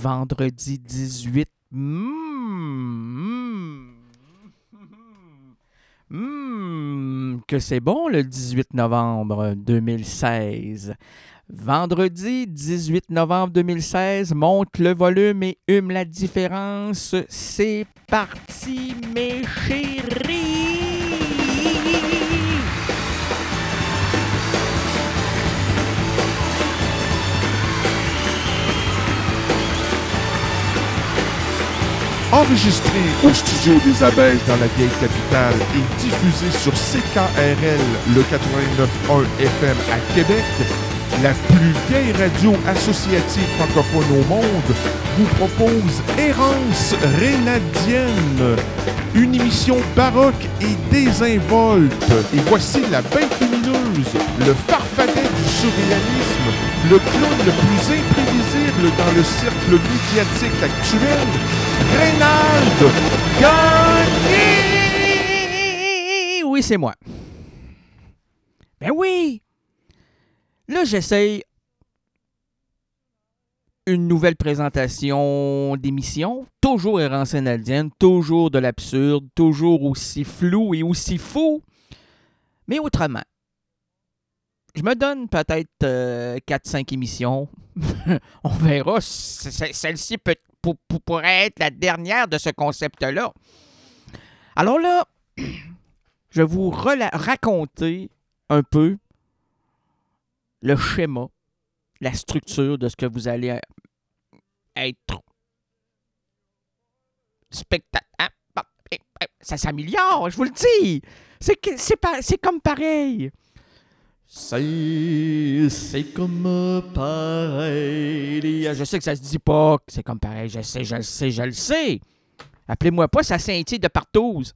vendredi 18. Que c'est bon le 18 novembre 2016. Vendredi 18 novembre 2016, monte le volume et hume la différence. C'est parti, mes chéris! Enregistré au studio des Abeilles dans la vieille capitale et diffusé sur CKRL, le 89.1 FM à Québec, la plus vieille radio associative francophone au monde, vous propose Errance Rénadienne, une émission baroque et désinvolte. Et voici la bête lumineuse, le farfadet du surréalisme, le clown le plus imprévisible dans le cercle médiatique actuel, Reynald Gagné! Oui, c'est moi. Ben oui! Là, j'essaye une nouvelle présentation d'émission, toujours Errance Rénadienne, toujours de l'absurde, toujours aussi flou et aussi fou, mais autrement. Je me donne peut-être 4-5 émissions. On verra. Celle-ci pourrait être la dernière de ce concept-là. Alors là, je vais vous raconter un peu le schéma, la structure de ce que vous allez être. Spectateur. Ça s'améliore, je vous le dis. C'est comme pareil. C'est comme pareil. Je sais que ça se dit pas que c'est comme pareil. Je le sais. Appelez-moi pas, ça scintille de partouze.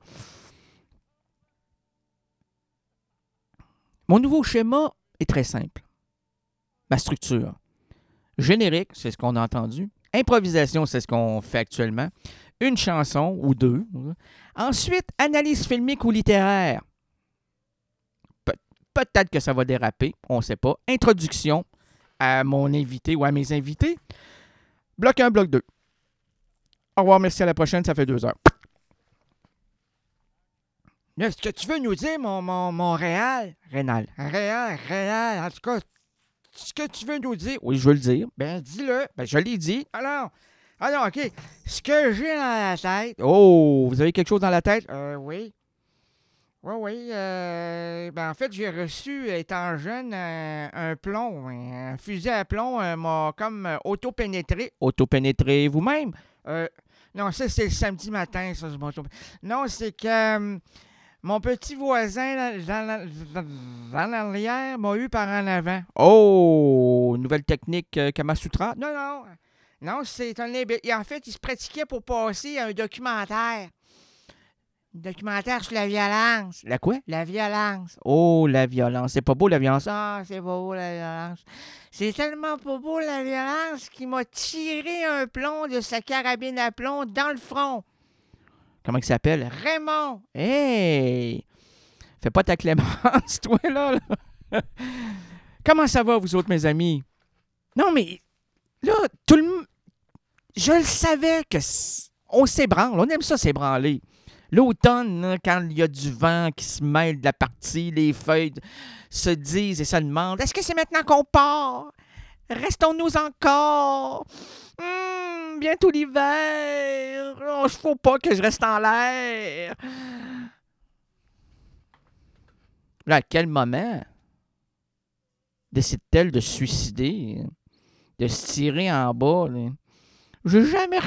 Mon nouveau schéma est très simple. Ma structure. Générique, c'est ce qu'on a entendu. Improvisation, c'est ce qu'on fait actuellement. Une chanson ou deux. Ensuite, analyse filmique ou littéraire. Peut-être que ça va déraper, on ne sait pas. Introduction à mon invité ou à mes invités. Bloc 1, bloc 2. Au revoir, merci, à la prochaine, ça fait 2 heures. Là, ce que tu veux nous dire, mon Réal? Rénal, en tout cas, ce que tu veux nous dire? Oui, je veux le dire. Ben, dis-le. Ben, je l'ai dit. Alors, OK. Ce que j'ai dans la tête... Oh, vous avez quelque chose dans la tête? Oui. Oui. En fait, j'ai reçu, étant jeune, un plomb. Un fusil à plomb m'a comme auto-pénétré. Auto-pénétré vous-même? Non, ça, c'est le samedi matin, ça, je m'auto... Non, c'est que mon petit voisin, dans l'arrière, m'a eu par en avant. Oh! Nouvelle technique Kamasutra? Non, c'est un... En fait, il se pratiquait pour passer à un documentaire. Documentaire sur la violence. La quoi? La violence. Oh, la violence. C'est pas beau, la violence. Ah, c'est pas beau, la violence. C'est tellement pas beau, la violence, qu'il m'a tiré un plomb de sa carabine à plomb dans le front. Comment il s'appelle? Raymond. Hey! Fais pas ta clémence, toi, là. Comment ça va, vous autres, mes amis? Non, mais là, tout le monde... Je le savais que... On s'ébranle. On aime ça, s'ébranler. L'automne, là, quand il y a du vent qui se mêle de la partie, les feuilles se disent et se demandent, est-ce que c'est maintenant qu'on part? Restons-nous encore? Bientôt l'hiver. Oh, il ne faut pas que je reste en l'air. Là, à quel moment décide-t-elle de se suicider, de se tirer en bas, là? J'ai jamais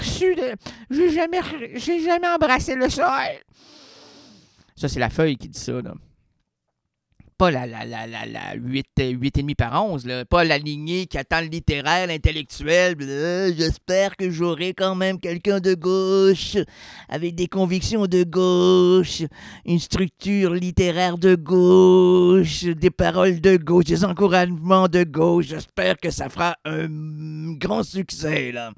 embrassé le sol. Ça, c'est la feuille qui dit ça, là. Pas la 8,5 par 11, là. Pas la lignée qui attend le littéraire, l'intellectuel. J'espère que j'aurai quand même quelqu'un de gauche, avec des convictions de gauche, une structure littéraire de gauche, des paroles de gauche, des encouragements de gauche. J'espère que ça fera un grand succès, là.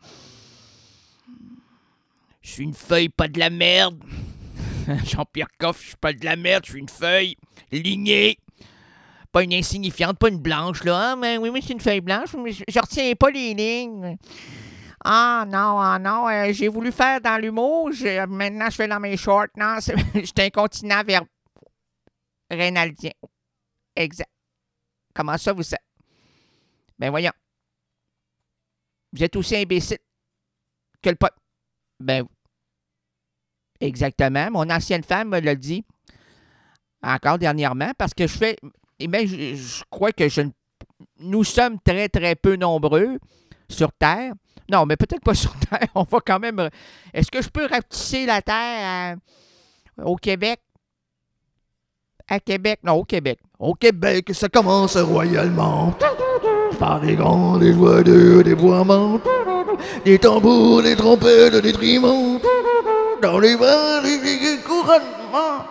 Je suis une feuille, pas de la merde. Jean-Pierre Coff, je suis pas de la merde, je suis une feuille lignée. Pas une insignifiante, pas une blanche, là. Ah, mais oui, mais c'est une feuille blanche, mais je retiens pas les lignes. Ah non, j'ai voulu faire dans l'humour, maintenant je fais dans mes shorts. Non, j'étais incontinent vers rénaldien. Exact. Comment ça, vous savez? Ben voyons. Vous êtes aussi imbécile que le pot. Ben, exactement. Mon ancienne femme me l'a dit encore dernièrement parce que je fais. Eh bien, je crois que nous sommes très, très peu nombreux sur Terre. Non, mais peut-être pas sur Terre. On va quand même. Est-ce que je peux rapetisser la Terre au Québec? À Québec? Non, au Québec. Au Québec, ça commence royalement. Par des grands, des joyeux, des boiements, des tambours, des trompettes, des triments, dans les vents, des couronnements.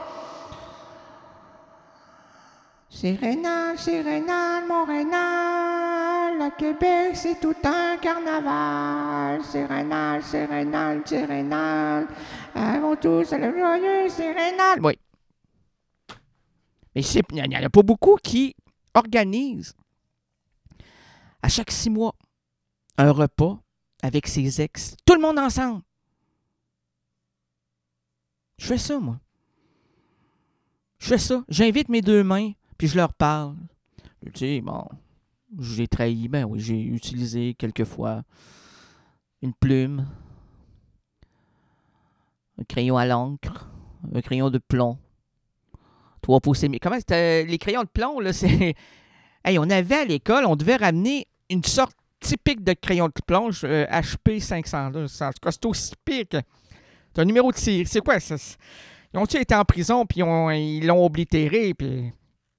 C'est Rénal, mon Rénal. À Québec, c'est tout un carnaval. C'est Rénal. Avant tout, c'est le joyeux, c'est Rénal. Oui. Mais il n'y en a pas beaucoup qui organisent à chaque 6 mois un repas avec ses ex. Tout le monde ensemble. Je fais ça, moi. Je fais ça. J'invite mes 2 mains, puis je leur parle. Tu sais, bon, j'ai trahi. Ben oui, j'ai utilisé quelquefois une plume, un crayon à l'encre, un crayon de plomb. 3 pouces et demi. Comment c'était les crayons de plomb, là? C'est. Hey, on avait à l'école, on devait ramener une sorte typique de crayon de plomb, HP 500. Là, c'est costaud aussi pire que. C'est un numéro de série. C'est quoi ça? Ils ont-ils été en prison, puis ils l'ont oblitéré, puis.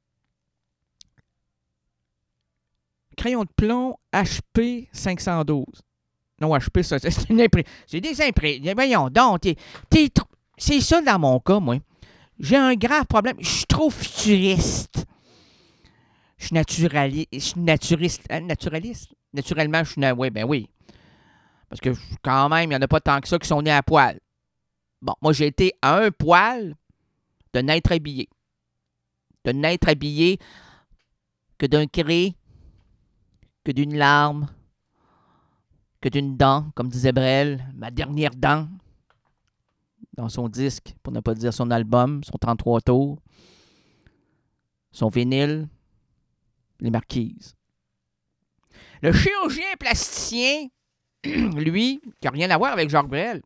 Crayon de plomb HP 512. Non, HP, ça, c'est une impression. C'est des impressions. Voyons donc, c'est ça dans mon cas, moi. J'ai un grave problème. Je suis trop futuriste. Je suis naturiste. Naturaliste? Naturellement, je suis... Oui, ben oui. Parce que quand même, il n'y en a pas tant que ça qui sont nés à poil. Bon, moi, j'ai été à un poil de n'être habillé. De n'être habillé que d'un cri, que d'une larme, que d'une dent, comme disait Brel, ma dernière dent, dans son disque, pour ne pas dire son album, son 33 tours, son vinyle, les marquises. Le chirurgien plasticien, lui, qui n'a rien à voir avec Jacques Brel,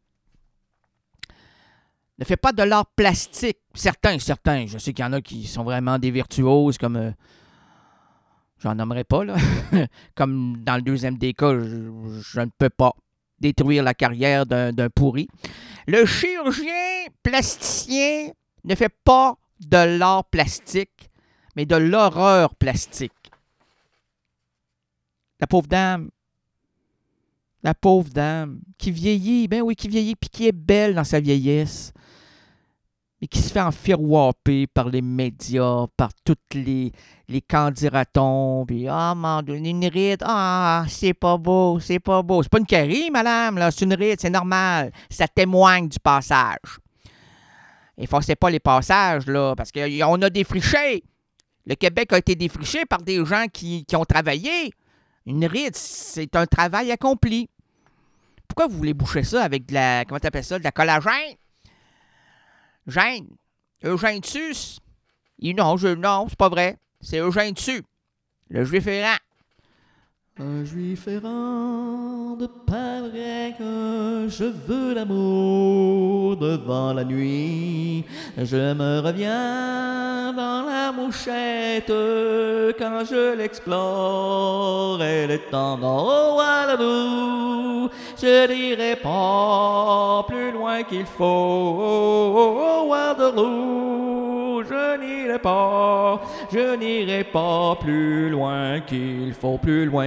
ne fait pas de l'art plastique. Certains. Je sais qu'il y en a qui sont vraiment des virtuoses, comme... j'en nommerai pas, là. Comme dans le deuxième des cas, je ne peux pas détruire la carrière d'un pourri. Le chirurgien plasticien ne fait pas de l'art plastique, mais de l'horreur plastique. La pauvre dame, qui vieillit, ben oui, qui vieillit, puis qui est belle dans sa vieillesse, et qui se fait enfirouaper par les médias, par toutes les candidatons, puis mon Dieu, une ride, c'est pas beau. C'est pas une carie, madame, là, c'est une ride, c'est normal. Ça témoigne du passage. Et forcez pas les passages, là, parce qu'on a défriché. Le Québec a été défriché par des gens qui ont travaillé. Une ride, c'est un travail accompli. Pourquoi vous voulez boucher ça avec de la... Comment t'appelles ça? De la collagène? Eugène Sus. Non, c'est pas vrai. C'est Eugène Sus. Le juif errant. Un juif errant de parlerait que je veux l'amour devant la nuit. Je me reviens dans la mouchette quand je l'explore. Elle est en or à nous. Je n'irai pas plus loin qu'il faut. Waterloo, je n'irai pas plus loin qu'il faut,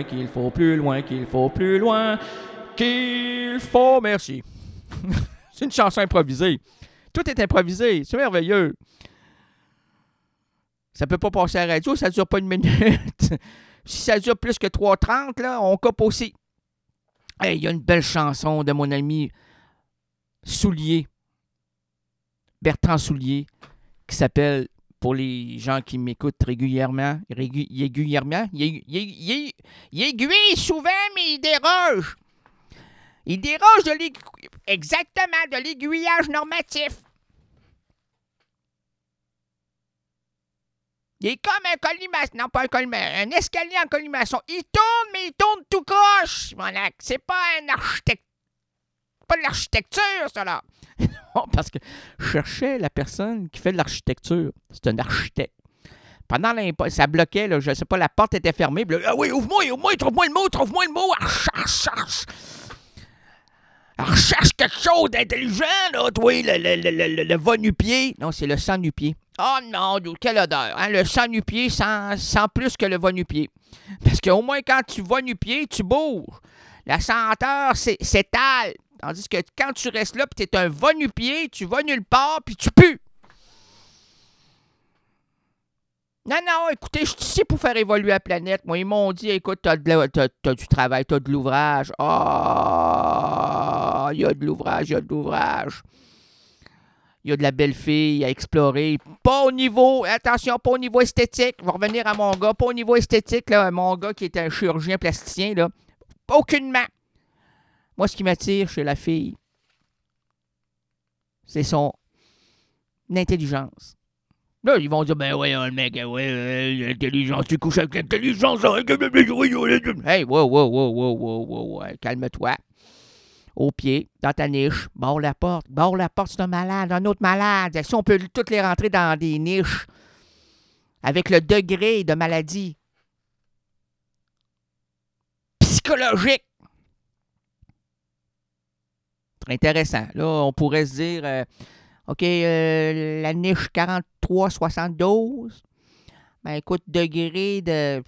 merci. C'est une chanson improvisée. Tout est improvisé, c'est merveilleux. Ça peut pas passer à la radio, ça dure pas 1 minute. Si ça dure plus que 3h30, là, on coupe aussi. Hey, il y a une belle chanson de mon ami Soulier, Bertrand Soulier, qui s'appelle, pour les gens qui m'écoutent régulièrement, il aiguille souvent, mais il déroge. Il déroge de exactement de l'aiguillage normatif. Il est comme un colimaçon. Non, pas un colimaçon. Un escalier en colimaçon. Il tourne, mais il tourne tout croche, Monac. C'est pas un architecte. Pas de l'architecture, ça, là. Non, parce que je cherchais la personne qui fait de l'architecture. C'est un architecte. Pendant ça bloquait, là, je sais pas, la porte était fermée. Là, ah oui, ouvre-moi, trouve-moi le mot. Recherche quelque chose d'intelligent, là, toi, le va nu-pied. Non, c'est le sang nu-pied. Oh non, quelle odeur. Hein? Le sang nu-pied sent plus que le va nu-pied. Parce qu'au moins, quand tu vas nu-pied, tu bouges. La senteur s'étale. Tandis que quand tu restes là, puis t'es un va nu-pied, tu vas nulle part, puis tu pues. Non, écoutez, je suis ici pour faire évoluer la planète. Moi, ils m'ont dit, écoute, t'as du travail, t'as de l'ouvrage. Ah, il y a de l'ouvrage. Il y a de la belle fille à explorer. Pas au niveau, attention, pas au niveau esthétique. Je vais revenir à mon gars, pas au niveau esthétique, là, mon gars qui est un chirurgien plasticien, là. Aucunement. Moi, ce qui m'attire chez la fille, c'est son intelligence. Là, ils vont dire, ben ouais, le mec, l'intelligence, tu couches avec l'intelligence. Hey, wow, calme-toi. Au pied, dans ta niche, barre la porte, c'est un malade, un autre malade. Si on peut toutes les rentrer dans des niches, avec le degré de maladie psychologique. Très intéressant. Là, on pourrait se dire... OK, la niche 43-72. Ben écoute, degré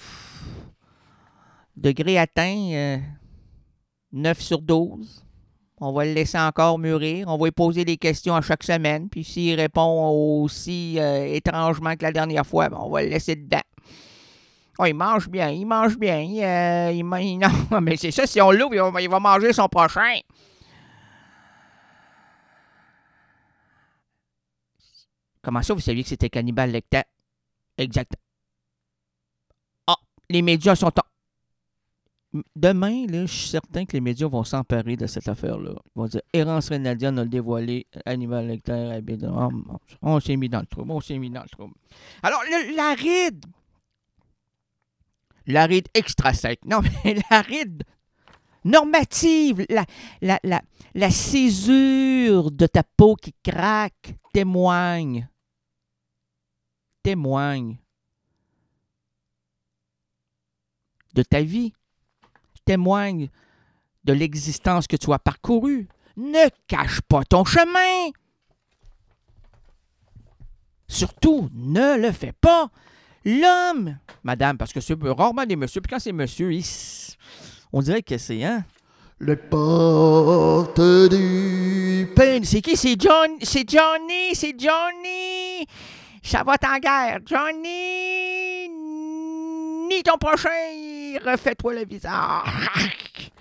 atteint 9 sur 12. On va le laisser encore mûrir. On va lui poser des questions à chaque semaine. Puis s'il répond aussi étrangement que la dernière fois, ben, on va le laisser dedans. Oh, il mange bien. Non, mais c'est ça, si on l'ouvre, il va manger son prochain. Comment ça, vous saviez que c'était Cannibal Lecter? Exact. Ah, les médias sont... Demain, là, je suis certain que les médias vont s'emparer de cette affaire-là. Ils vont dire, Errance Reynaldian a le dévoilé, Cannibal Lecter, on s'est mis dans le trouble. Alors, la ride extra sec. Non, mais la ride normative, la césure de ta peau qui craque témoigne de ta vie, témoigne de l'existence que tu as parcourue. Ne cache pas ton chemin. Surtout, ne le fais pas. L'homme, madame, parce que c'est rarement des messieurs, puis quand c'est monsieur, on dirait que c'est, hein? Le porte du pain. C'est qui? C'est Johnny! Ça va en guerre. Johnny! Ni ton prochain! Refais-toi le visage.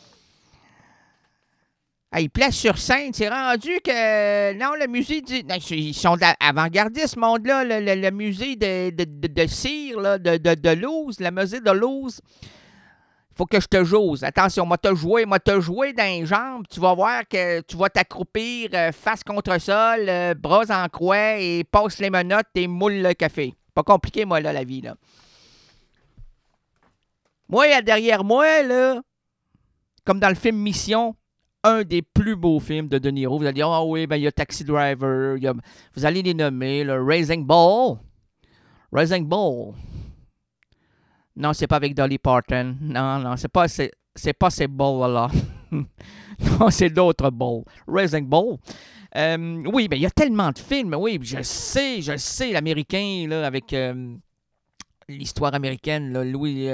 Il place sur scène. C'est rendu que... Non, le musée du... Non, ils sont avant-gardistes, ce monde-là. Le musée de cire, là, de Luz, la musée de Luz. Faut que je te jose. Attention, moi te jouer dans les jambes. Tu vas voir que tu vas t'accroupir face contre sol, bras en croix et passe les menottes et moule le café. Pas compliqué, moi, là, la vie, là. Moi, derrière moi, là, comme dans le film Mission, un des plus beaux films de De Niro, vous allez dire, ah oui, ben il y a Taxi Driver, vous allez les nommer, le Raising Bull. Non, c'est pas avec Dolly Parton. Non, c'est pas ces balls-là. Non, c'est d'autres balls. Raising Bull. Oui, mais il y a tellement de films. Oui, je sais, l'américain, là, avec l'histoire américaine, là, Louis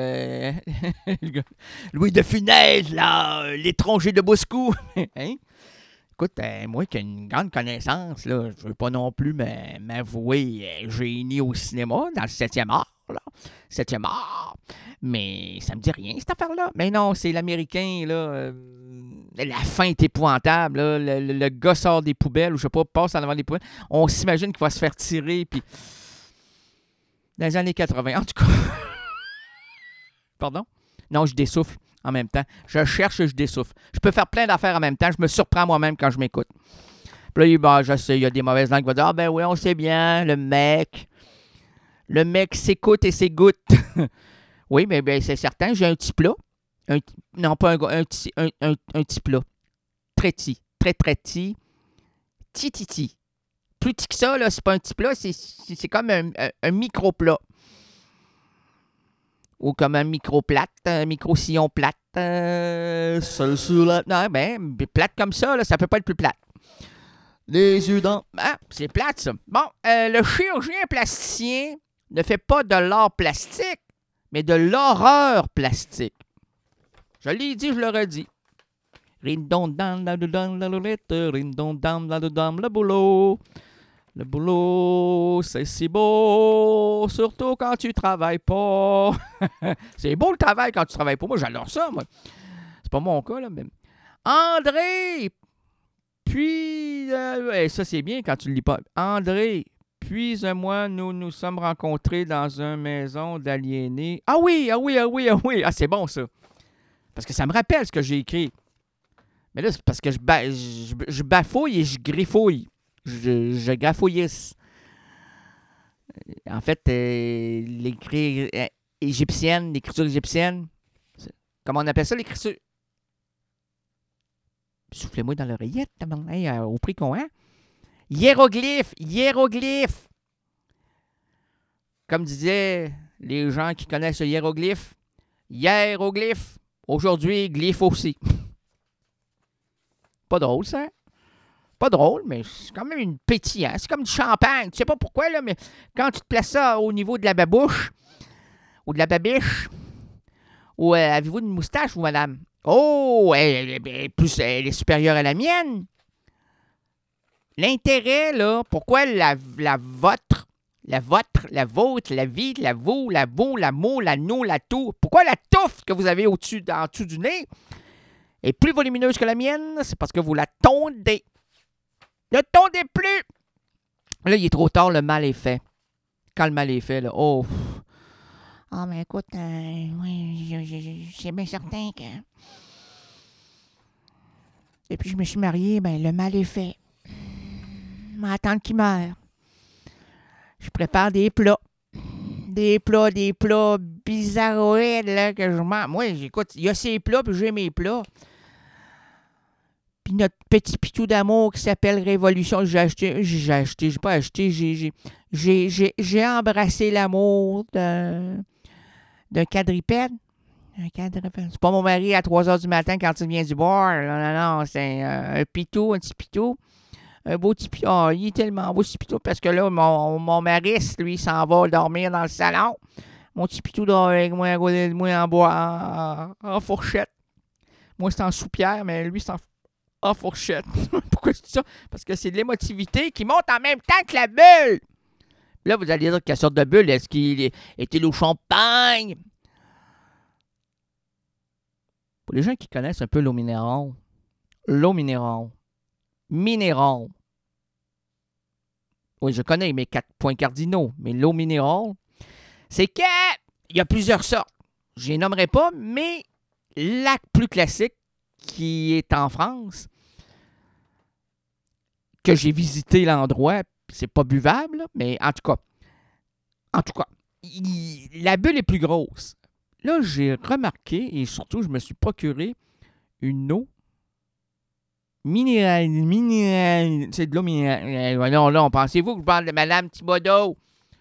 de Funès, là, l'étranger de Moscou. Hein? Écoute, moi qui ai une grande connaissance, là, je veux pas non plus m'avouer génie au cinéma, dans le 7e art. 7e art. Mais ça me dit rien, cette affaire-là. Mais non, c'est l'américain, là. La fin est épouvantable, là. Le gars sort des poubelles, ou je sais pas, passe en avant des poubelles. On s'imagine qu'il va se faire tirer, puis... Dans les années 80, en tout cas. Pardon? Non, je dessouffle. en même temps. Je cherche et je dessouffle. Je peux faire plein d'affaires en même temps. Je me surprends moi-même quand je m'écoute. Puis là, je sais, il y a des mauvaises langues qui vont dire « Ah ben oui, on sait bien, le mec s'écoute et s'égoutte. » Oui, mais ben, c'est certain, j'ai un petit plat. Non, pas un petit plat. Très petit. Très petit. Tititi. Plus petit que ça, là, c'est pas un petit plat, c'est comme un micro-plat. Ou comme un micro-plate, un micro-sillon plate. Seul sur la... Non, ben, plate comme ça, là, ça peut pas être plus plate. Les yeux dans... Ah, c'est plate, ça. Bon, le chirurgien plasticien ne fait pas de l'art plastique, mais de l'horreur plastique. Je l'ai dit, je l'aurais dit. Rindondam, la dudam, la lolette, rindondam, la dudam, le boulot. Le boulot, c'est si beau, surtout quand tu travailles pas. C'est beau le travail quand tu travailles pas. Moi, j'adore ça, moi. C'est pas mon cas, là, mais... André, puis... ça, c'est bien quand tu le lis pas. André, puis moi, nous nous sommes rencontrés dans une maison d'aliénés. Ah oui. Ah, c'est bon, ça. Parce que ça me rappelle ce que j'ai écrit. Mais là, c'est parce que je bafouille et je griffouille. Je graffouillisse. En fait, l'écriture égyptienne, comment on appelle ça, l'écriture? Soufflez-moi dans l'oreillette, au prix qu'on a. Hiéroglyphe. Comme disaient les gens qui connaissent le hiéroglyphe, aujourd'hui, glyphe aussi. Pas drôle, ça? Pas drôle, mais c'est quand même une pétillante. C'est comme du champagne. Tu sais pas pourquoi, là, mais quand tu te places ça au niveau de la babouche, ou de la babiche, ou avez-vous une moustache, vous, madame? Oh, elle est supérieure à la mienne. L'intérêt, là, pourquoi la vôtre, la vôtre, la vie, la vous, la vous, la mot, la nous, la tout, pourquoi la touffe que vous avez en dessous du nez est plus volumineuse que la mienne? C'est parce que vous la tondez. Ne tondez plus! Là, il est trop tard, le mal est fait. Quand le mal est fait, là, oh. Ah, mais écoute, oui, c'est bien certain que... Depuis que je me suis mariée, ben, le mal est fait. M'attendre qu'il meure. Je prépare des plats. Des plats bizarroïdes, là, que je mange. Moi, j'écoute, il y a ces plats, puis j'ai mes plats. Puis notre petit pitou d'amour qui s'appelle Révolution, j'ai embrassé l'amour d'un quadrupède. C'est pas mon mari à 3 h du matin quand il vient du bar. Non, c'est un pitou, un petit pitou. Un beau petit pitou. Oh, il est tellement beau, ce petit pitou, parce que là, mon mari, lui, s'en va dormir dans le salon. Mon petit pitou dort avec moi à côté de moi en bois, en fourchette. Moi, c'est en soupière, mais lui, c'est en fourchette. Pourquoi je dis ça? Parce que c'est de l'émotivité qui monte en même temps que la bulle. Là, vous allez dire quelle sorte de bulle? Est-ce qu'il était au champagne? Pour les gens qui connaissent un peu l'eau minérale, oui, je connais mes 4 points cardinaux, mais l'eau minérale, c'est qu'il y a plusieurs sortes. Je les nommerai pas, mais la plus classique, qui est en France, que j'ai visité l'endroit, c'est pas buvable, là, mais en tout cas, la bulle est plus grosse. Là, j'ai remarqué, et surtout, je me suis procuré une eau minérale. C'est de l'eau minérale. Non, pensez-vous que je parle de Madame Thibodeau?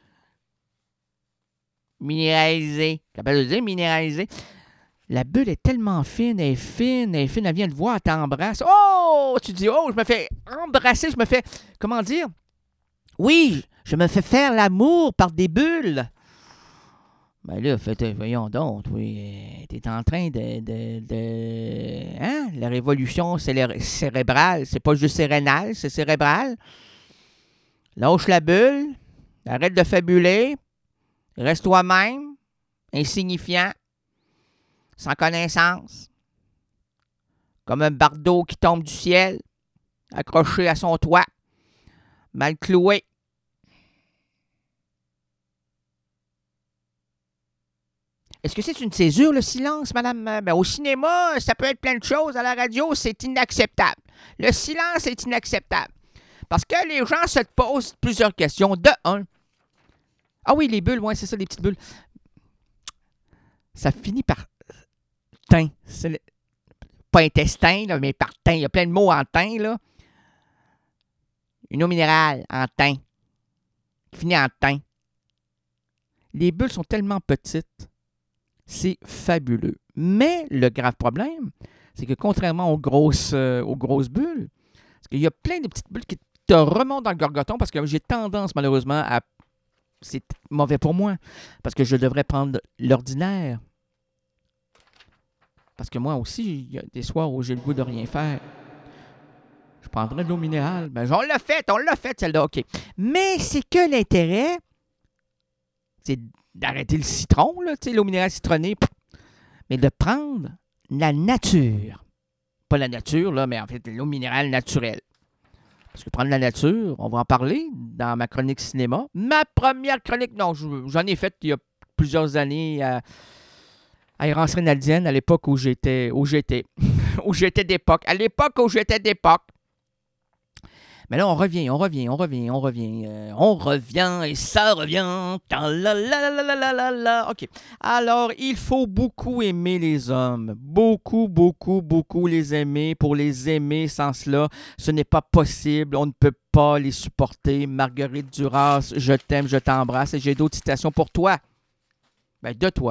Minéralisée. Qu'appelle dire minéralisée? La bulle est tellement fine, elle vient te voir, elle t'embrasse. Oh! Tu dis, oh, je me fais embrasser, je me fais, comment dire? Oui, je me fais faire l'amour par des bulles. Ben là, voyons donc, oui, t'es en train hein? La révolution cérébrale, c'est pas juste rénal, c'est cérébral. Lâche la bulle, arrête de fabuler, reste toi-même, insignifiant, sans connaissance, comme un bardeau qui tombe du ciel, accroché à son toit, mal cloué. Est-ce que c'est une césure, le silence, madame? Ben, au cinéma, ça peut être plein de choses. À la radio, c'est inacceptable. Le silence est inacceptable. Parce que les gens se posent plusieurs questions. De un, ah oui, les bulles, ouais, c'est ça, les petites bulles. Ça finit par teint. Pas intestin, là, mais par teint. Il y a plein de mots en teint, là. Une eau minérale en teint. Qui finit en teint. Les bulles sont tellement petites. C'est fabuleux. Mais le grave problème, c'est que contrairement aux grosses bulles, parce qu'il y a plein de petites bulles qui te remontent dans le gorgoton parce que j'ai tendance, malheureusement, à... C'est mauvais pour moi. Parce que je devrais prendre l'ordinaire. Parce que moi aussi, il y a des soirs où j'ai le goût de rien faire. Je prendrais de l'eau minérale. Ben, on l'a fait, celle-là, OK. Mais c'est que l'intérêt, c'est d'arrêter le citron, là, tu sais, l'eau minérale citronnée, mais de prendre la nature. Pas la nature, là, mais en fait, l'eau minérale naturelle. Parce que prendre la nature, on va en parler dans ma chronique cinéma. Ma première chronique, non, j'en ai fait il y a plusieurs années à Errance Rénaldienne, à l'époque où j'étais d'époque. À l'époque où j'étais d'époque. Mais là, on revient, et ça revient. OK. Alors, il faut beaucoup aimer les hommes. Beaucoup, beaucoup, beaucoup les aimer. Pour les aimer, sans cela, ce n'est pas possible. On ne peut pas les supporter. Marguerite Duras, je t'aime, je t'embrasse. Et j'ai d'autres citations pour toi. Ben, de toi.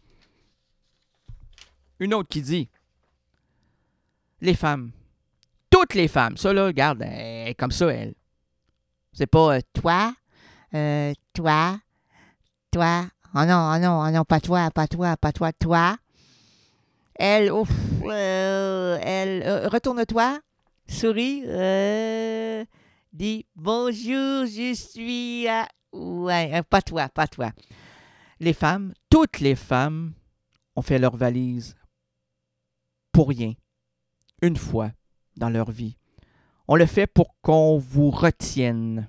Une autre qui dit, les femmes. Toutes les femmes. Ça, là, regarde, elle est comme ça, elle. C'est pas toi. Oh non, pas toi. Elle, ouf, retourne-toi, souris, dis bonjour, je suis à... Ouais, pas toi. Les femmes, toutes les femmes ont fait leur valise pour rien, une fois dans leur vie. On le fait pour qu'on vous retienne.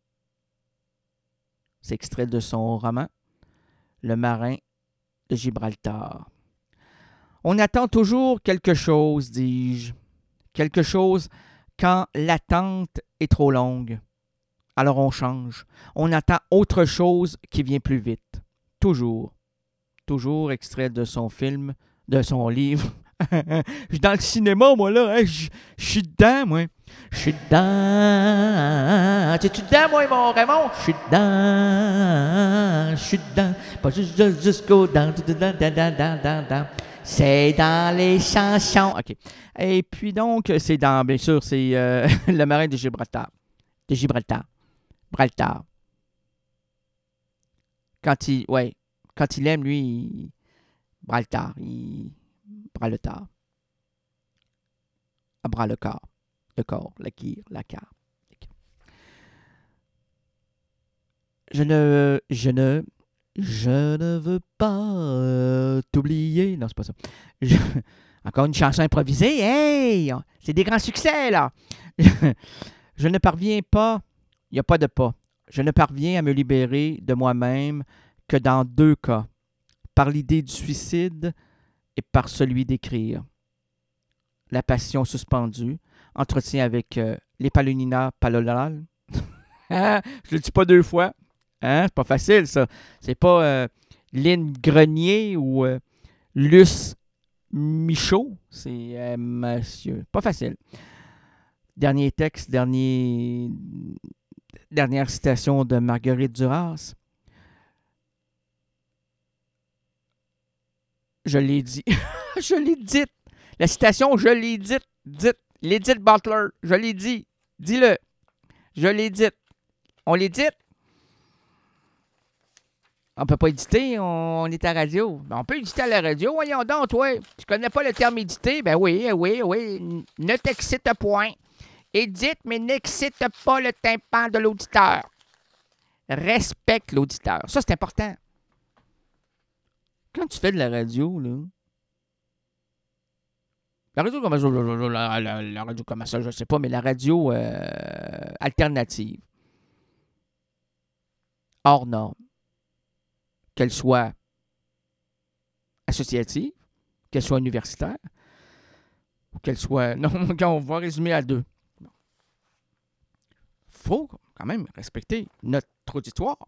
C'est extrait de son roman Le marin de Gibraltar. On attend toujours quelque chose, dis-je. Quelque chose quand l'attente est trop longue. Alors on change. On attend autre chose qui vient plus vite. Toujours. Toujours extrait de son film, de son livre. Je suis dans le cinéma, moi, là. Hein? Je suis dedans, moi. Je suis dedans. Es-tu dedans, moi, mon Raymond? Je suis dedans. Pas juste go dans. C'est dans les chansons. OK. Et puis donc, c'est dans, bien sûr, c'est le marin de Gibraltar. Gibraltar. Quand il aime, lui, Gibraltar, bras le tard. À bras le corps. Le corps, la kir, la car. Je ne veux pas t'oublier. Non, c'est pas ça. Encore une chanson improvisée. Hey! C'est des grands succès, là. Je ne parviens pas. Il n'y a pas de pas. Je ne parviens à me libérer de moi-même que dans 2 cas. Par l'idée du suicide et par celui d'écrire. La passion suspendue. Entretien avec l'Epalonina Palolal. Je le dis pas 2 fois. Hein? C'est pas facile, ça. C'est pas Lynn Grenier ou Luce Michaud. C'est monsieur. Pas facile. Dernier texte, dernière citation de Marguerite Duras. Je l'ai dit. Je l'ai dite. La citation, je l'ai dite. L'Edith Butler. Je l'ai dit. Dis-le. Je l'ai dite. On l'édite. On peut pas éditer, on est à la radio. Ben, on peut éditer à la radio. Voyons donc, toi. Tu connais pas le terme éditer? Ben oui. Ne t'excite point. Édite, mais n'excite pas le tympan de l'auditeur. Respecte l'auditeur. Ça, c'est important. Quand tu fais de la radio, là... La radio comme ça, je sais pas, mais la radio alternative. Hors norme. Qu'elle soit associative, qu'elle soit universitaire, ou qu'elle soit... Non, on va résumer à 2. Il faut quand même respecter notre auditoire.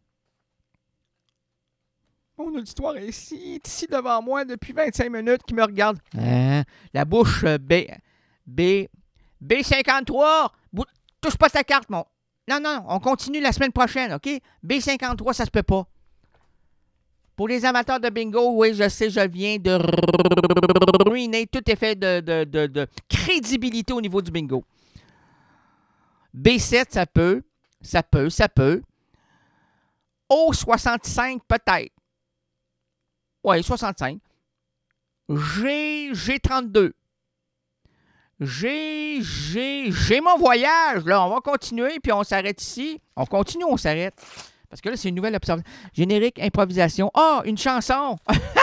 Mon auditoire est ici devant moi depuis 25 minutes qui me regarde. La bouche B53. Touche pas ta carte, mon. Non, on continue la semaine prochaine, OK? B53, ça se peut pas. Pour les amateurs de bingo, oui, je sais, je viens de ruiner tout effet de crédibilité au niveau du bingo. B7, ça peut. O65, peut-être. Oui, 65. G32. J'ai mon voyage, là. On va continuer, puis on s'arrête ici. On continue, on s'arrête. Parce que là, c'est une nouvelle observation. Générique, improvisation. Ah, une chanson!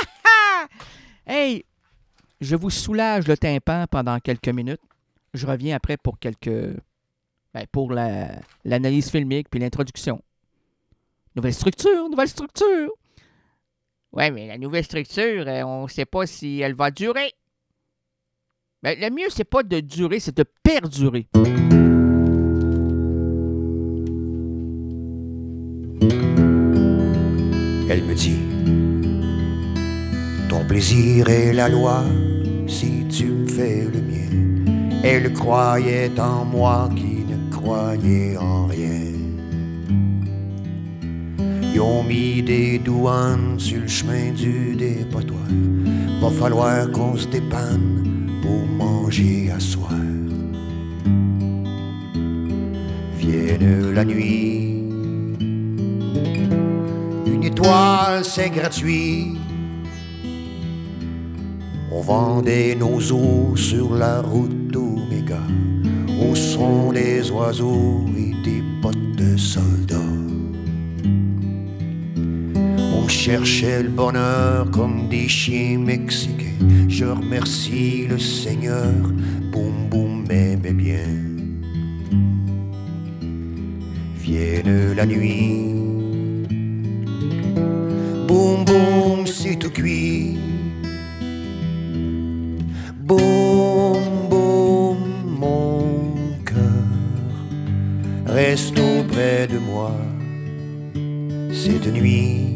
Hey! Je vous soulage le tympan pendant quelques minutes. Je reviens après pour pour l'analyse filmique puis l'introduction. Nouvelle structure. Ouais, mais la nouvelle structure, on ne sait pas si elle va durer. Ben, le mieux, c'est pas de durer, c'est de perdurer. Elle me dit, ton plaisir est la loi, si tu me fais le mien. Elle croyait en moi qui ne croyait en rien. Ils ont mis des douanes sur le chemin du dépotoir. Va falloir qu'on se dépanne pour manger à soir. Vienne la nuit, une étoile c'est gratuit. On vendait nos os sur la route Oméga, au son des oiseaux et des bottes de soldats. On cherchait le bonheur comme des chiens mexicains. Je remercie le Seigneur, boum boum m'aimait bien. Vienne la nuit, boum boum c'est tout cuit. Boum boum mon cœur reste auprès de moi cette nuit.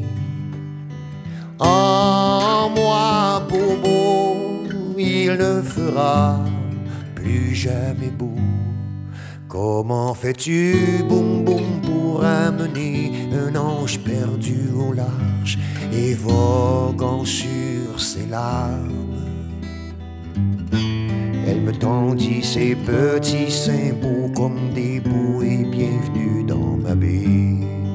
En moi bobo il ne fera plus jamais beau. Comment fais-tu boum boum pour amener un ange perdu au large et voguant sur ses larmes? Elle me tendit ses petits seins beaux comme des bouées. Bienvenue dans ma baie.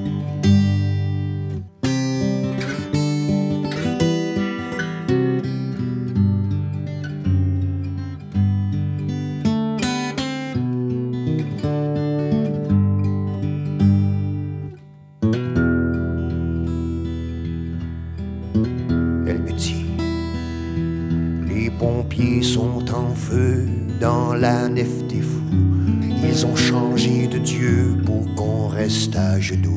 Elle me dit, les pompiers sont en feu dans la nef des fous. Ils ont changé de Dieu pour qu'on reste à genoux.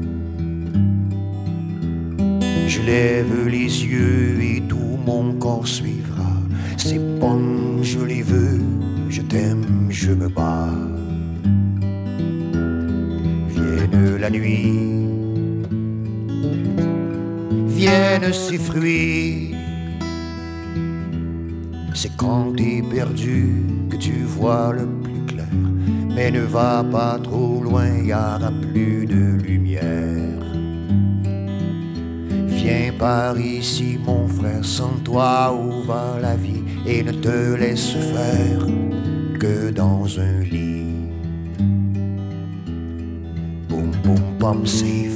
Je lève les yeux et tout mon corps suivra. Ces pommes, je les veux, je t'aime, je me bats. Vienne la nuit, viennent ces fruits. C'est quand t'es perdu que tu vois le plus clair. Mais ne va pas trop loin, y aura plus de lumière. Viens par ici mon frère, sans toi où va la vie. Et ne te laisse faire que dans un lit. Boum boum pom safe.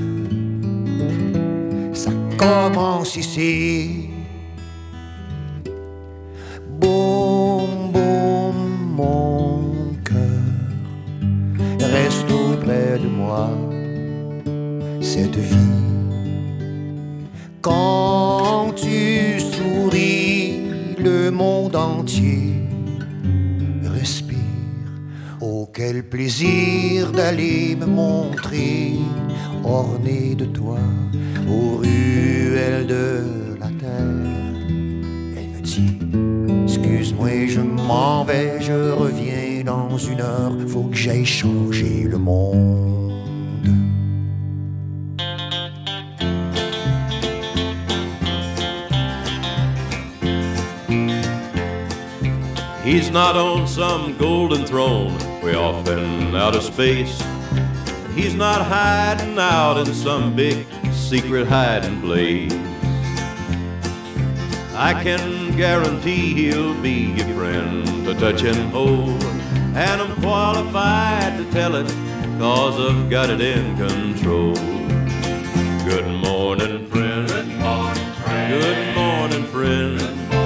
Ça commence ici. Boum boum mon cœur reste auprès de moi cette vie. Quand tu souris, le monde entier respire. Oh quel plaisir d'aller me montrer orné de toi aux ruelles de la terre. Elle me dit, excuse-moi, je m'en vais, je reviens dans 1 heure, faut que j'aille changer le monde. He's not on some golden throne way off in outer space. He's not hiding out in some big secret hiding place. I can guarantee he'll be your friend to touch and hold, and I'm qualified to tell it, 'cause I've got it in control. Good morning, friend. Good morning, friend. Good morning, friend.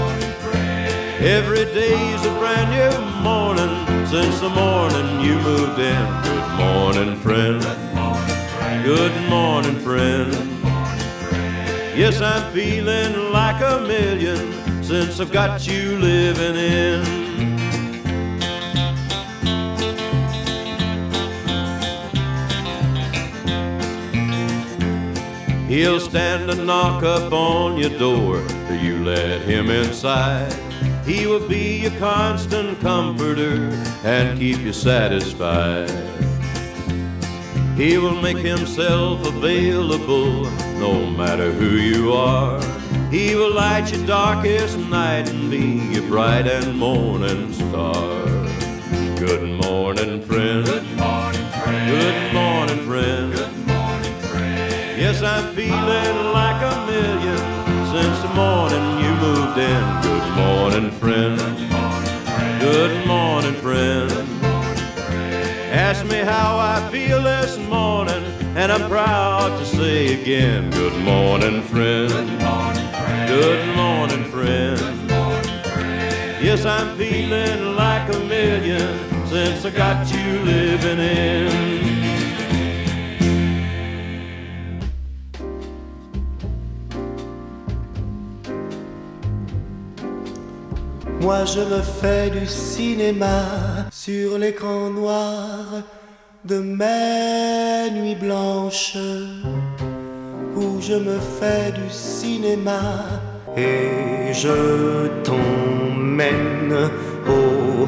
Every day's a brand new morning since the morning you moved in. Good morning, friend. Good morning, friend. Yes, I'm feeling like a million since I've got you living in. He'll stand and knock up on your door till you let him inside. He will be your constant comforter and keep you satisfied. He will make himself available no matter who you are. He will light your darkest night and be your bright and morning star. Good morning, friend. Good morning, friend. Good morning, friend. Good morning, friend. Yes, I'm feeling like a million since the morning you moved in. Good morning, friend. Good morning, friend. Ask me how I feel this morning, and I'm proud to say again, good morning, friend. Good morning, friend. Yes, I'm feeling like a million since I got you living in. Moi je me fais du cinéma sur l'écran noir de mes nuits blanches, où je me fais du cinéma et je t'emmène au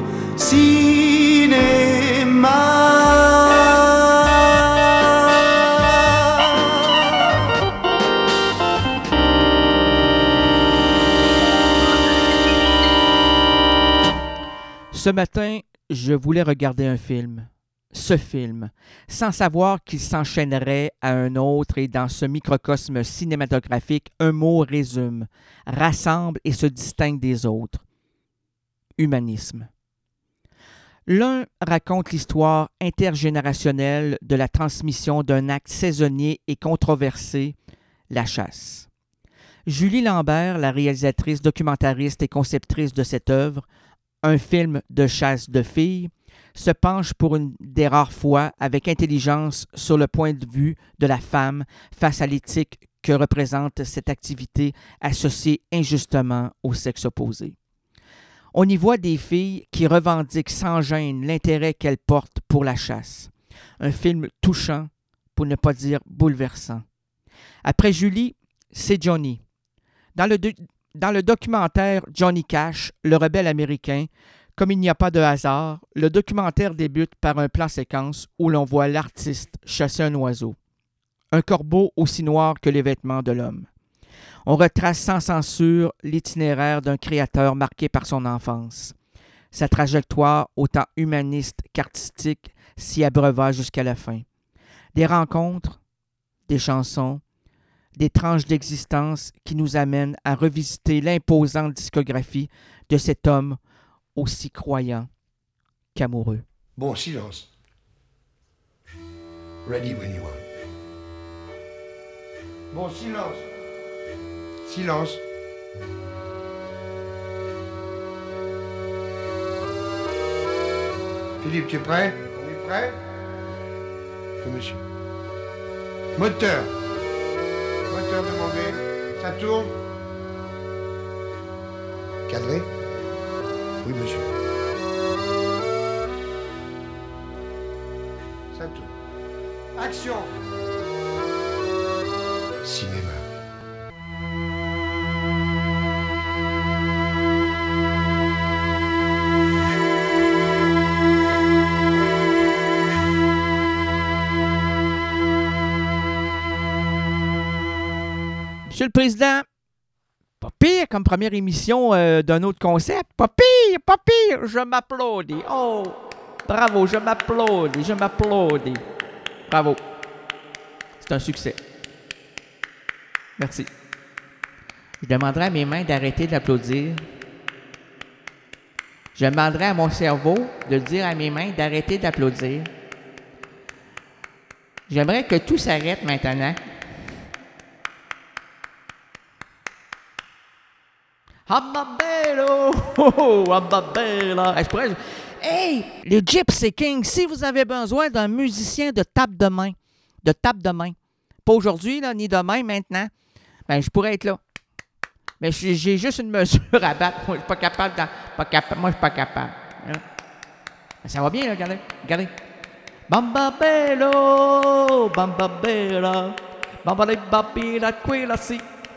Ce matin, je voulais regarder un film, ce film, sans savoir qu'il s'enchaînerait à un autre et dans ce microcosme cinématographique, un mot résume, rassemble et se distingue des autres. Humanisme. L'un raconte l'histoire intergénérationnelle de la transmission d'un acte saisonnier et controversé, la chasse. Julie Lambert, la réalisatrice, documentariste et conceptrice de cette œuvre, un film de chasse de filles, se penche pour une des rares fois avec intelligence sur le point de vue de la femme face à l'éthique que représente cette activité associée injustement au sexe opposé. On y voit des filles qui revendiquent sans gêne l'intérêt qu'elles portent pour la chasse. Un film touchant, pour ne pas dire bouleversant. Après Julie, c'est Johnny. Dans le documentaire Johnny Cash, le rebelle américain, comme il n'y a pas de hasard, le documentaire débute par un plan séquence où l'on voit l'artiste chasser un oiseau. Un corbeau aussi noir que les vêtements de l'homme. On retrace sans censure l'itinéraire d'un créateur marqué par son enfance. Sa trajectoire, autant humaniste qu'artistique, s'y abreuva jusqu'à la fin. Des rencontres, des chansons, des tranches d'existence qui nous amènent à revisiter l'imposante discographie de cet homme aussi croyant qu'amoureux. Bon, silence. Ready when you are. Bon, silence. Silence. Philippe, tu es prêt? On est prêt? Oui, monsieur. Moteur. Moteur demandé. Ça tourne? Cadré? Oui, monsieur. Ça tourne. Action! Cinéma. Monsieur le Président, pas pire comme première émission d'un autre concept. Pas pire, pas pire. Je m'applaudis. Oh, bravo, je m'applaudis, je m'applaudis. Bravo. C'est un succès. Merci. Je demanderai à mes mains d'arrêter d'applaudir. Je demanderai à mon cerveau de dire à mes mains d'arrêter d'applaudir. J'aimerais que tout s'arrête maintenant. Hammabello! Oh, hammabella! Hey, les Gypsy Kings, si vous avez besoin d'un musicien de tape de main, pas aujourd'hui, là, ni demain, maintenant, ben, je pourrais être là. Mais j'ai juste une mesure à battre. Moi, je suis pas capable. Moi, je suis pas capable. Hein? Ça va bien, là, regardez. Regardez. Bambabello, bambabella, bambabella, quella si.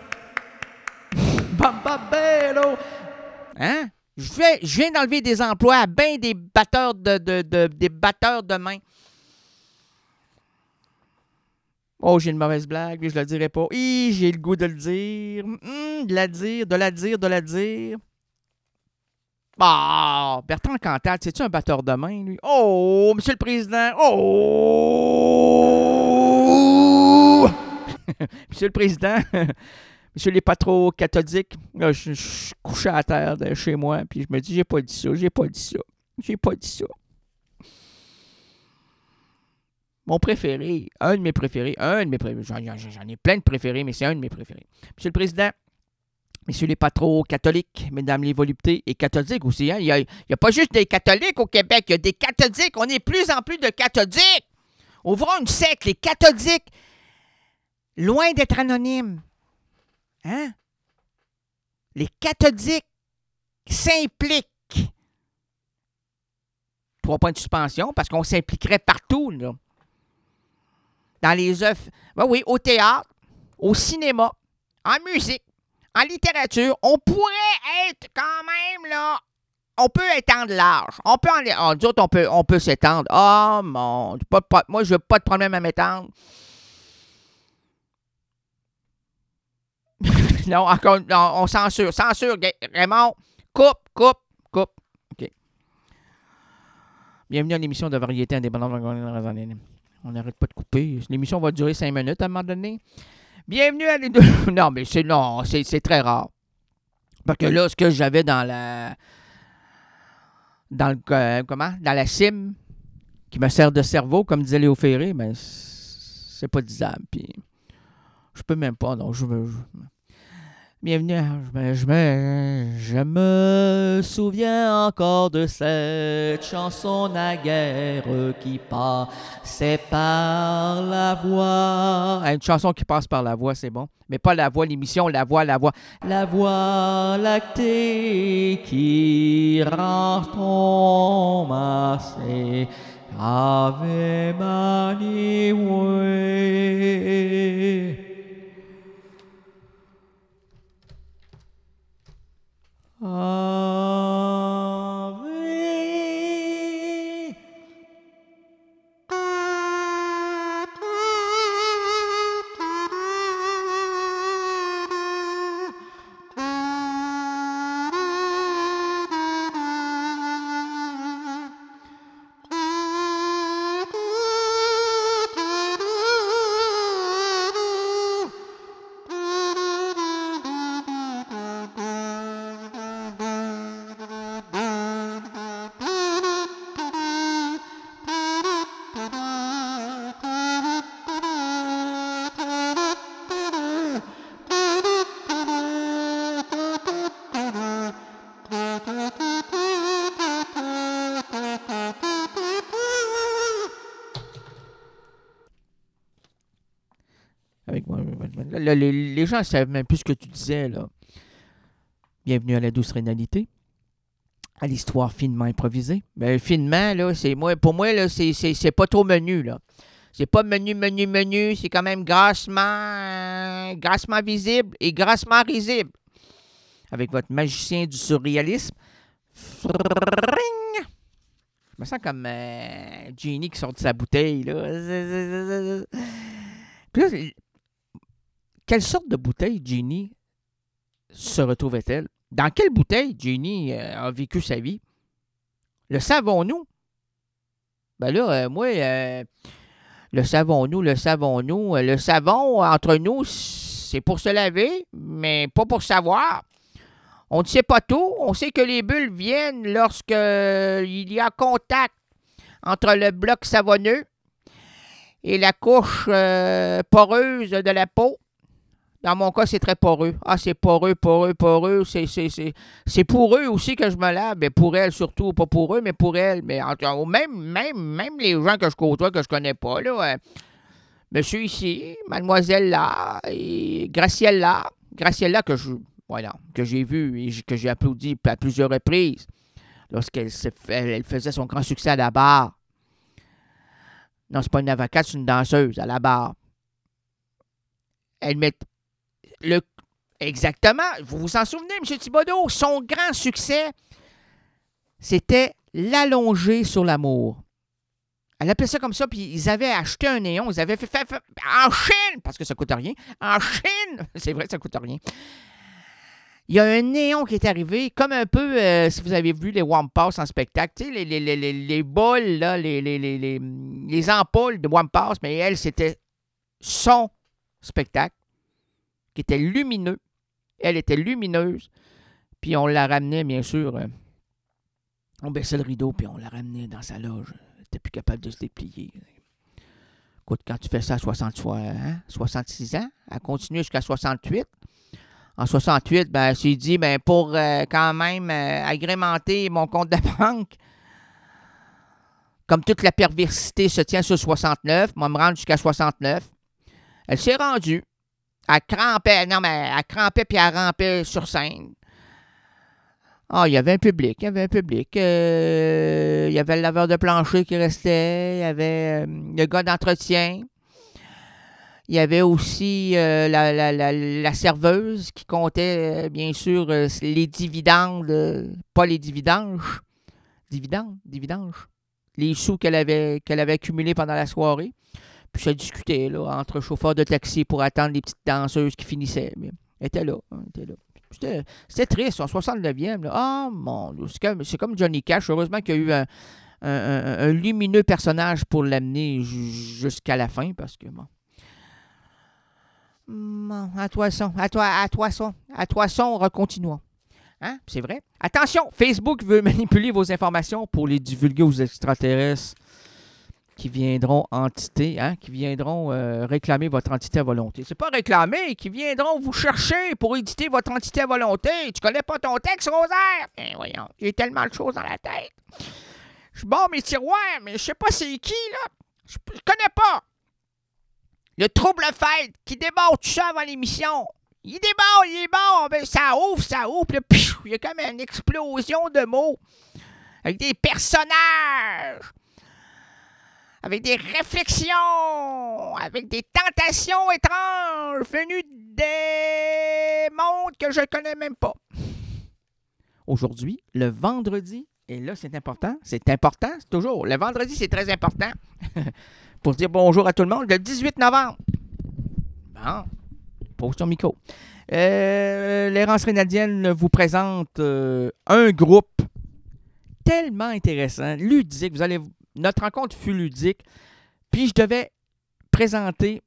Bambabello. Hein? Je viens d'enlever des emplois à bien des batteurs des batteurs de main. Oh, j'ai une mauvaise blague, mais je le dirai pas. J'ai le goût de le dire. De la dire. Ah, Bertrand Cantat, c'est-tu un batteur de main, lui? Oh, Monsieur le Président! Oh! Monsieur le Président, Monsieur les pas trop cathodiques, là, je suis couché à terre de chez moi, puis je me dis, j'ai pas dit ça. Mon préféré, un de mes préférés, j'en ai plein de préférés, mais c'est un de mes préférés. Monsieur le Président, messieurs les patrons catholiques, mesdames les voluptés et catholiques aussi, hein? Il y a pas juste des catholiques au Québec, il y a des catholiques. On est plus en plus de catholiques. Ouvrons une secte, les catholiques, loin d'être anonymes. Hein? Les catholiques s'impliquent. 3 points de suspension, parce qu'on s'impliquerait partout, là. Dans les œuvres, oui, au théâtre, au cinéma, en musique, en littérature, on pourrait être quand même, là, on peut étendre large. Nous autres, on peut s'étendre. Ah, moi, je n'ai pas de problème à m'étendre. Non, encore, on censure. Raymond, coupe. OK. Bienvenue à l'émission de variété indépendante. On n'arrête pas de couper. L'émission va durer 5 minutes à un moment donné. Bienvenue à les deux. Non, mais c'est très rare. Parce que là, ce que j'avais dans la cime qui me sert de cerveau, comme disait Léo Ferré, ben c'est pas disable. Puis je peux même pas. Non, Bienvenue. Je me souviens encore de cette chanson naguère qui passait par la voix. Une chanson qui passe par la voix, c'est bon. Mais pas la voix, l'émission, la voix. La voix lactée qui rend ton massé. Ave Maria. Là, les gens ne savent même plus ce que tu disais, là. Bienvenue à la douce rénalité, à l'histoire finement improvisée. Ben, finement, là, pour moi, là, c'est pas trop menu, là. C'est pas menu, c'est quand même grassement visible et grassement risible. Avec votre magicien du surréalisme. Je me sens comme Genie qui sort de sa bouteille, là. Puis là, quelle sorte de bouteille Ginny se retrouvait-elle? Dans quelle bouteille Ginny a vécu sa vie? Le savons-nous? Ben là, moi, le savons-nous, le savon entre nous, c'est pour se laver, mais pas pour savoir. On ne sait pas tout. On sait que les bulles viennent lorsque il y a contact entre le bloc savonneux et la couche poreuse de la peau. Dans mon cas, c'est très poreux. Ah, c'est poreux. C'est pour eux aussi que je me lave. Mais pour elle surtout. Pas pour eux, mais pour elle. Mais même les gens que je côtoie, que je connais pas, là. Monsieur ici, mademoiselle là, et Graciella que j'ai vu et que j'ai applaudi à plusieurs reprises lorsqu'elle elle faisait son grand succès à la barre. Non, c'est pas une avocate, c'est une danseuse à la barre. Elle met exactement, vous vous en souvenez, M. Thibodeau, son grand succès, c'était l'allonger sur l'amour. Elle appelait ça comme ça, puis ils avaient acheté un néon, ils avaient fait en Chine, parce que ça coûte rien. En Chine, c'est vrai que ça coûte rien. Il y a un néon qui est arrivé, comme un peu, si vous avez vu les Wampas en spectacle, tu sais, les bols, là, les ampoules de Wampas, mais elle, c'était son spectacle, qui était lumineux. Elle était lumineuse, puis on la ramenait, bien sûr, on baissait le rideau, puis on la ramenait dans sa loge. Elle n'était plus capable de se déplier. Écoute, quand tu fais ça à 66 ans, elle continue jusqu'à 68. En 68, ben, elle s'est dit, ben, pour quand même agrémenter mon compte de banque, comme toute la perversité se tient sur 69, moi, me rendre jusqu'à 69. Elle s'est rendue. Elle crampait puis elle rampait sur scène. Ah, il y avait un public. Il y avait le laveur de plancher qui restait. Il y avait le gars d'entretien. Il y avait aussi la serveuse qui comptait, bien sûr, les dividendes. Pas les dividendes. Dividendes. Les sous qu'elle avait accumulés pendant la soirée. Puis ça discutait là, entre chauffeurs de taxi pour attendre les petites danseuses qui finissaient. Mais elle était là. C'était triste, en 69e. Là. Oh mon Dieu, c'est comme Johnny Cash. Heureusement qu'il y a eu un lumineux personnage pour l'amener jusqu'à la fin, parce que bon. À toi son, recontinuons. Hein? C'est vrai. Attention, Facebook veut manipuler vos informations pour les divulguer aux extraterrestres qui viendront réclamer votre entité à volonté. C'est pas réclamer, qui viendront vous chercher pour éditer votre entité à volonté. Tu connais pas ton texte, Rosaire? Ben voyons, j'ai tellement de choses dans la tête. Je barre mes tiroirs, mais je sais pas c'est qui, là. Je connais pas. Le trouble-fête qui débarque tout ça avant l'émission. Il est bon, ben ça ouvre, puis il y a comme une explosion de mots. Avec des personnages. Avec des réflexions, avec des tentations étranges venues des mondes que je ne connais même pas. Aujourd'hui, le vendredi, et là c'est important, c'est toujours. Le vendredi, c'est très important pour dire bonjour à tout le monde. Le 18 novembre. Bon, pose ton micro. L'Errance Rénadienne vous présente un groupe tellement intéressant, ludique. Notre rencontre fut ludique. Puis je devais présenter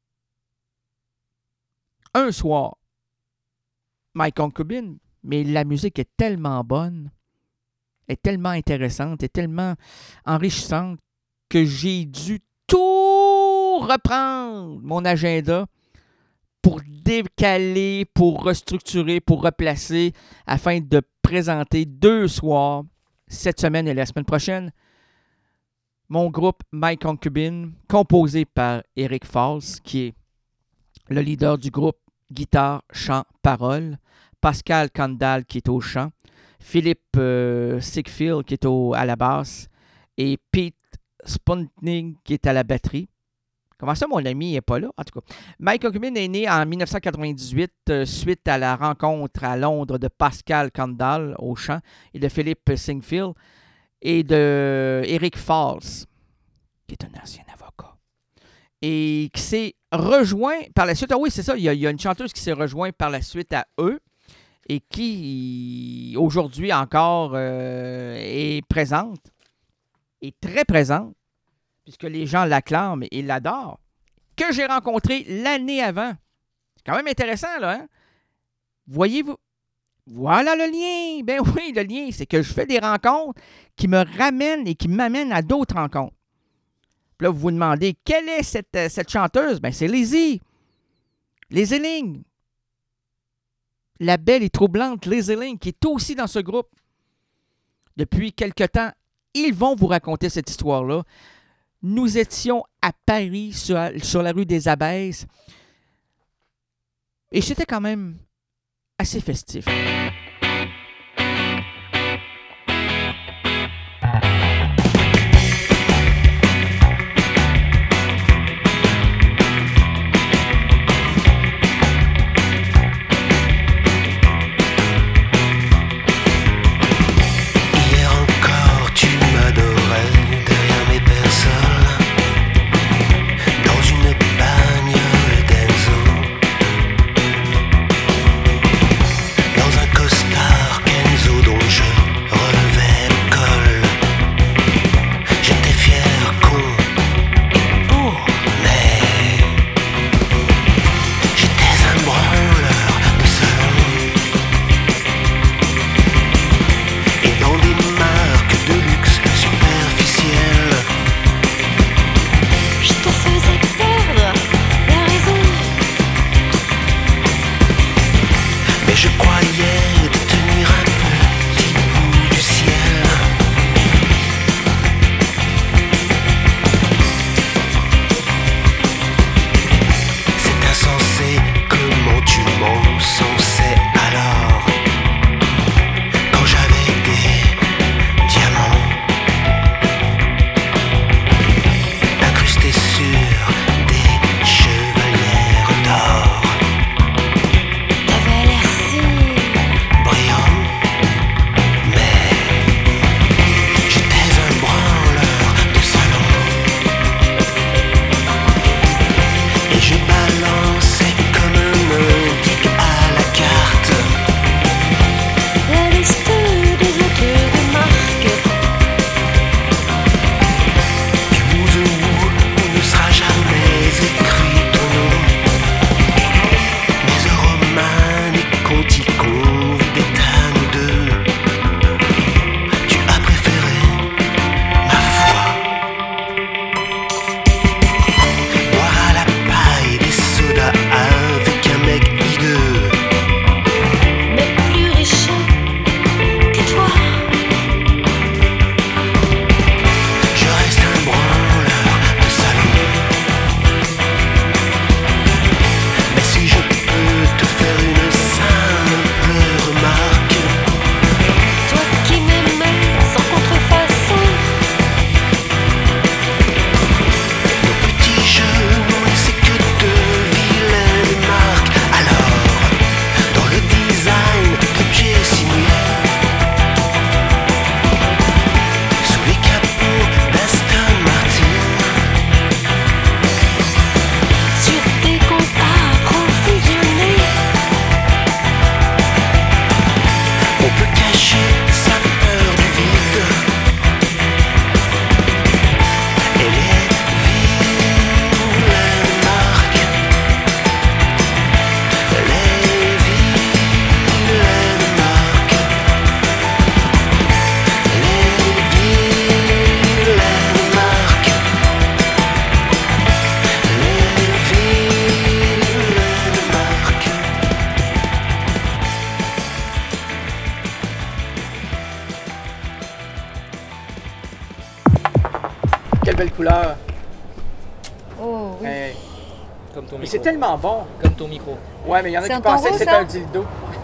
un soir My Concubine, mais la musique est tellement bonne, est tellement intéressante, est tellement enrichissante que j'ai dû tout reprendre mon agenda pour décaler, pour restructurer, pour replacer, afin de présenter 2 soirs, cette semaine et la semaine prochaine, mon groupe My Concubine, composé par Eric Falls, qui est le leader du groupe, guitare, chant, parole, Pascal Kandal, qui est au chant, Philippe Sigfield, qui est à la basse, et Pete Spunknig, qui est à la batterie. Comment ça, mon ami n'est pas là? En tout cas, My Concubine est né en 1998 suite à la rencontre à Londres de Pascal Kandal au chant et de Philippe Sigfield et de Eric Falls, qui est un ancien avocat. et qui s'est rejoint par la suite. Ah oui, c'est ça, il y a une chanteuse qui s'est rejointe par la suite à eux et qui, aujourd'hui encore, est présente, est très présente, puisque les gens l'acclament et l'adorent, que j'ai rencontré l'année avant. C'est quand même intéressant, là, hein? Voyez-vous? Voilà le lien. Ben oui, le lien, c'est que je fais des rencontres qui me ramènent et qui m'amènent à d'autres rencontres. Puis là, vous vous demandez, quelle est cette chanteuse? Ben, c'est Lizzie. Lizzie Ling. La belle et troublante Lizzie Ling, qui est aussi dans ce groupe. Depuis quelque temps, ils vont vous raconter cette histoire-là. Nous étions à Paris, sur la rue des Abbesses. Et c'était quand même assez festif. Hier encore, tu m'adorais derrière mes personnes, dans une bagnole d'Enzo, dans un costard Kenzo dont je relevais le col. J'étais fier, con et beau, mais j'étais un branleur de salon. Et dans des marques de luxe superficielles, Je te faisais perdre la raison. mais je croyais détenir un petit bout du ciel. C'est insensé, comment tu m'encensais alors, quand j'avais des diamants incrustés sur des chevalières d'or. T'avais l'air si Brillant, mais j'étais un branleur de salon. Et je balançais comme un indique à la carte la liste des hôtes de marque. du Mouzou où ne sera jamais écrit ton nom. Mais Roman et Conti convidaient à nous deux. Tu as préféré, ma foi, boire à la paille des sodas avec un mec hideux. Mais plus riche que toi. Je reste un branleur de salon. Mais si je peux te faire une simple remarque, Toi qui m'aimais sans contrefaçon. nos petits jeux n'ont laissé que de vilaines marques. Alors, dans le design d'objets signés, sous les capots d'Aston Martin, Sur tes comptes profusionnés. on peut cacher sa peur du vide et les vilaines marques. Les vilaines marques. Les vilaines marques. Les vilaines marques. Quelle belle couleur. Oh oui. Hey. Comme ton Mais micro. c'est tellement bon. Comme ton micro. Ouais, mais il y en a C'est qui un pensaient tango, que c'était ça? un dildo.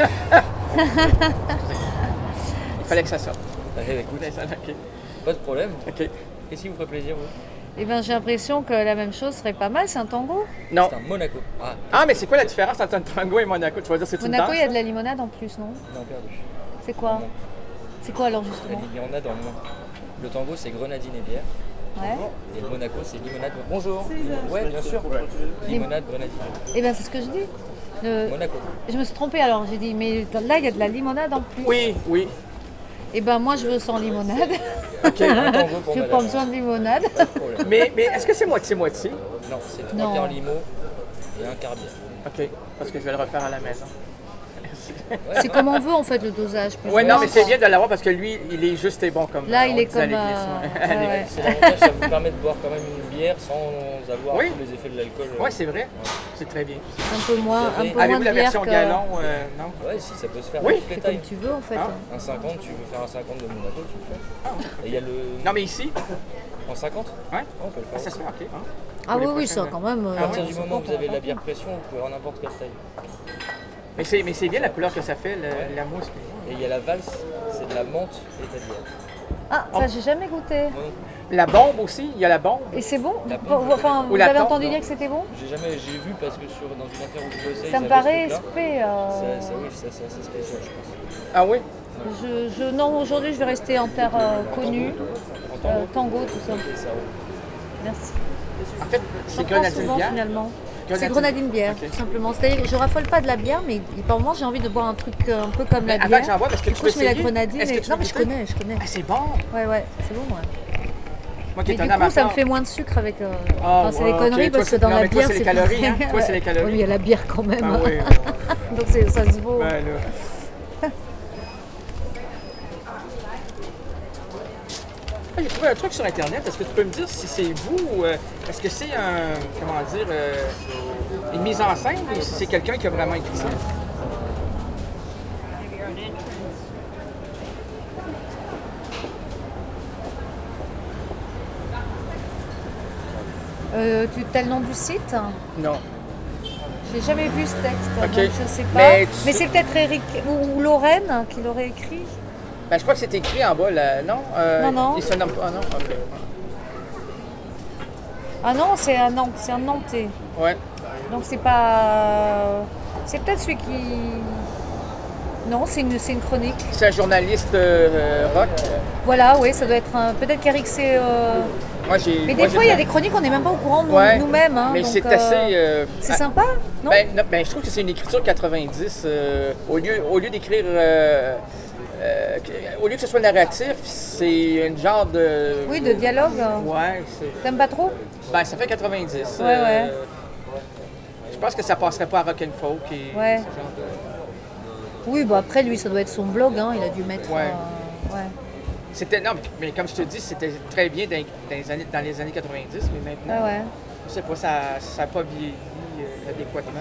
Il fallait que ça sorte. Écoute, Ok. pas de problème. Ok. Qu'est-ce qui vous ferait plaisir, vous? Eh bien, j'ai l'impression que la même chose serait pas mal, c'est un tango. Non. C'est un Monaco. Ah, Ah, mais c'est quoi la différence entre un tango et Monaco? Tu vas dire c'est une Monaco, danse? il y a de la limonade en plus, non? non, perdu. C'est quoi? Non. C'est quoi alors La justement? limonade en moins. Le tango, c'est grenadine et bière. Ouais. Et le Monaco, c'est limonade. Bonjour. Ouais, bien sûr. Limonade, grenadine. Eh bien, c'est ce que je dis. Monaco. Je me suis trompée alors, j'ai dit, mais là, il y a de la limonade en plus. Oui, oui. Eh ben moi, je veux sans limonade. Ok, un tango pour Je n'ai madame. pas besoin de limonade. Pas de problème. Mais est-ce que c'est moitié-moitié? Non, c'est 3 Non. quarts limo et un quart bière. OK, parce que je vais le refaire à la maison. C'est comme on veut en fait le dosage. plus Ouais, ou non, moins, mais c'est quoi. bien de l'avoir parce que lui, il est juste et bon comme Là, on il est disait à comme. l'église. ouais, ouais. C'est l'avantage, ça vous permet de boire quand même une bière sans avoir Oui. tous les effets de l'alcool. Oui, c'est vrai. C'est très bien. Un peu moins, un peu moins Avez-vous de la bière version que. galon? Non? Ouais, si, ça peut se faire Oui. de toutes les C'est comme tailles. tu veux en fait. Ah. hein. Un 50, tu veux faire un 50 de Monaco, tu le fais. Et il y a le. Non, mais ici? En 50 Ouais. On peut le Ah, faire. ça se fait, OK. Hein? Ah Pour les oui, oui, prochaines- ça quand même. À partir du c'est moment où bon, vous avez de la on bière comprend. pression, vous pouvez avoir n'importe quelle taille. Mais c'est bien la couleur que ça fait, la mousse. Et il y a la valse, c'est de la menthe et de la bière. Ah, ça j'ai jamais goûté. Moi non plus. La bombe aussi, il y a la bombe. Et c'est bon La bombe. Enfin, Ou vous la avez tente, entendu non. dire que c'était bon J'ai vu parce que dans une affaire où je bossais, Ça ils me avaient paraît ce truc-là. épais. Oui, c'est assez spécial, je pense. Ah oui? Non, aujourd'hui je vais rester en terre connue. En tango Tango, tout ça. Et ça, ouais. Merci. En fait, J'en c'est prends grenadine souvent bière. finalement. C'est Grenadine. grenadine bière, Ok. tout simplement. C'est-à-dire que je raffole pas de la bière, mais par moment j'ai envie de boire un truc un peu comme Mais la avant bière. que j'en bois, parce que Du tu coup, veux je mets la essayer? grenadine. Est-ce que et- tu Non, veux mais je goûter? connais, je connais. Ah, c'est bon. Ouais, c'est bon, ouais. Moi qui Mais est du un coup, ça me amateur. fait moins de sucre avec. Ah, Enfin, c'est des ouais, conneries ok. Toi, parce que dans non, la mais toi, bière, c'est les pas calories, vrai. hein. Toi, c'est les calories. Oui, il y a la bière quand même. Ah hein. oui. Donc ça se vaut. Ben là. Ah, j'ai trouvé un truc sur Internet. Est-ce que tu peux me dire si c'est vous ou est-ce que c'est une mise en scène ou si c'est quelqu'un qui a vraiment écrit ça? Tu as le nom du site? Non. J'ai jamais vu ce texte, Ok. donc je sais pas. Mais Mais, tu- c'est peut-être Eric ou Lorraine qui l'aurait écrit. Ben, je crois que c'est écrit en bas, là. Non? Non, non. Il se nomme pas. Ah non? OK. Ah non, c'est un Nantes, c'est un Nantais. Ouais. Donc c'est pas. C'est peut-être celui qui. Non, c'est une chronique. C'est un journaliste rock. Voilà, oui, ça doit être un. Peut-être qu'Eric c'est. Moi, j'ai. Mais moi, des fois, j'ai- il y a des chroniques, on n'est même pas au courant Ouais, nous-mêmes. Hein, mais donc, c'est assez. C'est sympa, non? Ben, je trouve que c'est une écriture 90. Au lieu d'écrire. Au lieu que ce soit narratif, c'est une genre de. Oui, de dialogue. Ouais, T'aimes pas trop? ben, ça fait 90. Ouais. Je pense que ça passerait pas à Rock and Folk et Ouais. ce genre de. Oui, bah après, lui, ça doit être son blog, hein, il a dû mettre. Ouais. Ouais. C'était. Non, mais comme je te dis, c'était très bien dans les années 90, mais maintenant. Ah ouais. Je sais pas, ça n'a pas vieilli adéquatement.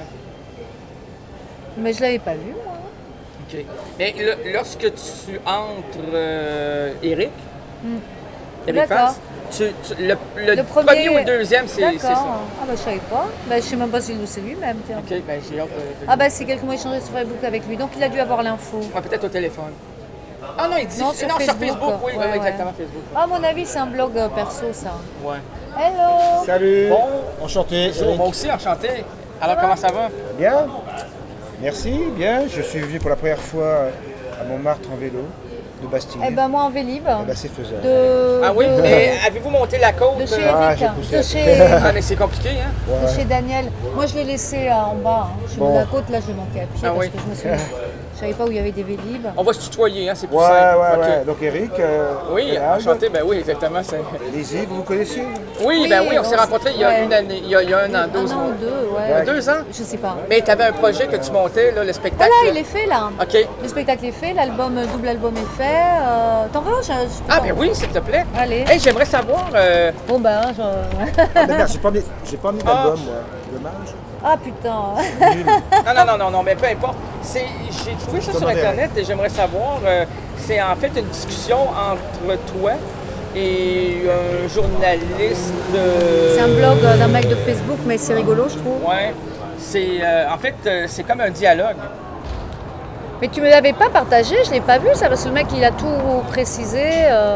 Mais je l'avais pas vu, moi. OK. Mais lorsque tu entres Eric, Eric D'accord. Fass, le premier ou le deuxième, c'est D'accord. ça. Ah bah je savais pas. Bah, je sais même pas si c'est lui-même, tiens. OK, ben j'ai hâte de... Ah bah c'est quelqu'un qui m'a échangé sur Facebook avec lui, donc il a dû avoir l'info. Ouais, peut-être au téléphone. Ah non, il dit... Non, sur sur Facebook, Facebook, oui, ouais, exactement, ouais. Facebook. Ah, à mon avis, c'est un blog perso, ça. Ouais. Hello! Salut. Bon, Enchanté. bonjour, Eric. moi aussi, enchanté. Alors, comment ça va? Bien. Merci, bien. Je suis venu pour la première fois à Montmartre en vélo, de Bastille. Eh ben moi en Vélib. Eh ben, c'est faisable. Ah oui? Mais avez-vous monté la côte? De chez Ah, Eric, j'ai poussé. de chez, Ah, mais c'est compliqué, hein? de chez Daniel. Moi je l'ai laissé en bas. Hein. Je suis Bon. de la côte, là je l'ai monté à pied Ah parce oui. que je savais pas où il y avait des Vélib. On va se tutoyer, hein, c'est plus Ouais, simple. ouais, OK. ouais. Donc Eric, Oui, Réal, enchanté, ben oui, exactement. Lizzie, vous connaissez? Oui, ben oui, on s'est on rencontrés il y a ouais. une année, il y a un an, 12 Un an mois. ou deux, ouais. 2 ans? Je sais pas. Mais tu avais un projet que tu montais, là, le spectacle. Voilà, il est fait là. OK. Le spectacle est fait, l'album, double album est fait. T'en veux? Ah, ben oui, s'il te plaît. Allez. Hey, j'aimerais savoir. Bon ben, Ah, merde, j'ai pas mis d'album, moi. Dommage. Ah putain. Non, mais peu importe. J'ai trouvé ça sur Internet et j'aimerais savoir. C'est en fait une discussion entre toi et un journaliste. C'est un blog d'un mec de Facebook, mais c'est rigolo, je trouve. Ouais. En fait, c'est comme un dialogue. Mais tu me l'avais pas partagé, je l'ai pas vu ça, parce que le mec il a tout précisé.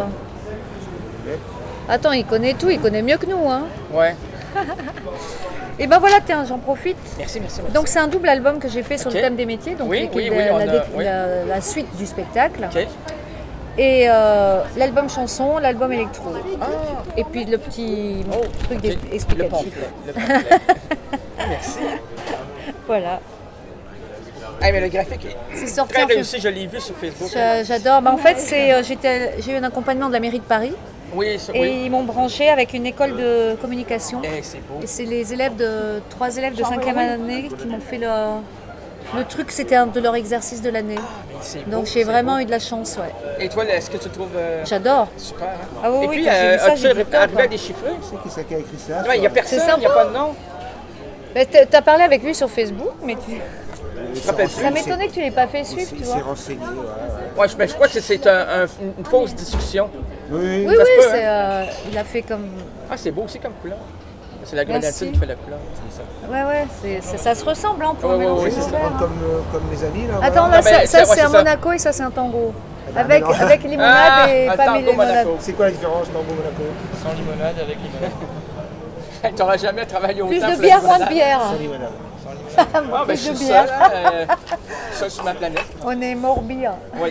Attends, il connaît tout, il connaît mieux que nous, hein. Ouais. Et ben voilà, tiens, j'en profite. Merci. Donc c'est un double album que j'ai fait sur Ok. le thème des métiers, donc Oui, qui est oui, on a- oui. la suite du spectacle. OK. Et l'album chanson, l'album électro. Et puis le petit truc explicatif. Le pamphlet. Merci. Voilà. Hey, mais le graphique C'est est sorti très en réussi, je l'ai vu sur Facebook. J'adore. En fait, j'ai eu un accompagnement de la mairie de Paris. Oui, Et ils m'ont branché avec une école de communication. C'est beau. Et c'est les élèves trois élèves de 5e année qui m'ont fait le truc, c'était un de leur exercice de l'année. Donc j'ai vraiment eu de la chance, ouais. Et toi, est-ce que tu trouves... J'adore. Super, hein? Ah oui, et oui, puis, quand j'ai vu ça, j'ai dit as-tu top, arrivé à hein. déchiffrer? C'est qui ça qui a écrit ça? Il n'y a personne, il n'y a pas de nom. Mais t'as parlé avec lui sur Facebook, mais Je te rappelle plus. ça m'étonnait que tu l'aies pas fait suivre, tu Il s'est vois. renseigné, Je crois que c'est une fausse discussion. Oui, Oui, Ça se peut, il a fait comme... Ah, c'est beau aussi comme couleur. C'est la Merci. grenadine qui fait la couleur, c'est ça. Ouais, ça se ressemble, hein, pour Ouais, mélanger ouais, les c'est verres, hein. comme les amis, là. Attends, voilà. là, ça c'est c'est un ça. Monaco et ça c'est un tango. ben, Avec limonade et un pas tango limonade. Monaco. C'est quoi la différence, Tango Monaco? Sans limonade, avec limonade. Tu n'auras jamais travaillé autant. Plus pour de la bière, moins de limonade. bière. Sans limonade. Ah, ben, Plus je suis de seul, bière. hein, seul sur ma planète. On est mort bière. Oui.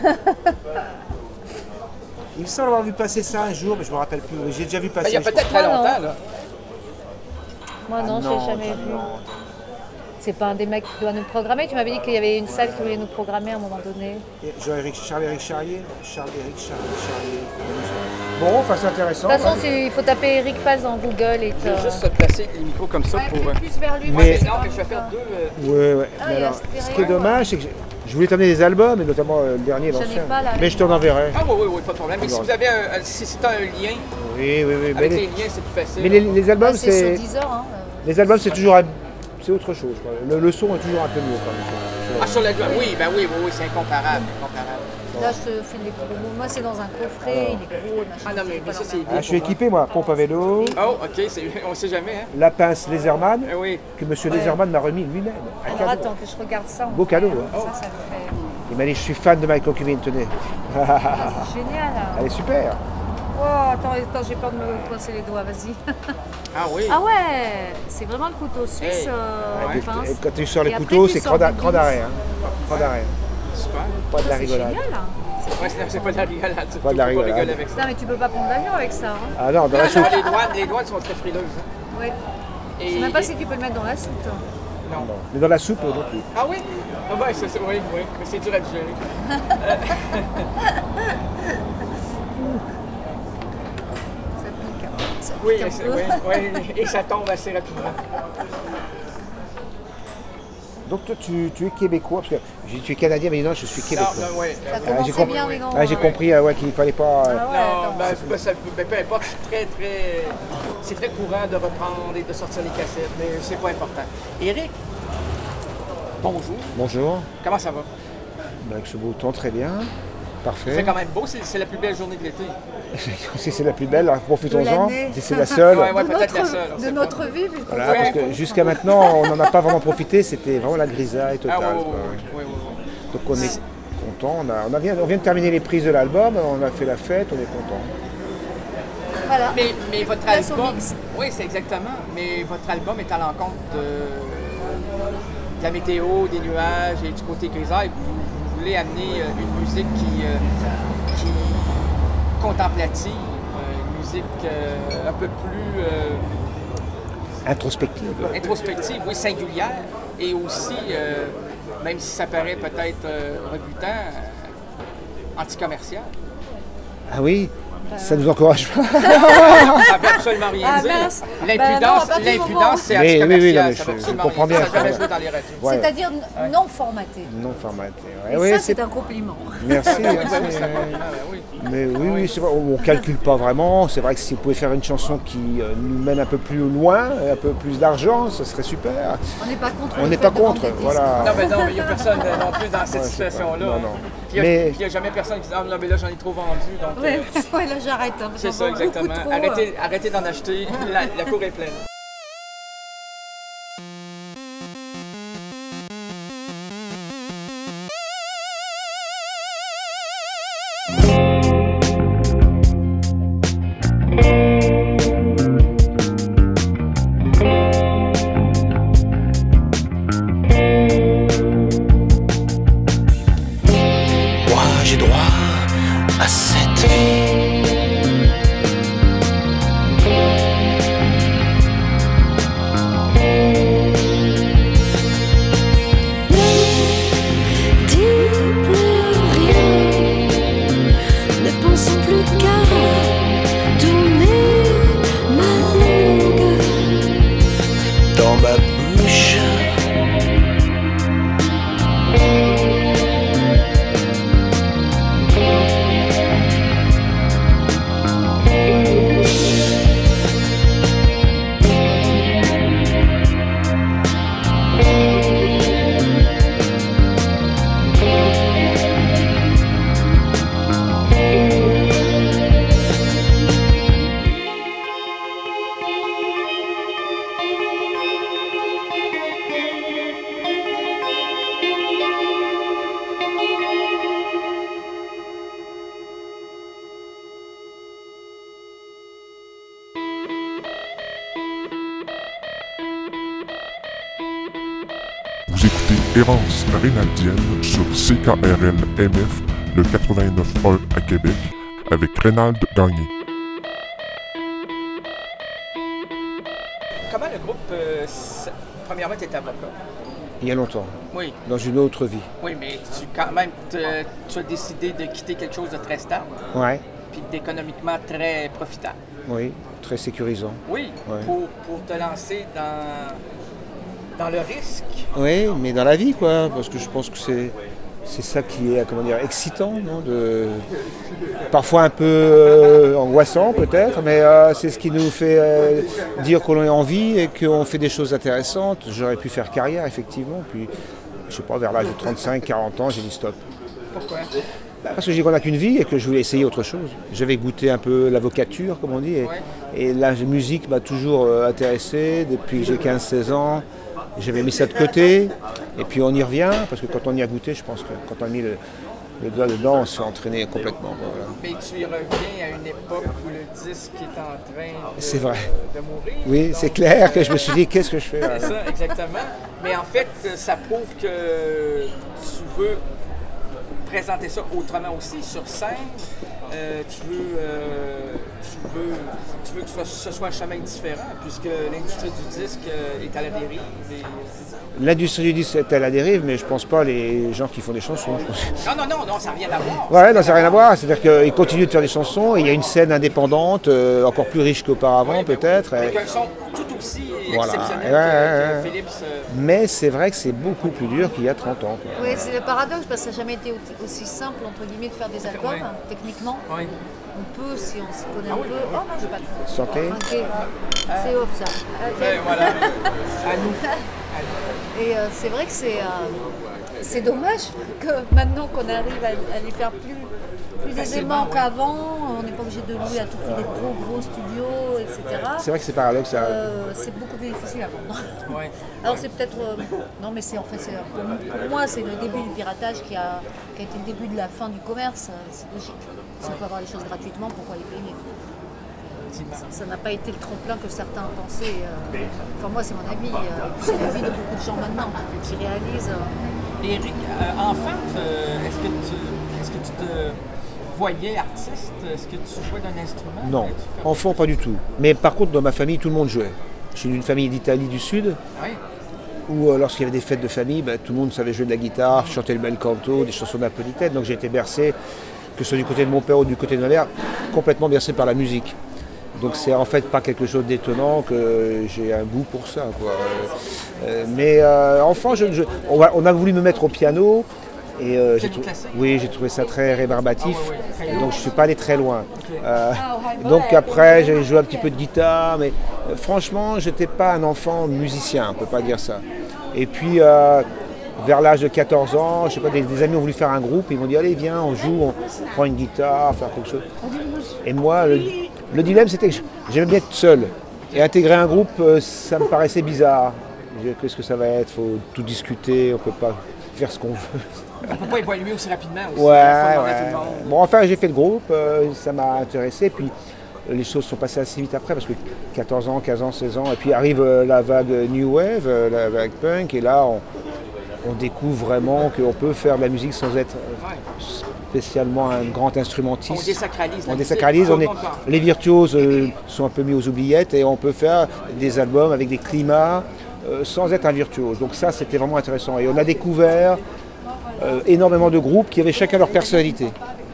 Il me semble avoir vu passer ça un jour, mais je me rappelle plus. J'ai déjà vu passer. Il y a je peut-être crois. très Ah, non. longtemps, là. Moi non, je l'ai jamais vu. C'est pas un des mecs qui doit nous programmer. Tu m'avais dit qu'il y avait une salle qui voulait nous programmer à un moment donné. Charles-Éric Charrier. Bon, enfin c'est intéressant. De toute façon, il faut taper Eric Fals dans Google et Je vais juste se placer les micros comme ça pour... plus vers lui. Mais- Non, mais je vais faire deux... Ouais. Ah, Mais il y a alors, stéréo. ce qui est dommage, c'est que je voulais t'amener des albums, et notamment le dernier, J'en ai l'ancien. pas, là, Mais je t'en enverrai. Ah oui, pas de problème. Mais si vous avez si c'est un lien, Oui. Mais avec les, les liens, c'est plus facile. mais les albums, C'est sur c'est 10 heures. Hein. les albums, c'est toujours c'est autre chose. Quoi. Le son est toujours un peu mieux quand même. Ah, sur la oui, c'est incomparable. Là, je te file les photos. Moi, c'est dans un coffret, il est gros. Machin, Ah non, mais ça, c'est bien. Je suis équipé, moi, pompe à vélo, Oh, OK, on sait jamais, hein? la pince Laserman, Ah oui. que monsieur Laserman m'a remis lui-même. Un Alors cadeau. attends, que je regarde ça. Beau cadeau. Hein. Ça me fait... Il m'a dit, je suis fan de Michael Cuvin, tenez. C'est génial. Hein. Elle est super. Oh, attends, j'ai peur de me coincer les doigts, vas-y. Ah oui. Ah ouais, c'est vraiment le couteau suisse, Hey. Et pince. quand tu sors les Et après, couteaux, tu c'est sors grand des d'arrêt. Hein. Grand d'arrêt. Super. Pas de la C'est rigolade. génial. Hein. Ouais, c'est pas de la rigolade. Pas de la Faut rigolade. rigoler avec ça. Non, mais tu peux pas prendre l'avion avec ça. Hein. Ah non, dans la soupe. Ah, les douanes sont très frileuses. Hein. Ouais. Et, Je sais même pas si tu peux le mettre dans la soupe. Toi. Non. Mais dans la soupe, non plus. Ah oui? Ah ouais, oui, mais c'est dur à digérer. Ça pique. Hein. Ça pique Oui, un peu. et ça tombe assez rapidement. Donc toi, tu es québécois, parce que tu es canadien, mais non, je suis québécois. Non, ouais. Ça j'ai commençait compris, bien, mais non. j'ai compris qu'il fallait pas... Ah ouais, Non, attends. peu importe, c'est très courant de reprendre et de sortir les cassettes, mais c'est pas important. Éric, bonjour. Bonjour, Comment ça va? avec ce beau temps, très bien, C'est parfait. quand même beau, c'est la plus belle journée de l'été. Si c'est la plus belle, alors De profitons-en. l'année. Si c'est la seule. Ouais, De peut-être la seule, on de sait notre vie, puisque Voilà, parce que jusqu'à maintenant, on n'en a pas vraiment profité, c'était vraiment la grisaille Ah totale. oui, quoi. oui. Donc on est content, on vient de terminer les prises de l'album, on a fait la fête, on est content. voilà. Mais votre Place au album, mix. oui, c'est exactement, mais votre album est à l'encontre de la météo, des nuages et du côté grisaille. Vous voulez amener une musique qui contemplative, une musique un peu plus Introspective. introspective, oui, singulière, et aussi, même si ça paraît peut-être rebutant, anticommercial. Ah oui, ça nous encourage pas. Ça ne veut absolument rien Ah, dire. mince. L'impudence, Ben non, l'impudence, c'est Oui, anticommercial. oui, non, mais ça je veut absolument comprends rien dire. bien, Ça jamais ça. joué dans les radios. Ouais. C'est-à-dire non formaté. Non formaté. Et Ouais, ça, c'est- c'est un compliment. Merci. Oui, merci. c'est un compliment, oui. Mais oui, c'est vrai, on ne calcule pas vraiment. C'est vrai que si vous pouvez faire une chanson qui nous mène un peu plus loin, un peu plus d'argent, ce serait super. On n'est pas contre. On le n'est fait pas de vendre contre, des disques. voilà. Non, mais il n'y a personne non plus dans cette Ouais, c'est situation-là. pas- non. Puis il Mais- n'y a jamais personne qui dit « Ah non, mais là, j'en ai trop vendu. » Donc, Ouais, ouais, là j'arrête. Hein, parce c'est qu'on ça, vend beaucoup exactement. trop, Arrêtez d'en acheter. La cour est pleine. Moi j'ai droit à cette Vous écoutez Errance Rénaldienne sur CKRL MF, le 89.1 à Québec, avec Rénald Gagné. Comment le groupe... premièrement, tu étais avocat. Il y a longtemps, Oui. dans une autre vie. Oui, mais quand même, tu as décidé de quitter quelque chose de très stable, Ouais, puis d'économiquement très profitable. oui, très sécurisant. Oui, Ouais. pour te lancer dans le risque. Oui, mais dans la vie, quoi, parce que je pense que c'est ça qui est, comment dire, excitant, non, parfois un peu angoissant peut-être, mais c'est ce qui nous fait dire qu'on est en vie et qu'on fait des choses intéressantes. J'aurais pu faire carrière, effectivement, puis, je sais pas, vers l'âge de 35-40 ans, j'ai dit stop. Pourquoi? Parce que j'ai dit qu'on n'a qu'une vie et que je voulais essayer autre chose. J'avais goûté un peu l'avocature, comme on dit, et la musique m'a toujours intéressé depuis que j'ai 15-16 ans. J'avais mis ça de côté, et puis on y revient, parce que quand on y a goûté, je pense que quand on a mis le doigt dedans, on se fait entraîner complètement. Voilà. Mais tu y reviens à une époque où le disque est en train C'est vrai. de mourir. Oui, c'est clair que je me suis dit, qu'est-ce que je fais là? C'est ça, exactement. Mais en fait, ça prouve que tu veux présenter ça autrement aussi, sur scène. Tu veux que ce soit un chemin différent, puisque l'industrie du disque est à la dérive. L'industrie du disque est à la dérive, mais je pense pas les gens qui font des chansons. Non, ça n'a rien à voir. Ouais, non, ça n'a rien à voir. C'est-à-dire qu'ils continuent de faire des chansons, et il y a une scène indépendante, encore plus riche qu'auparavant peut-être. Avec un son tout aussi Voilà. exceptionnel que Philips. Mais c'est vrai que c'est beaucoup plus dur qu'il y a 30 ans. Quoi. Oui, c'est le paradoxe parce que ça n'a jamais été aussi simple entre guillemets de faire des albums, Ouais. Techniquement. Oui. On peut, si on s'y connaît un peu. Oh non, je vais pas trop. Santé. Ok. C'est off ça. Ok. Ouais, voilà. À nous. Et c'est vrai que c'est dommage que maintenant qu'on arrive à les faire plus aisément qu'avant, on n'est pas obligé de louer à tout prix des gros studios, etc. C'est vrai que c'est paradoxal. C'est beaucoup plus difficile à vendre. Ouais. Alors c'est peut-être... non mais c'est en fait, pour moi c'est le début du piratage qui a été le début de la fin du commerce. C'est logique. Si on peut avoir les choses gratuitement, pourquoi les payer? Ça n'a pas été le tremplin que certains pensaient. Enfin moi c'est mon avis. C'est l'avis de beaucoup de gens maintenant qui réalisent... Éric, enfant, est-ce que tu te voyais artiste? Est-ce que tu jouais d'un instrument? Non, enfant pas du tout. Mais par contre dans ma famille tout le monde jouait. Je suis d'une famille d'Italie du Sud. Oui. Où lorsqu'il y avait des fêtes de famille, tout le monde savait jouer de la guitare, chanter le bel canto, des chansons napolitaines. Donc j'ai été bercé, que ce soit du côté de mon père ou du côté de ma mère, complètement bercé par la musique. Donc c'est en fait pas quelque chose d'étonnant que j'ai un goût pour ça, quoi. Mais enfant, on a voulu me mettre au piano. Et j'ai trouvé ça très rébarbatif. Donc je ne suis pas allé très loin. Donc après, j'ai joué un petit peu de guitare, mais franchement, je n'étais pas un enfant musicien, on ne peut pas dire ça. Et puis, vers l'âge de 14 ans, je sais pas, des amis ont voulu faire un groupe, ils m'ont dit allez viens, on joue, on prend une guitare, faire quelque chose. Et moi, le dilemme c'était que j'aimais bien être seul. Et intégrer un groupe, ça me paraissait bizarre. Qu'est-ce que ça va être? Il faut tout discuter, on ne peut pas faire ce qu'on veut. On ne peut pas évoluer aussi rapidement aussi. Ouais. Bon, enfin, j'ai fait le groupe, ça m'a intéressé. Puis les choses sont passées assez vite après, parce que 14 ans, 15 ans, 16 ans, et puis arrive la vague New Wave, la vague punk, et là, on découvre vraiment qu'on peut faire de la musique sans être spécialement un grand instrumentiste. On désacralise. Les virtuoses sont un peu mis aux oubliettes, et on peut faire des albums avec des climats sans être un virtuose. Donc ça, c'était vraiment intéressant. Et on a découvert énormément de groupes qui avaient chacun leur personnalité.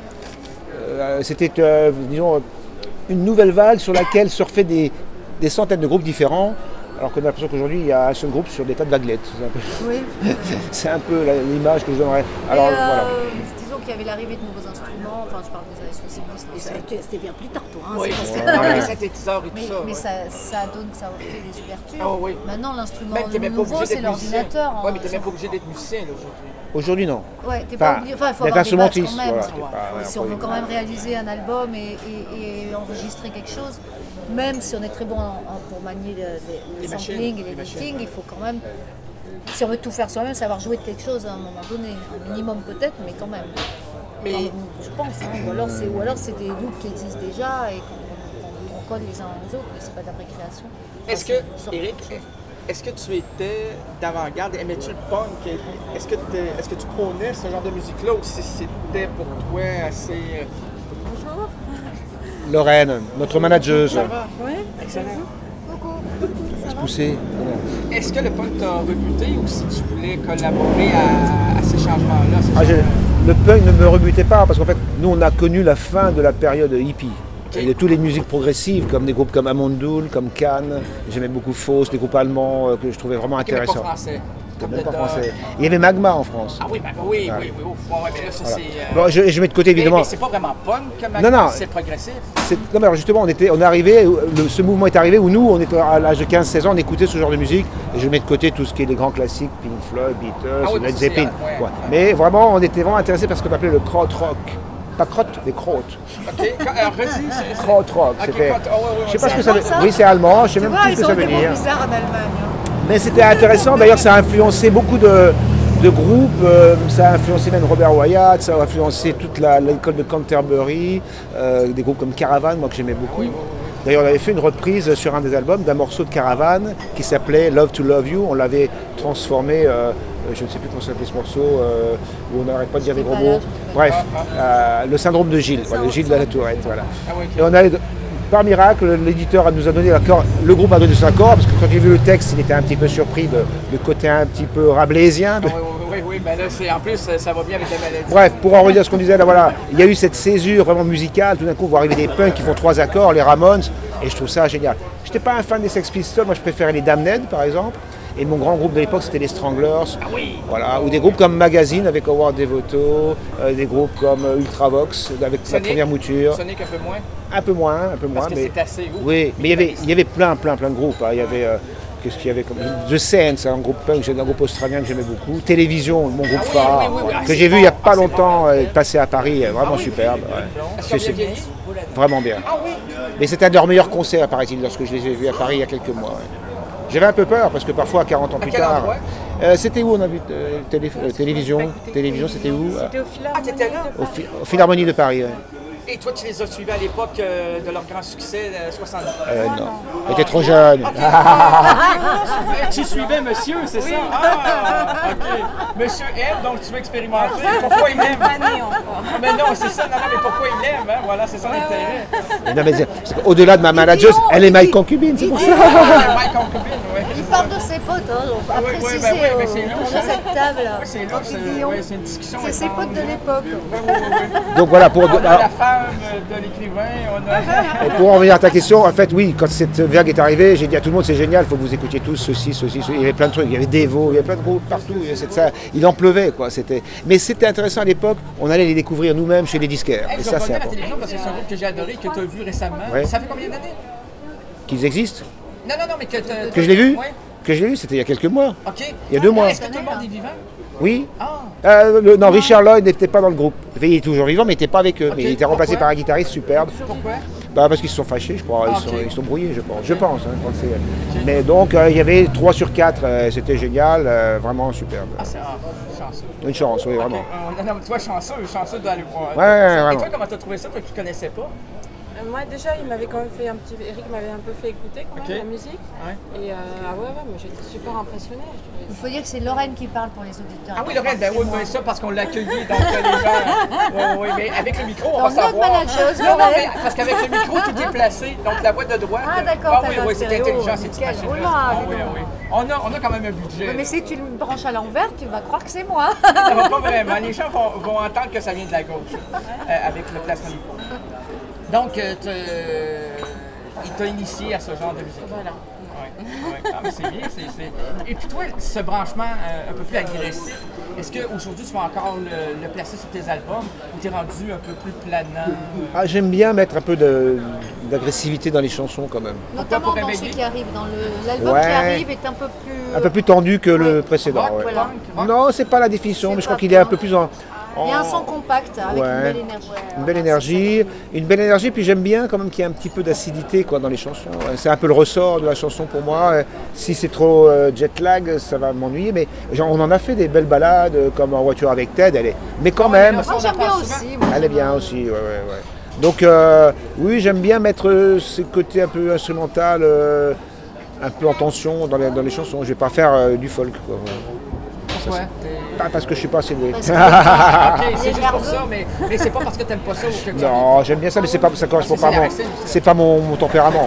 C'était, disons, une nouvelle vague sur laquelle surfaient des centaines de groupes différents, alors qu'on a l'impression qu'aujourd'hui, il y a un seul groupe sur des tas de vaguelettes. C'est un peu l'image que je donnerais. Alors, voilà. Disons qu'il y avait l'arrivée de nouveaux instruments, enfin je parle des années 70. C'était bien plus tard, toi. Hein, oui, les synthétiseurs et tout ça. Mais ça donne, ça offrait des ouvertures. Oh, oui. Maintenant, l'instrument nouveau, c'est l'ordinateur. Oui, mais tu n'es même pas obligé d'être musicien aujourd'hui. Aujourd'hui, non. Ouais, t'es pas obligé. Enfin, il faut avoir des bases quand même. Voilà, si on veut quand même réaliser un album et enregistrer quelque chose, même si on est très bon pour manier les samplings et l'editing, il faut quand même, si on veut tout faire soi-même, savoir jouer de quelque chose à un moment donné. Un minimum peut-être, mais quand même. Mais je pense, hein, ou alors c'est des loops qui existent déjà et qu'on colle les uns aux autres, mais c'est pas de la récréation. Est-ce que, Éric, est-ce que tu étais d'avant-garde? Aimais-tu le punk? Est-ce que tu prônais ce genre de musique-là ou si c'était pour toi assez... Bonjour. Lorraine, notre manageuse. Ça va? Oui. Excellent. Coucou. Se pousser. Est-ce que le punk t'a rebuté ou si tu voulais collaborer à ces changements-là? Le punk ne me rebutait pas parce qu'en fait, nous, on a connu la fin de la période hippie. Et de toutes les musiques progressives, comme des groupes comme Amondoul, comme Cannes, j'aimais beaucoup Faust, des groupes allemands que je trouvais vraiment intéressants. Mais pas français. Même pas français. Il y avait Magma en France. Ah oui, oui. Ouais, mais là, ça, Voilà. c'est... Bon, je mets de côté, évidemment. Mais c'est pas vraiment punk que Magma, Non. c'est progressif. Non, mais alors justement, on est arrivé, ce mouvement est arrivé où nous, on était à l'âge de 15-16 ans, on écoutait ce genre de musique. Et je mets de côté tout ce qui est les grands classiques, Pink Floyd, Beatles, Led Zeppelin. Ouais. Mais vraiment, on était vraiment intéressés par ce qu'on appelait le krautrock. Pas crotte, des crottes. OK, alors vas-y. Krautrock, c'était... Je sais pas ce que ça veut dire. Oui, c'est allemand, je sais même plus ce que ça veut dire. Ils sont bizarres en Allemagne. Mais c'était intéressant, d'ailleurs ça a influencé beaucoup de groupes, ça a influencé même Robert Wyatt, ça a influencé toute l'école de Canterbury, des groupes comme Caravan, moi que j'aimais beaucoup. D'ailleurs on avait fait une reprise sur un des albums d'un morceau de Caravan qui s'appelait Love to Love You, on l'avait transformé, je ne sais plus comment s'appelait ce morceau, où on n'arrête pas de dire des gros mots. Bref, le syndrome de Gilles, voilà, Gilles de la Tourette, voilà. Et on allait... Par miracle, l'éditeur nous a donné l'accord, le groupe a donné son accord, parce que quand il a vu le texte, il était un petit peu surpris du côté un petit peu rabelaisien. Oui, mais là, en plus, ça va bien avec la maladie. Bref, pour en redire ce qu'on disait, là, voilà, il y a eu cette césure vraiment musicale, tout d'un coup, on voit arriver des punks qui font 3 accords, les Ramones, et je trouve ça génial. Je n'étais pas un fan des Sex Pistols, moi je préférais les Damned, par exemple. Et mon grand groupe de l'époque, c'était les Stranglers. Ah oui. Voilà, ou des groupes comme Magazine avec Howard Devoto, des groupes comme Ultravox avec la première mouture. Sonic un peu moins. Un peu moins, Parce que mais c'est assez ouf. oui, mais il y avait plein de groupes. Hein. Il y avait qu'est-ce qu'il y avait comme The Saints, un groupe punk, un groupe australien que j'aimais beaucoup. Télévision, mon groupe phare, que j'ai vu il n'y a pas longtemps passer à Paris, vraiment superbe. Ouais. C'est vraiment bien. Ah oui. Mais c'était un de leurs meilleurs concerts, paraît-il, lorsque je les ai vus à Paris il y a quelques mois. Ouais. J'avais un peu peur parce que parfois 40 ans plus tard. C'était où on a vu télévision, c'était où? C'était au Philharmonie. Ah, t'étais là? Au Philharmonie de Paris. Ouais. Et toi, tu les as suivis à l'époque de leur grand succès, 70? Non. J'étais trop jeune. Tu suivais monsieur, c'est ça? Ah, OK. Monsieur aime, donc tu veux expérimenter. Pourquoi il aime? Mais non, c'est ça. Non, mais pourquoi il aime? Hein? Voilà, c'est ça l'intérêt. Non, mais au-delà de ma manageuse, elle est my concubine, c'est pour ça. My concubine, oui. Il parle de ses potes, hein, on va préciser mais c'est louche, autour de cette table. Oui, c'est louche, c'est une discussion. C'est ses potes de l'époque. Donc voilà, pour... On a la femme de l'écrivain, on a... Et pour en revenir à ta question, en fait, oui, quand cette vague est arrivée, j'ai dit à tout le monde, c'est génial, il faut que vous écoutiez tous ceci. Il y avait plein de trucs, il y avait Devo, il y avait plein de groupes partout. Il en pleuvait, quoi. Mais c'était intéressant à l'époque, on allait les découvrir nous-mêmes chez les disquaires. Et ça, c'est la important. télévision parce que c'est un groupe que j'ai adoré, que tu as vu récemment. Ouais. Ça fait combien d'années? Qu'ils existent? Non, mais que je l'ai vu? Ouais. Que je l'ai vu, c'était il y a quelques mois. OK. Il y a 2 mois. Est-ce que tout le monde est vivant? Oui. Ah. Non, Richard Lloyd n'était pas dans le groupe. Il est toujours vivant, mais il n'était pas avec eux. Okay. Mais il était remplacé par un guitariste superbe. Pourquoi? Parce qu'ils se sont fâchés, je crois. Ils sont brouillés, je pense. Je pense. Hein, quand Okay. Mais donc, il y avait 3 sur 4. C'était génial. Vraiment superbe. Ah, c'est chanceux. Une chance, oui, vraiment. Non, mais toi, chanceux d'aller voir. Ouais, et vraiment. toi, comment t'as trouvé ça, toi qui connaissais pas? Moi déjà il m'avait quand même fait un petit... Eric m'avait un peu fait écouter quand même la musique. Ouais. Et moi j'étais super impressionnée. Il faut dire que c'est Lorraine qui parle pour les auditeurs. Ah oui, Lorraine, oui, ça parce qu'on l'a accueilli, donc les gens... Oui, mais avec le micro, on va savoir. Manageuse, non, mais parce qu'avec le micro, tout est placé, donc la voix de droite... Ah d'accord, oui, c'est intelligent, ces petites machines. Oui. On a quand même un budget. Oui, mais si tu le branches à l'envers, tu vas croire que c'est moi. Ça va pas vraiment. Les gens vont entendre que ça vient de la gauche, avec le placement du micro. Donc, il t'a initié à ce genre de musique. Voilà. Ouais. Ah, mais c'est bien. Et puis toi, ce branchement un peu plus agressif, est-ce qu'aujourd'hui tu vas encore le placer sur tes albums ou t'es rendu un peu plus planant? J'aime bien mettre un peu d'agressivité dans les chansons quand même. Notamment dans ce qui arrive, dans l'album qui arrive est un peu plus... Un peu plus tendu que le précédent. Rock, ouais. rock. Non, c'est pas la définition, mais je crois qu'il est un peu plus en... Il y a un son compact avec une belle énergie. Une belle énergie, puis j'aime bien quand même qu'il y ait un petit peu d'acidité dans les chansons. C'est un peu le ressort de la chanson pour moi. Si c'est trop jet lag, ça va m'ennuyer, mais on en a fait des belles ballades comme En voiture avec Ted, mais quand même... Moi j'aime bien aussi. Elle est bien aussi, ouais. Donc oui, j'aime bien mettre ce côté un peu instrumental un peu en tension dans les chansons. Je vais pas faire du folk, quoi. Pourquoi? Parce que je suis pas assez doué. Ok, c'est juste pour ça, mais c'est pas parce que t'aimes pas ça ou que tu Non, j'aime bien ça, mais ça correspond pas à moi. C'est pas mon tempérament.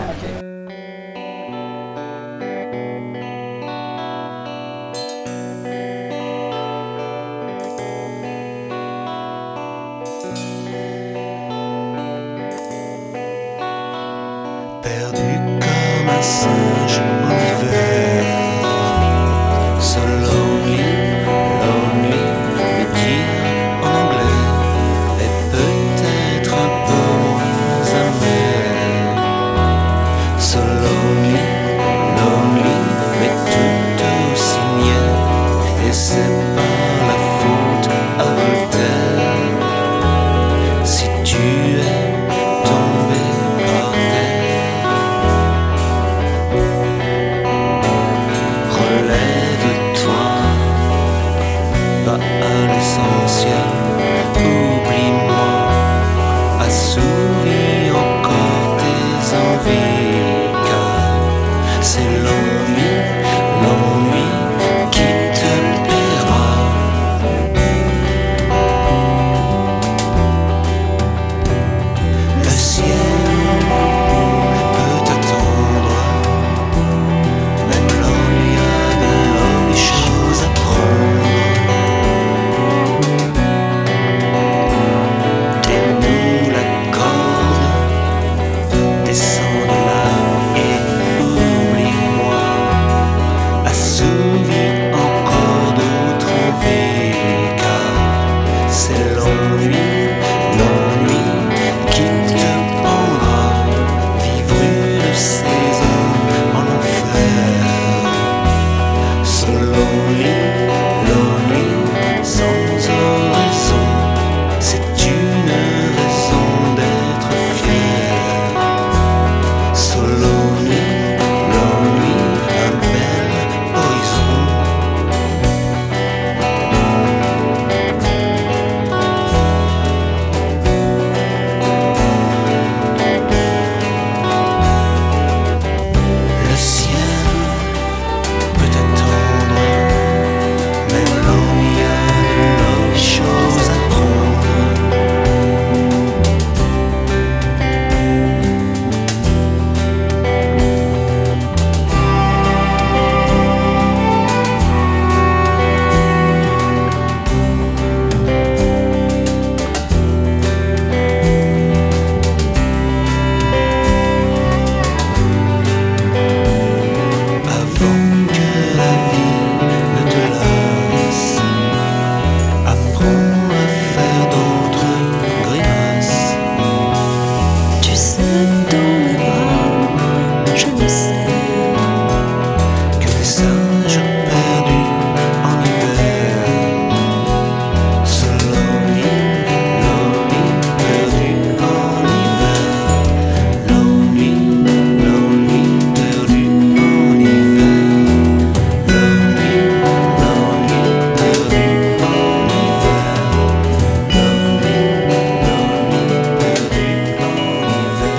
Perdu comme un singe en hiver. So lonely, lonely, le dire en anglais est peut-être un peu moins amer. So lonely, lonely, mais tout aussi niais. Et c'est pas la faute à Voltaire si tu es tombé par terre. Relève-toi, va à l'essentiel, oublie-moi, assouvis encore tes envies, car c'est l'ennui, l'ennui qui te paiera. Le ciel peut attendre. Même l'ennui a de longues choses à prendre. Donne-nous la corde, descends de là et oublie-moi. Assouvis encore d'autres envies, car c'est l'ennui, l'ennui qui te prendra. Vivre une saison en enfer. So lonely, lonely, sans horizon. C'est une raison d'être fier. So lonely, lonely, un bel horizon. Le ciel peut attendre, même l'ennui a de longues choses à prendre. Avant que la vie ne te lasse, apprends à faire d'autres grimaces. Tu sais, dans mes bras, je ne sais Que les singes perdus en hiver. So lonely, lonely, perdus en hiver. Lonely, lonely, perdus en hiver. Lonely, lonely, perdus en hiver. Lonely, lonely, perdus en hiver.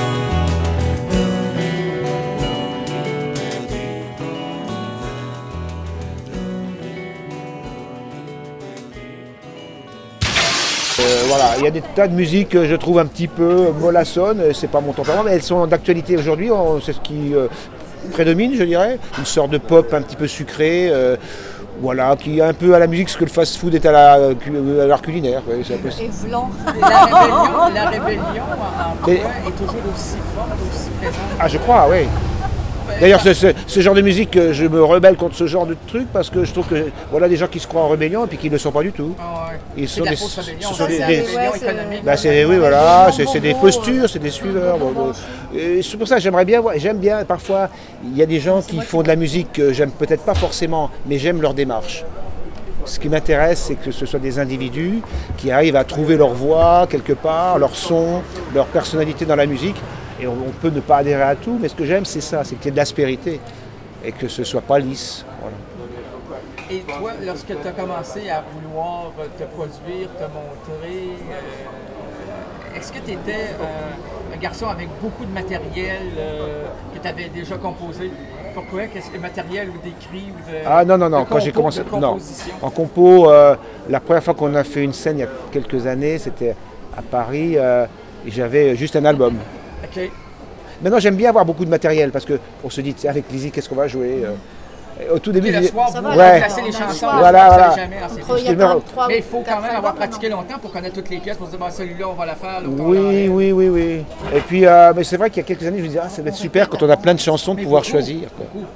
Voilà, il y a des tas de musiques que je trouve un petit peu mollassonnes, c'est pas mon tempérament, mais elles sont d'actualité aujourd'hui, c'est ce qui prédomine, je dirais. Une sorte de pop un petit peu sucré, voilà, qui est un peu à la musique ce que le fast-food est à l'art culinaire. Ouais, c'est un peu ça. Et Vlan. La rébellion en toi est toujours aussi forte, aussi présente. Ah, je crois, oui. D'ailleurs, ce genre de musique, je me rebelle contre ce genre de truc parce que je trouve que voilà des gens qui se croient en rébellion et puis qui ne le sont pas du tout. Ah ouais. Ils C'est sont de la des, fausse rébellion, ce sont ça, des- c'est des- la rébellion économique. bah, oui, voilà, c'est des postures, c'est des suiveurs. Bon. Et c'est pour ça que j'aimerais bien voir, j'aime bien parfois, il y a des gens qui font de la musique que j'aime peut-être pas forcément, mais j'aime leur démarche. Ce qui m'intéresse, c'est que ce soit des individus qui arrivent à trouver leur voix quelque part, leur son, leur personnalité dans la musique. Et on peut ne pas adhérer à tout, mais ce que j'aime, c'est ça, c'est qu'il y ait de l'aspérité et que ce soit pas lisse. Voilà. Et toi, lorsque tu as commencé à vouloir te produire, te montrer, est-ce que tu étais un garçon avec beaucoup de matériel que tu avais déjà composé? Pourquoi? Qu'est-ce que matériel ou d'écrit ou de Ah non, de quand j'ai compo- commencé. de Non. composition? En compo, la première fois qu'on a fait une scène il y a quelques années, c'était à Paris, et j'avais juste un album. OK. Maintenant, j'aime bien avoir beaucoup de matériel parce qu'on se dit, tiens, avec Lizzy, qu'est-ce qu'on va jouer Au tout début, Et le je soir, disais, vous ouais. placez les chansons, Voilà, vous ne voilà. jamais. Hein, c'est Entre, il y a Parce que quand même 3 mais il faut quand même avoir pratiqué longtemps pour connaître toutes les pièces, pour se dire, bon, celui-là, on va la faire. l'autre, on va la Oui, faire. oui. Et puis, mais c'est vrai qu'il y a quelques années, je me disais, ça va être super quand on a plein de chansons de Mais pouvoir beaucoup, choisir. quoi. beaucoup.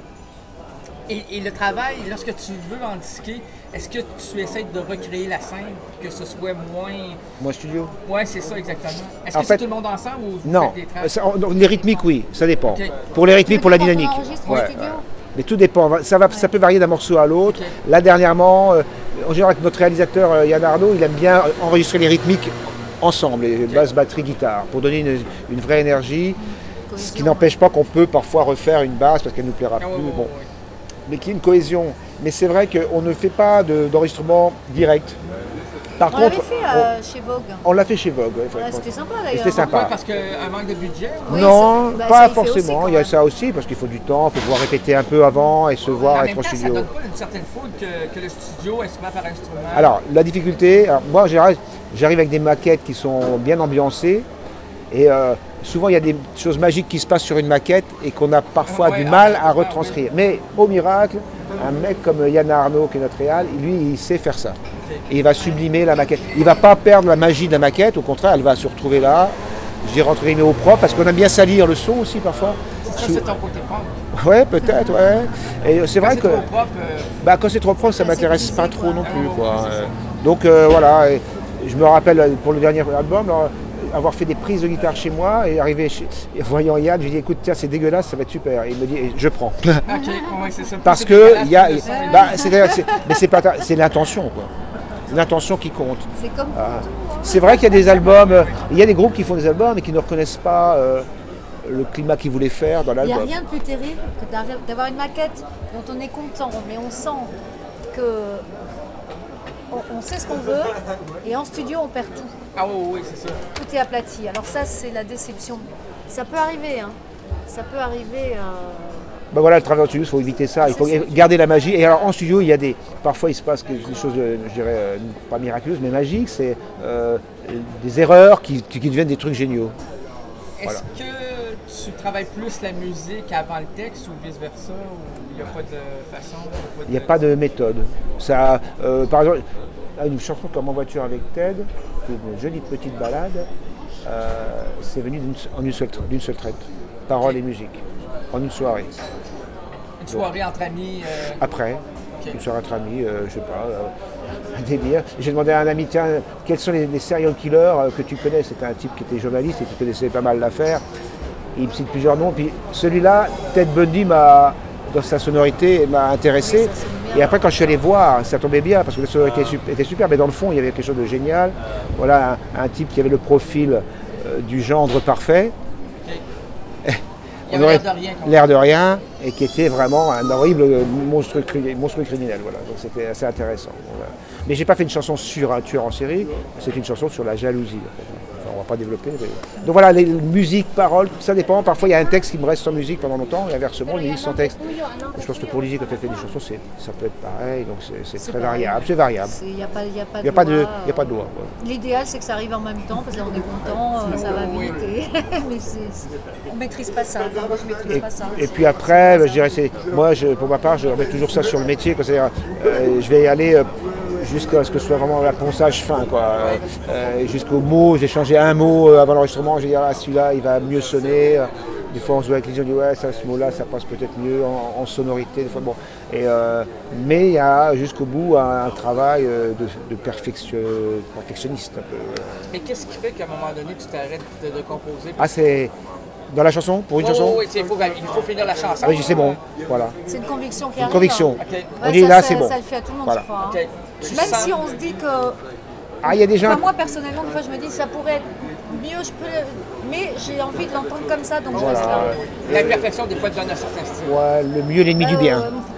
Et le travail, lorsque tu veux en disquer, est-ce que tu essaies de recréer la scène, que ce soit moins... Moi, studio. Oui, c'est ça, exactement. Est-ce En que c'est fait, tout le monde ensemble ou vous Non, faites des tracks? les rythmiques, oui, ça dépend. Ok. Pour les rythmiques, pour la dynamique. Quand on enregistre en Ouais, studio. ouais. Mais tout dépend, ça peut varier d'un morceau à l'autre. Là, dernièrement, en général, avec notre réalisateur Yann Arnaud, il aime bien enregistrer les rythmiques ensemble, les basse, batterie, guitare, pour donner une vraie énergie. Ce qui n'empêche pas qu'on peut parfois refaire une basse parce qu'elle ne nous plaira plus. Bon. Mais qu'il y ait une cohésion. Mais c'est vrai qu'on ne fait pas d'enregistrement direct. Par On l'avait contre, fait chez Vogue. on l'a fait chez Vogue. Ouais, Ouais, c'était sympa Et d'ailleurs. c'était sympa. Pourquoi? Parce qu'un manque de budget? Oui, Non, ça- bah, pas ça y fait aussi, forcément. quand Il y a même. ça aussi parce qu'il faut du temps, il faut pouvoir répéter un peu avant et se voir En être même en temps, ça studio. donne pas une certaine foule que le studio, instrument par instrument. Alors, la difficulté, moi en général, j'arrive avec des maquettes qui sont bien ambiancées et souvent il y a des choses magiques qui se passent sur une maquette et qu'on a parfois Ouais, du mal à ouais. retranscrire. Mais au miracle, un mec comme Yann Arnaud, qui est notre réal, lui, il sait faire ça. Et il va sublimer la maquette. Il ne va pas perdre la magie de la maquette, au contraire, elle va se retrouver là. Je dirais entre guillemets au propre, parce qu'on aime bien salir le son aussi parfois. Ça, c'est ton côté punk. Ouais, peut-être, ouais. Et c'est vrai Quand que c'est trop propre, quand c'est trop propre, ça c'est m'intéresse brisé, pas quoi. trop non plus. Quoi. Donc voilà, et je me rappelle pour le dernier album, alors, avoir fait des prises de guitare chez moi et arriver et voyant Yann, je lui dis écoute, tiens, c'est dégueulasse, ça va être super. Et il me dit je prends. OK, ouais, c'est ça. Parce C'est que dégueulasse, il y a, le son. mais c'est pas c'est l'intention quoi. C'est l'intention qui compte. C'est comme C'est vrai qu'il y a des albums, il y a des groupes qui font des albums et qui ne reconnaissent pas le climat qu'ils voulaient faire dans il n'y a l'album. rien de plus terrible que d'avoir une maquette dont on est content, mais on sent que on sait ce qu'on veut et en studio on perd tout. Ah oui, c'est ça. Tout est aplati. Alors ça c'est la déception. Ça peut arriver, hein. Ça peut arriver. Ben voilà, le travail en studio, il faut éviter ça, il faut garder la magie. Et alors en studio, il y a parfois il se passe des choses, je dirais, pas miraculeuses, mais magiques, c'est des erreurs qui deviennent des trucs géniaux. Est-ce Voilà. que tu travailles plus la musique avant le texte ou vice-versa? Ou il n'y a pas de façon? Il n'y a pas de méthode. Ça, par exemple, une chanson comme En voiture avec Ted, qui est une jolie petite balade, c'est venu d'une seule traite. Paroles et musique, en une soirée. Une soirée entre amis? Après, Ok. une soirée entre amis, je sais pas, un délire. J'ai demandé à un ami, tiens, quels sont les serial killers que tu connais? C'était un type qui était journaliste et qui connaissait pas mal l'affaire. Il me cite plusieurs noms. Puis celui-là, Ted Bundy, dans sa sonorité, m'a intéressé. Et après, quand je suis allé voir, ça tombait bien parce que la sonorité était super, mais dans le fond, il y avait quelque chose de génial. Voilà, un type qui avait le profil du gendre parfait. Il y avait l'air de rien. L'air de rien, et qui était vraiment un horrible monstrueux criminel. Voilà. Donc c'était assez intéressant. Voilà. Mais j'ai pas fait une chanson sur un tueur en série, c'est une chanson sur la jalousie. Enfin, on va pas développer. Mais... Donc voilà, les musiques, paroles, ça dépend. Parfois il y a un texte qui me reste sans musique pendant longtemps, et inversement, une musique sans texte. Je pense que pour Lizzy, quand elle fait des chansons, ça peut être pareil, donc c'est très variable. C'est variable. Il n'y a pas, Il n'y a pas de loi. Ouais. L'idéal c'est que ça arrive en même temps parce qu'on est content, ça va vite. Mais on ne maîtrise pas ça. Enfin, moi je ne maîtrise pas ça. Et puis après, je dirais, moi, pour ma part, je remets toujours ça sur le métier. C'est-à-dire, je vais y aller jusqu'à ce que ce soit vraiment la ponçage fin, quoi. Jusqu'au mot, j'ai changé un mot avant l'enregistrement. Je vais dire, ah, celui-là, il va mieux sonner. Des fois, on se voit avec les gens, on dit, ouais, ça, ce mot-là, ça passe peut-être mieux en sonorité. Des fois, bon. Mais il y a jusqu'au bout un travail de perfectionniste. Un peu. Mais qu'est-ce qui fait qu'à un moment donné, tu t'arrêtes de composer? Ah, c'est dans la chanson, pour une chanson? Oui, il faut finir la chanson. Oui, c'est bon, voilà. C'est une conviction qui Une arrive. conviction. Okay. On dit là, c'est bon. Ça le fait à tout le monde, Voilà. je crois. Hein. Okay. Même si on se dit que... Ah, il y a des gens... Enfin, moi, personnellement, des fois, je me dis ça pourrait être mieux, mais j'ai envie de l'entendre comme ça, donc je reste là. L'imperfection, des fois, donne un certain style. Ouais, le mieux, l'ennemi du bien.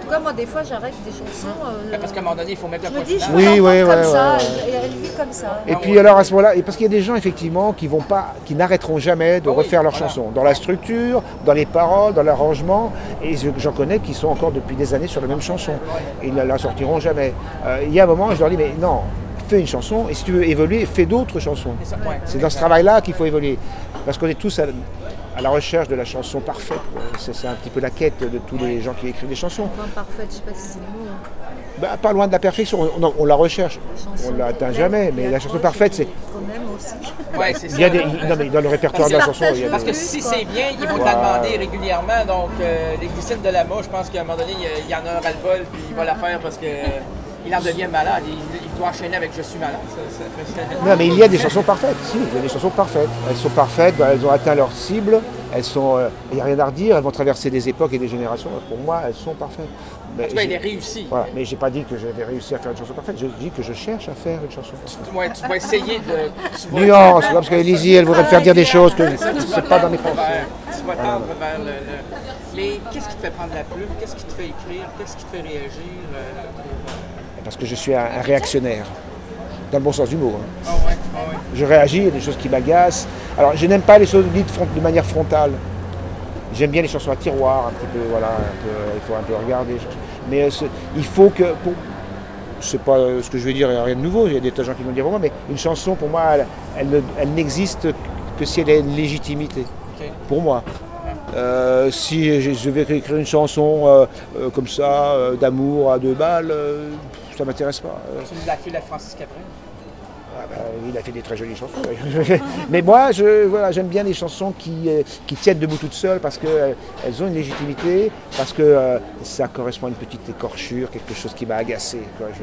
tout cas, moi, des fois, j'arrête des chansons. Parce qu'à un moment donné, il faut mettre Je le me point dis, je final. veux Oui, l'entendre ouais, comme ça, ouais. et elle vit comme ça. Et puis alors à ce moment-là, et parce qu'il y a des gens effectivement qui n'arrêteront jamais de refaire leurs chansons, dans la structure, dans les paroles, dans l'arrangement, et j'en connais qui sont encore depuis des années sur la même chanson, et ils ne la sortiront jamais. Il y a un moment, je leur dis, mais non, fais une chanson, et si tu veux évoluer, fais d'autres chansons. C'est dans ce travail-là qu'il faut évoluer, parce qu'on est tous à la recherche de la chanson parfaite. C'est un petit peu la quête de tous les gens qui écrivent des chansons. Enfin, parfaite, je sais pas si c'est le mot. Bah, pas loin de la perfection, on la recherche, on ne l'atteint jamais, mais la chanson parfaite, c'est... Qu'on aime aussi. Ouais, c'est ça. Il y a non, mais dans le répertoire de la chanson, il y a Parce que si c'est bien, ils vont te la demander régulièrement. Donc, les glycines de l'amour, je pense qu'à un moment donné, il y en a un ras-le-bol, puis il va la faire parce que il en devient malade. Il doit enchaîner avec « Je suis malade ». Non, mais il y a des chansons parfaites. Si, il y a des chansons parfaites. Elles sont parfaites, elles ont atteint leur cible. Elles sont, il n'y a rien à redire. Elles vont traverser des époques et des générations. Pour moi, elles sont parfaites. En tout cas, il est réussi. Voilà. Mais j'ai pas dit que j'avais réussi à faire une chanson parfaite. Je dis que je cherche à faire une chanson parfaite. Tu vas essayer de... Nuance, parce que Lizzie, elle voudrait me faire dire des choses que c'est pas dans mes pensées. Tu vas tendre vers le... Mais qu'est-ce qui te fait prendre la plume? Qu'est-ce qui te fait écrire? Qu'est-ce qui te fait réagir? Parce que je suis un réactionnaire, dans le bon sens du mot. Ah ouais. Je réagis, il y a des choses qui m'agacent. Alors, je n'aime pas les choses dites de manière frontale. J'aime bien les chansons à tiroir, un petit peu, voilà, il faut un peu regarder. Mais il faut que... c'est pas ce que je vais dire, il n'y a rien de nouveau, il y a des tas de gens qui vont le dire vraiment, mais une chanson, pour moi, elle n'existe que si elle a une légitimité. Pour moi. Si je vais écrire une chanson comme ça, d'amour à 2 balles, ça ne m'intéresse pas. Tu l'as fait la Francis Cabrel? Il a fait des très jolies chansons. Mais moi, j'aime bien les chansons qui tiennent debout toutes seules parce qu'elles ont une légitimité, parce que ça correspond à une petite écorchure, quelque chose qui m'a agacé.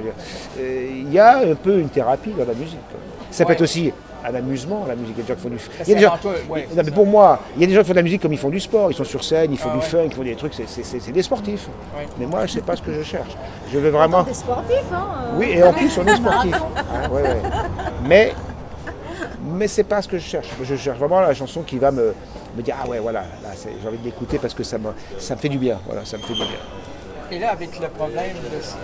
Il y a un peu une thérapie dans la musique. Ça peut être aussi un amusement, la musique. Il y a des gens qui font du... Non, mais pour moi, il y a des gens qui font de la musique comme ils font du sport. Ils sont sur scène, ils font du funk, ils font des trucs. C'est des sportifs. Mais moi, je ne sais pas ce que je cherche. Je veux vraiment... Des sportifs, hein. Oui, et en plus, on est sportifs. Mais c'est pas ce que je cherche. Je cherche vraiment la chanson qui va me dire ah ouais, voilà, là, j'ai envie de l'écouter parce que ça me fait du bien. Voilà, ça me fait du bien. Et là, avec le problème,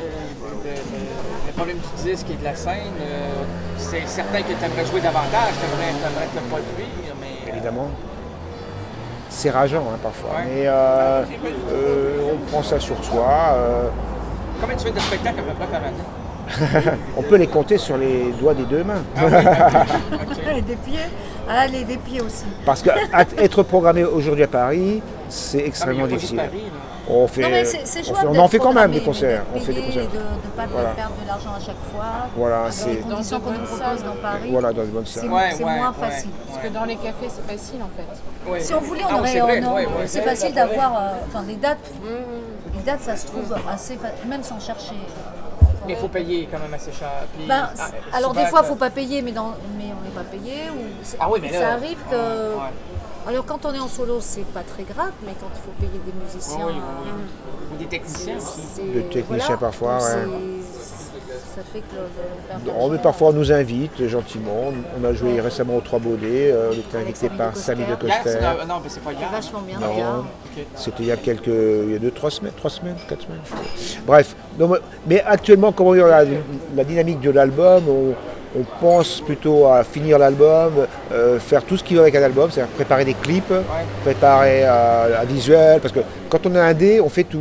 le problème du disque et de la scène, c'est certain que tu aimerais jouer davantage, tu aimerais te produire, mais... Évidemment. C'est rageant parfois, mais on prend ça sur soi. Combien tu fais de spectacles à peu près par année? On peut les compter sur les doigts des 2 mains. Et des pieds. Ah, des pieds aussi. Parce qu'être programmé aujourd'hui à Paris, c'est extrêmement difficile. On en fait quand même des concerts. On fait des concerts. De ne pas perdre de l'argent à chaque fois. Voilà, dans les conditions qu'on nous propose dans Paris. Voilà, dans les bonnes salles. C'est moins facile. Parce que dans les cafés, c'est facile en fait. Ouais. Si on voulait, on aurait. C'est facile d'avoir des dates. Les dates, ça se trouve assez facile, même sans chercher. Mais il faut payer quand même assez cher. Puis, alors des fois, il ne faut pas payer, mais on n'est pas payé. Ça arrive que... Alors quand on est en solo, c'est pas très grave, mais quand il faut payer des musiciens... ou des techniciens aussi. Des techniciens parfois, ça fait que... Mais parfois on nous invite gentiment. On a joué récemment aux Trois Baudets, on était invité par Samy de Coster. Non, mais c'est pas grave. C'est vachement bien. C'était il y a 3 semaines, 4 semaines. Bref, mais actuellement, comment dire, la dynamique de l'album, on pense plutôt à finir l'album, faire tout ce qui va avec un album, c'est-à-dire préparer des clips, préparer un visuel, parce que quand on est indé, on fait tout.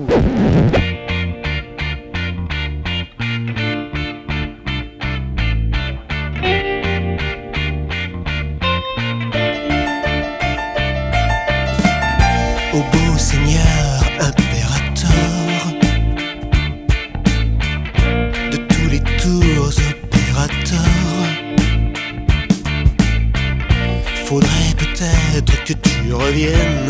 Ô beau Seigneur impérateur de tous les tours opérateurs, faudrait peut-être que tu reviennes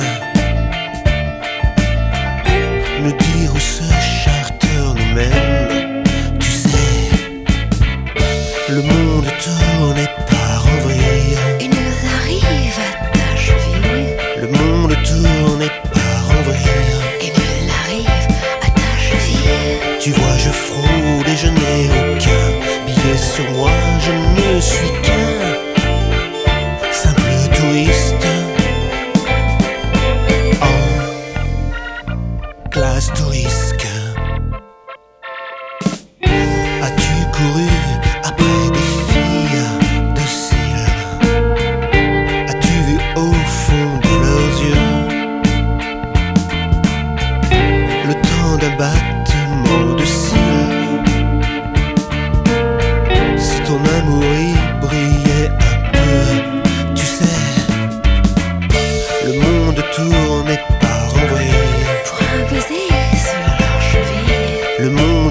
nous dire où ce charter nous mène. Tu sais, le monde tourne et part en vrille. Il nous arrive à ta cheville. Le monde tourne et part en vrille. Il nous arrive à ta cheville. Tu vois, je fraude et je n'ai aucun billet sur moi. Je ne suis qu'un simple touriste en classe tourisque.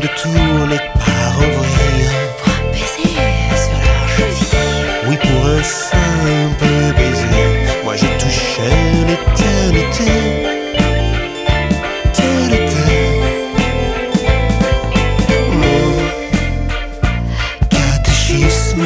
monde tourne par ouvrir. Pour un baiser sur leur cheville. Oui, pour un simple baiser, moi je touchais l'éternité. Mon catéchisme.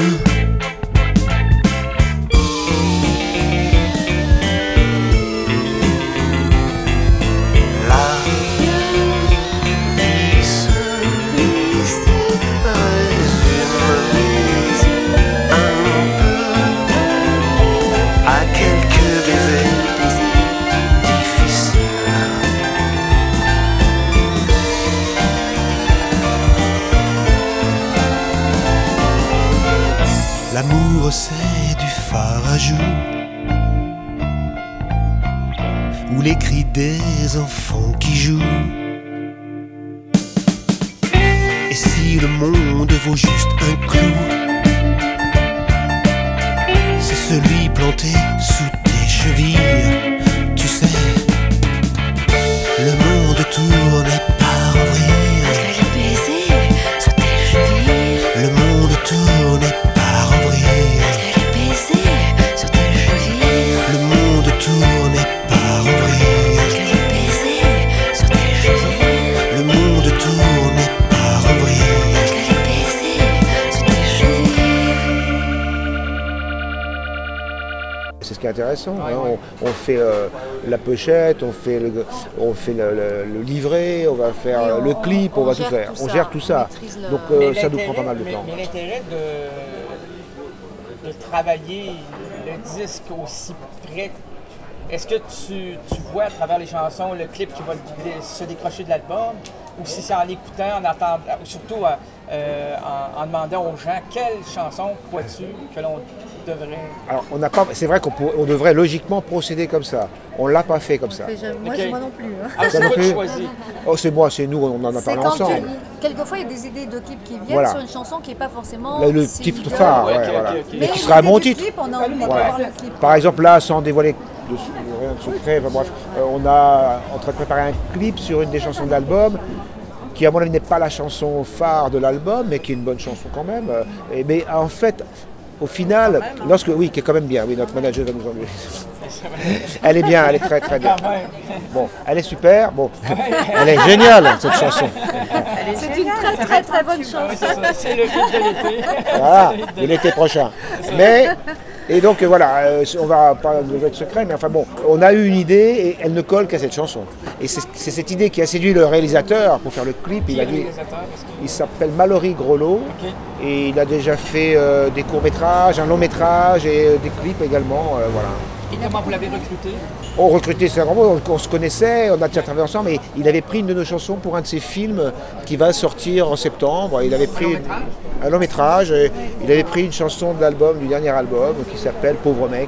L'amour c'est du farajou ou les cris des enfants qui jouent. Et si le monde vaut juste un clou, c'est celui planté sous tes chevilles. Tu sais, le monde tourne par ouvrir. Je l'ai baisé sur tes chevilles. Le monde tourne par ouvrir. Je l'ai baisé sur tes chevilles. Le monde tourne par ouvrir. Je l'ai baisé sur tes chevilles. Le monde tourne par ouvrir. Je l'ai baisé sur tes chevilles. C'est ce qui est intéressant. Hein. On fait la pochette, on fait le livret, on va faire le clip, on va tout faire. On gère tout ça. Donc ça nous prend pas mal de temps. Mais l'intérêt de travailler le disque aussi près, est-ce que tu vois à travers les chansons le clip qui va se décrocher de l'album, ou si c'est en écoutant, en attendant, surtout en demandant aux gens quelle chanson crois-tu que l'on devrait... Alors on n'a pas, c'est vrai qu'on devrait logiquement procéder comme ça. On l'a pas fait comme ça. Moi, Ok. moi non plus. Hein. Ah, c'est non toi qui plus. choisis. Oh c'est moi, c'est nous, on en a C'est parlé quand ensemble. quelquefois il y a des idées de clips qui viennent Voilà. sur une chanson qui n'est pas forcément Le si titre idole. phare, Ouais, ouais, ok, voilà. ok, ok. Mais qui sera un bon l'idée du titre. clip, on a envie Voilà. d'avoir le clip. Par exemple là, sans dévoiler rien de secret, enfin, bref, on a en train de préparer un clip sur une des chansons de l'album, qui à mon avis n'est pas la chanson phare de l'album, mais qui est une bonne chanson quand même. Mais en fait, au final, qui est quand même bien, oui, notre manager va nous enlever. Elle est bien, elle est très très bien. Bon, elle est super, bon, elle est géniale cette chanson. C'est une très très très bonne chanson. C'est le hit de l'été. Voilà, de l'été prochain. Et donc voilà, on va pas lever de secret, mais enfin bon, on a eu une idée et elle ne colle qu'à cette chanson. Et c'est cette idée qui a séduit le réalisateur pour faire le clip. Il s'appelle Mallory Grollo et il a déjà fait des courts-métrages, un long-métrage et des clips également. Voilà. Et comment vous l'avez recruté? On recrutait, c'est un grand mot, on se connaissait, on a déjà travaillé ensemble et il avait pris une de nos chansons pour un de ses films qui va sortir en septembre. Il avait pris un long métrage, et il avait pris une chanson de l'album, du dernier album, qui s'appelle Pauvre mec.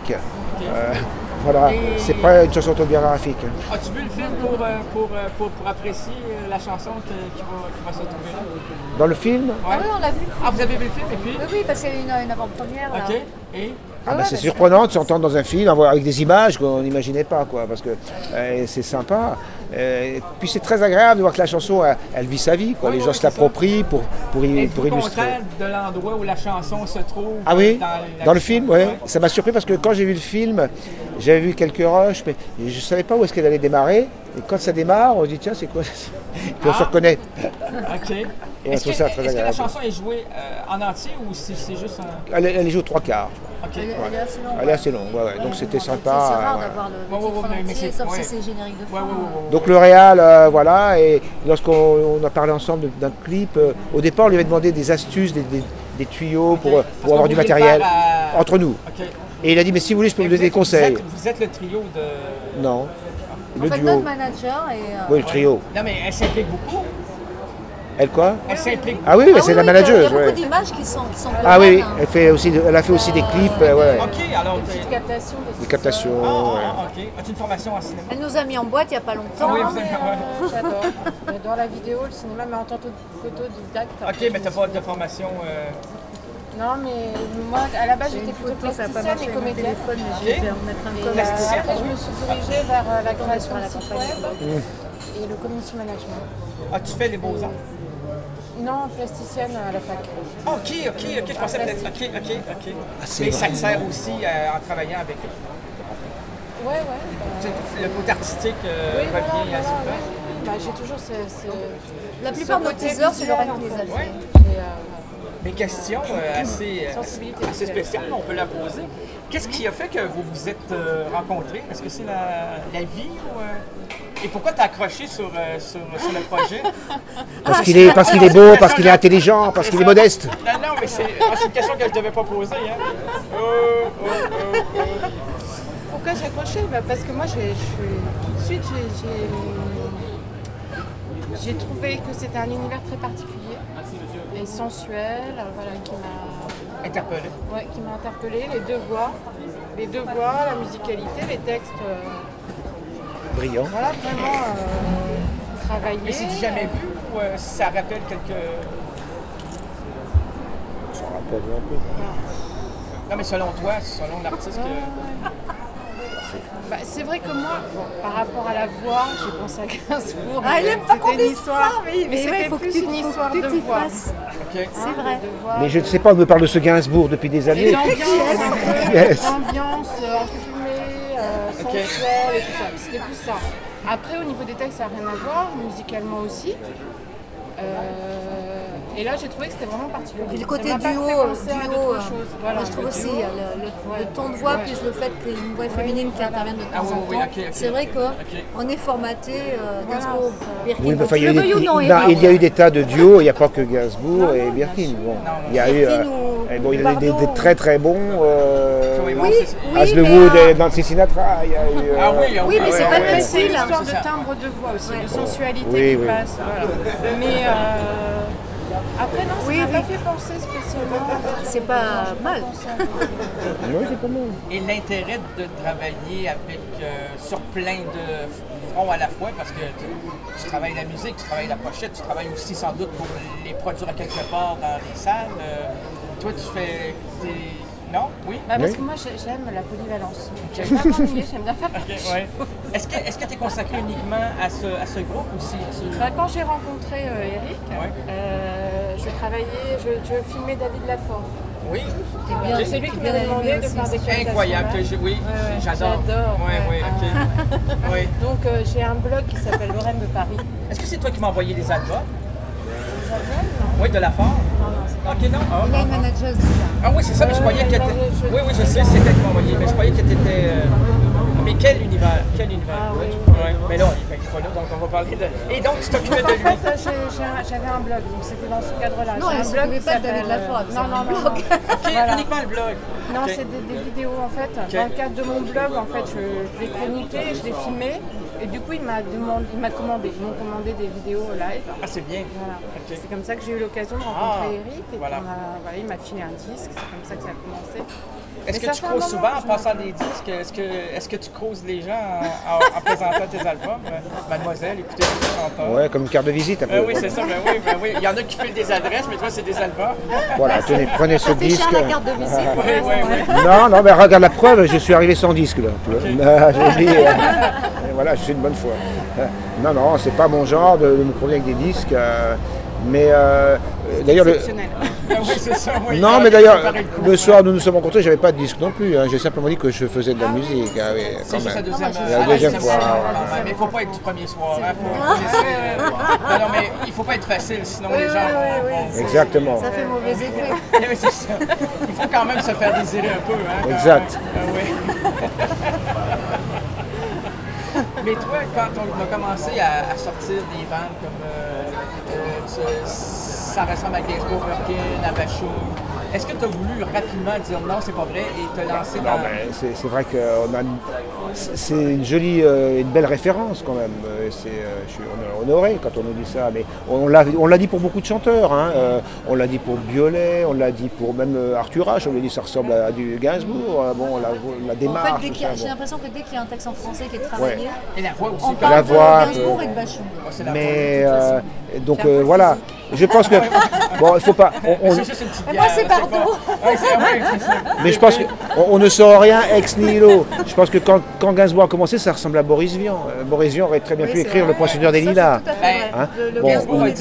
Voilà, c'est pas une chanson autobiographique. As-tu vu le film pour apprécier la chanson qui va se trouver là? Dans le film? Ah oui, on l'a vu. Ah, vous avez vu le film et puis? Oui, parce qu'il y a eu une avant-première. là. OK. Et? C'est surprenant de s'entendre dans un film avec des images qu'on n'imaginait pas, quoi, parce que c'est sympa. Puis c'est très agréable de voir que la chanson, elle vit sa vie, quoi. Les gens se l'approprient pour illustrer. Contraire de l'endroit où la chanson se trouve. Ah oui, dans le film, oui. Ouais. Ça m'a surpris parce que quand j'ai vu le film, j'avais vu quelques rushs, mais je ne savais pas où est-ce qu'elle allait démarrer. Et quand ça démarre, on se dit tiens, c'est quoi? Puis on se reconnaît. OK. Et on trouve ça très Est-ce que la agréable. chanson est jouée en entier ou si c'est juste un... Elle est jouée aux 3/4. OK. Elle est assez longue. Elle est assez longue, ouais. Donc c'était C'est sympa. rare ouais. d'avoir le Ouais, titre mais en entier, c'est- sauf ouais. si c'est générique de fin. Donc le réal, voilà, et lorsqu'on a parlé ensemble d'un clip, au départ on lui avait demandé des astuces, des tuyaux pour avoir du matériel entre nous. OK. Et il a dit mais si vous voulez je peux vous donner des conseils. Vous êtes le trio de... Non, En le fait, duo. notre manager et... Oui, le trio. Non, mais elle s'implique beaucoup. Elle quoi? Elle s'implique beaucoup. Ah oui, mais c'est la Il y a manageuse. beaucoup Ouais. d'images qui sont Ah oui, pleines, hein. elle a fait aussi des clips, ouais. OK, alors... Petite captation. Des captations. ouais. OK. As-tu une formation en cinéma? Elle nous a mis en boîte il n'y a pas longtemps. Ah oui, Non, vous mais, avez... j'adore. J'adore la vidéo, le cinéma, mais en tant que photodidacte. OK, mais t'as pas de formation... Non, mais moi, à la base, j'étais plutôt plasticienne et comédienne. OK. Après, je me suis dirigée vers la création de sites web et le community management. Ah, tu fais les beaux-arts? Non, plasticienne à la fac. OK, je pensais peut-être. OK. c'est Mais ça vrai. te sert aussi en travaillant avec eux. Ouais. Tu sais, le côté artistique Oui, voilà, revient assez voilà, souvent. ouais. Bah, j'ai toujours La plupart de nos teasers, c'est Lorraine qui les a fait. Mes questions assez spéciales, on peut la poser. Qu'est-ce qui a fait que vous vous êtes rencontrés? Est-ce que c'est la vie ou... Et pourquoi t'as accroché sur le projet? Parce qu'il est beau, parce qu'il est intelligent, parce qu'il est modeste. Non, mais c'est une question que je ne devais pas poser. Hein. Pourquoi j'ai accroché? Parce que moi, tout de suite, j'ai trouvé que c'était un univers très particulier et sensuel, voilà, qui m'a interpellé. Ouais, qui m'a interpellé. Les deux voix, la musicalité, les textes. Brillant. Voilà, vraiment travaillé. Mais c'est du jamais vu ou ça rappelle quelque... Ça rappelle un peu. Non, mais selon toi, selon l'artiste Bah, c'est vrai que moi, par rapport à la voix, j'ai pensé à Gainsbourg. Ah, il aime pas qu'on dise ça, mais c'était plus une histoire de voix. Okay. C'est vrai. Mais je ne sais pas, on me parle de ce Gainsbourg depuis des années. Et l'ambiance, un peu, Yes. l'ambiance enfumée, sensuelle et tout ça. C'était plus ça. Après, au niveau des textes, ça n'a rien à voir, musicalement aussi. Et là, j'ai trouvé que c'était vraiment particulier. Puis le côté Ça m'a pas duo, fait penser à d'autres choses. Voilà, moi je trouve le aussi duo. le ton de voix, plus le fait qu'il y ait une voix féminine qui intervient de temps en temps. ok. C'est vrai qu'on est formaté Gainsbourg, Birkin. Oui, mais enfin, Donc, le veuille ou non, il y a eu des tas de duos, il n'y a pas que Gainsbourg et Birkin. Bon, il y a eu il y a des très très bons. Hazelwood et Nancy Sinatra. Il y a eu, oui, mais c'est pas le même C'est une style. histoire de timbre de voix aussi, de sensualité Oui, qui oui. passe. Voilà. Mais après, non, ça m'a pas fait penser spécialement. C'est pas mal. Oui, c'est pas mal. Et l'intérêt de travailler avec sur plein de fronts à la fois, parce que tu travailles la musique, tu travailles la pochette, tu travailles aussi sans doute pour les produire à quelque part dans les salles. Toi, tu fais des... Non? Oui? Parce que moi, j'aime la polyvalence. J'aime bien m'ennuyer, j'aime bien faire quelque chose. Est-ce que tu es consacré uniquement à ce groupe ou si tu... Quand j'ai rencontré Eric, je filmais David Lafort. Oui. C'est lui qui m'a demandé de faire des captations. Incroyable, j'adore. Oui, ok. Oui. Donc j'ai un blog qui s'appelle Lorraine de Paris. Est-ce que c'est toi qui m'as envoyé les albums? Les albums? Oui, de Lafort? Non, c'est pas ok, non. Il a une manageuse déjà. Ah oui, c'est ça, mais je croyais qu'elle était... Oui, je sais, c'est elle qui m'a envoyé, mais je croyais qu'elle était... Mais quel univers? Ah oui. Ouais. Mais là, il est pas là, donc on va parler de... Et donc, tu t'occupais de lui? En fait, j'avais un blog, donc c'était dans ce cadre-là. Non, elle ne s'occupait pas de David Lafort. Non. Ok, Voilà. uniquement le blog. Non, c'est des vidéos en fait. Dans le cadre de mon blog, en fait, je l'ai chroniqué, je l'ai filmé. Et du coup, ils m'ont commandé des vidéos live. Ah, c'est bien. Voilà. Okay. C'est comme ça que j'ai eu l'occasion de rencontrer Eric. Et voilà. il m'a filé un disque, c'est comme ça que ça a commencé. Est-ce que tu creuses souvent en passant des disques? Est-ce que tu creuses les gens en présentant tes albums? Mademoiselle, écoutez, je suis chanteur. Ouais, comme une carte de visite un peu. Oui, c'est ça, oui. Il y en a qui filent des adresses, mais toi, c'est des albums. Voilà, tenez, prenez ce disque. la carte de visite. Oui. Non, mais regarde la preuve, je suis arrivé sans disque là. J'ai dit, et voilà, je suis de bonne foi. Non, c'est pas mon genre de me promener avec des disques. Mais d'ailleurs, Oui, c'est ça, oui. non, mais d'ailleurs, le soir où nous nous sommes rencontrés, j'avais pas de disque non plus. J'ai simplement dit que je faisais de la musique. Oui, c'est juste la la deuxième fois. Mais il ne faut pas être du premier soir. Non, mais il ne faut pas être facile, sinon les gens vont... Exactement. Ça fait mauvais effet. Oui, c'est ça. Il faut quand même se faire désirer un peu. Hein, exact. Oui. Mais toi, quand on a commencé à sortir des ventes comme ça ressemble à Gainsbourg, Birkin, à Bachung, est-ce que tu as voulu rapidement dire non, c'est pas vrai et te lancer dans... Non, mais c'est vrai que c'est une jolie, une belle référence quand même. On est honoré quand on nous dit ça, mais on l'a dit pour beaucoup de chanteurs. Hein. On l'a dit pour Biolay, on l'a dit pour même Arthur H. On lui dit ça ressemble à du Gainsbourg. Bon, la démarche. En fait, j'ai l'impression que dès qu'il y a un texte en français qui est travaillé, et la voix aussi. on parle de Gainsbourg et de Bachung. Mais donc voilà, je pense que bon, il faut pas. Mais moi, c'est pardon. Mais je pense qu'on ne sort rien ex nihilo. Je pense que quand Gainsbourg a commencé, ça ressemble à Boris Vian. Boris Vian aurait très bien pu écrire Le Poinçonneur des Lilas. Gainsbourg a dit si bien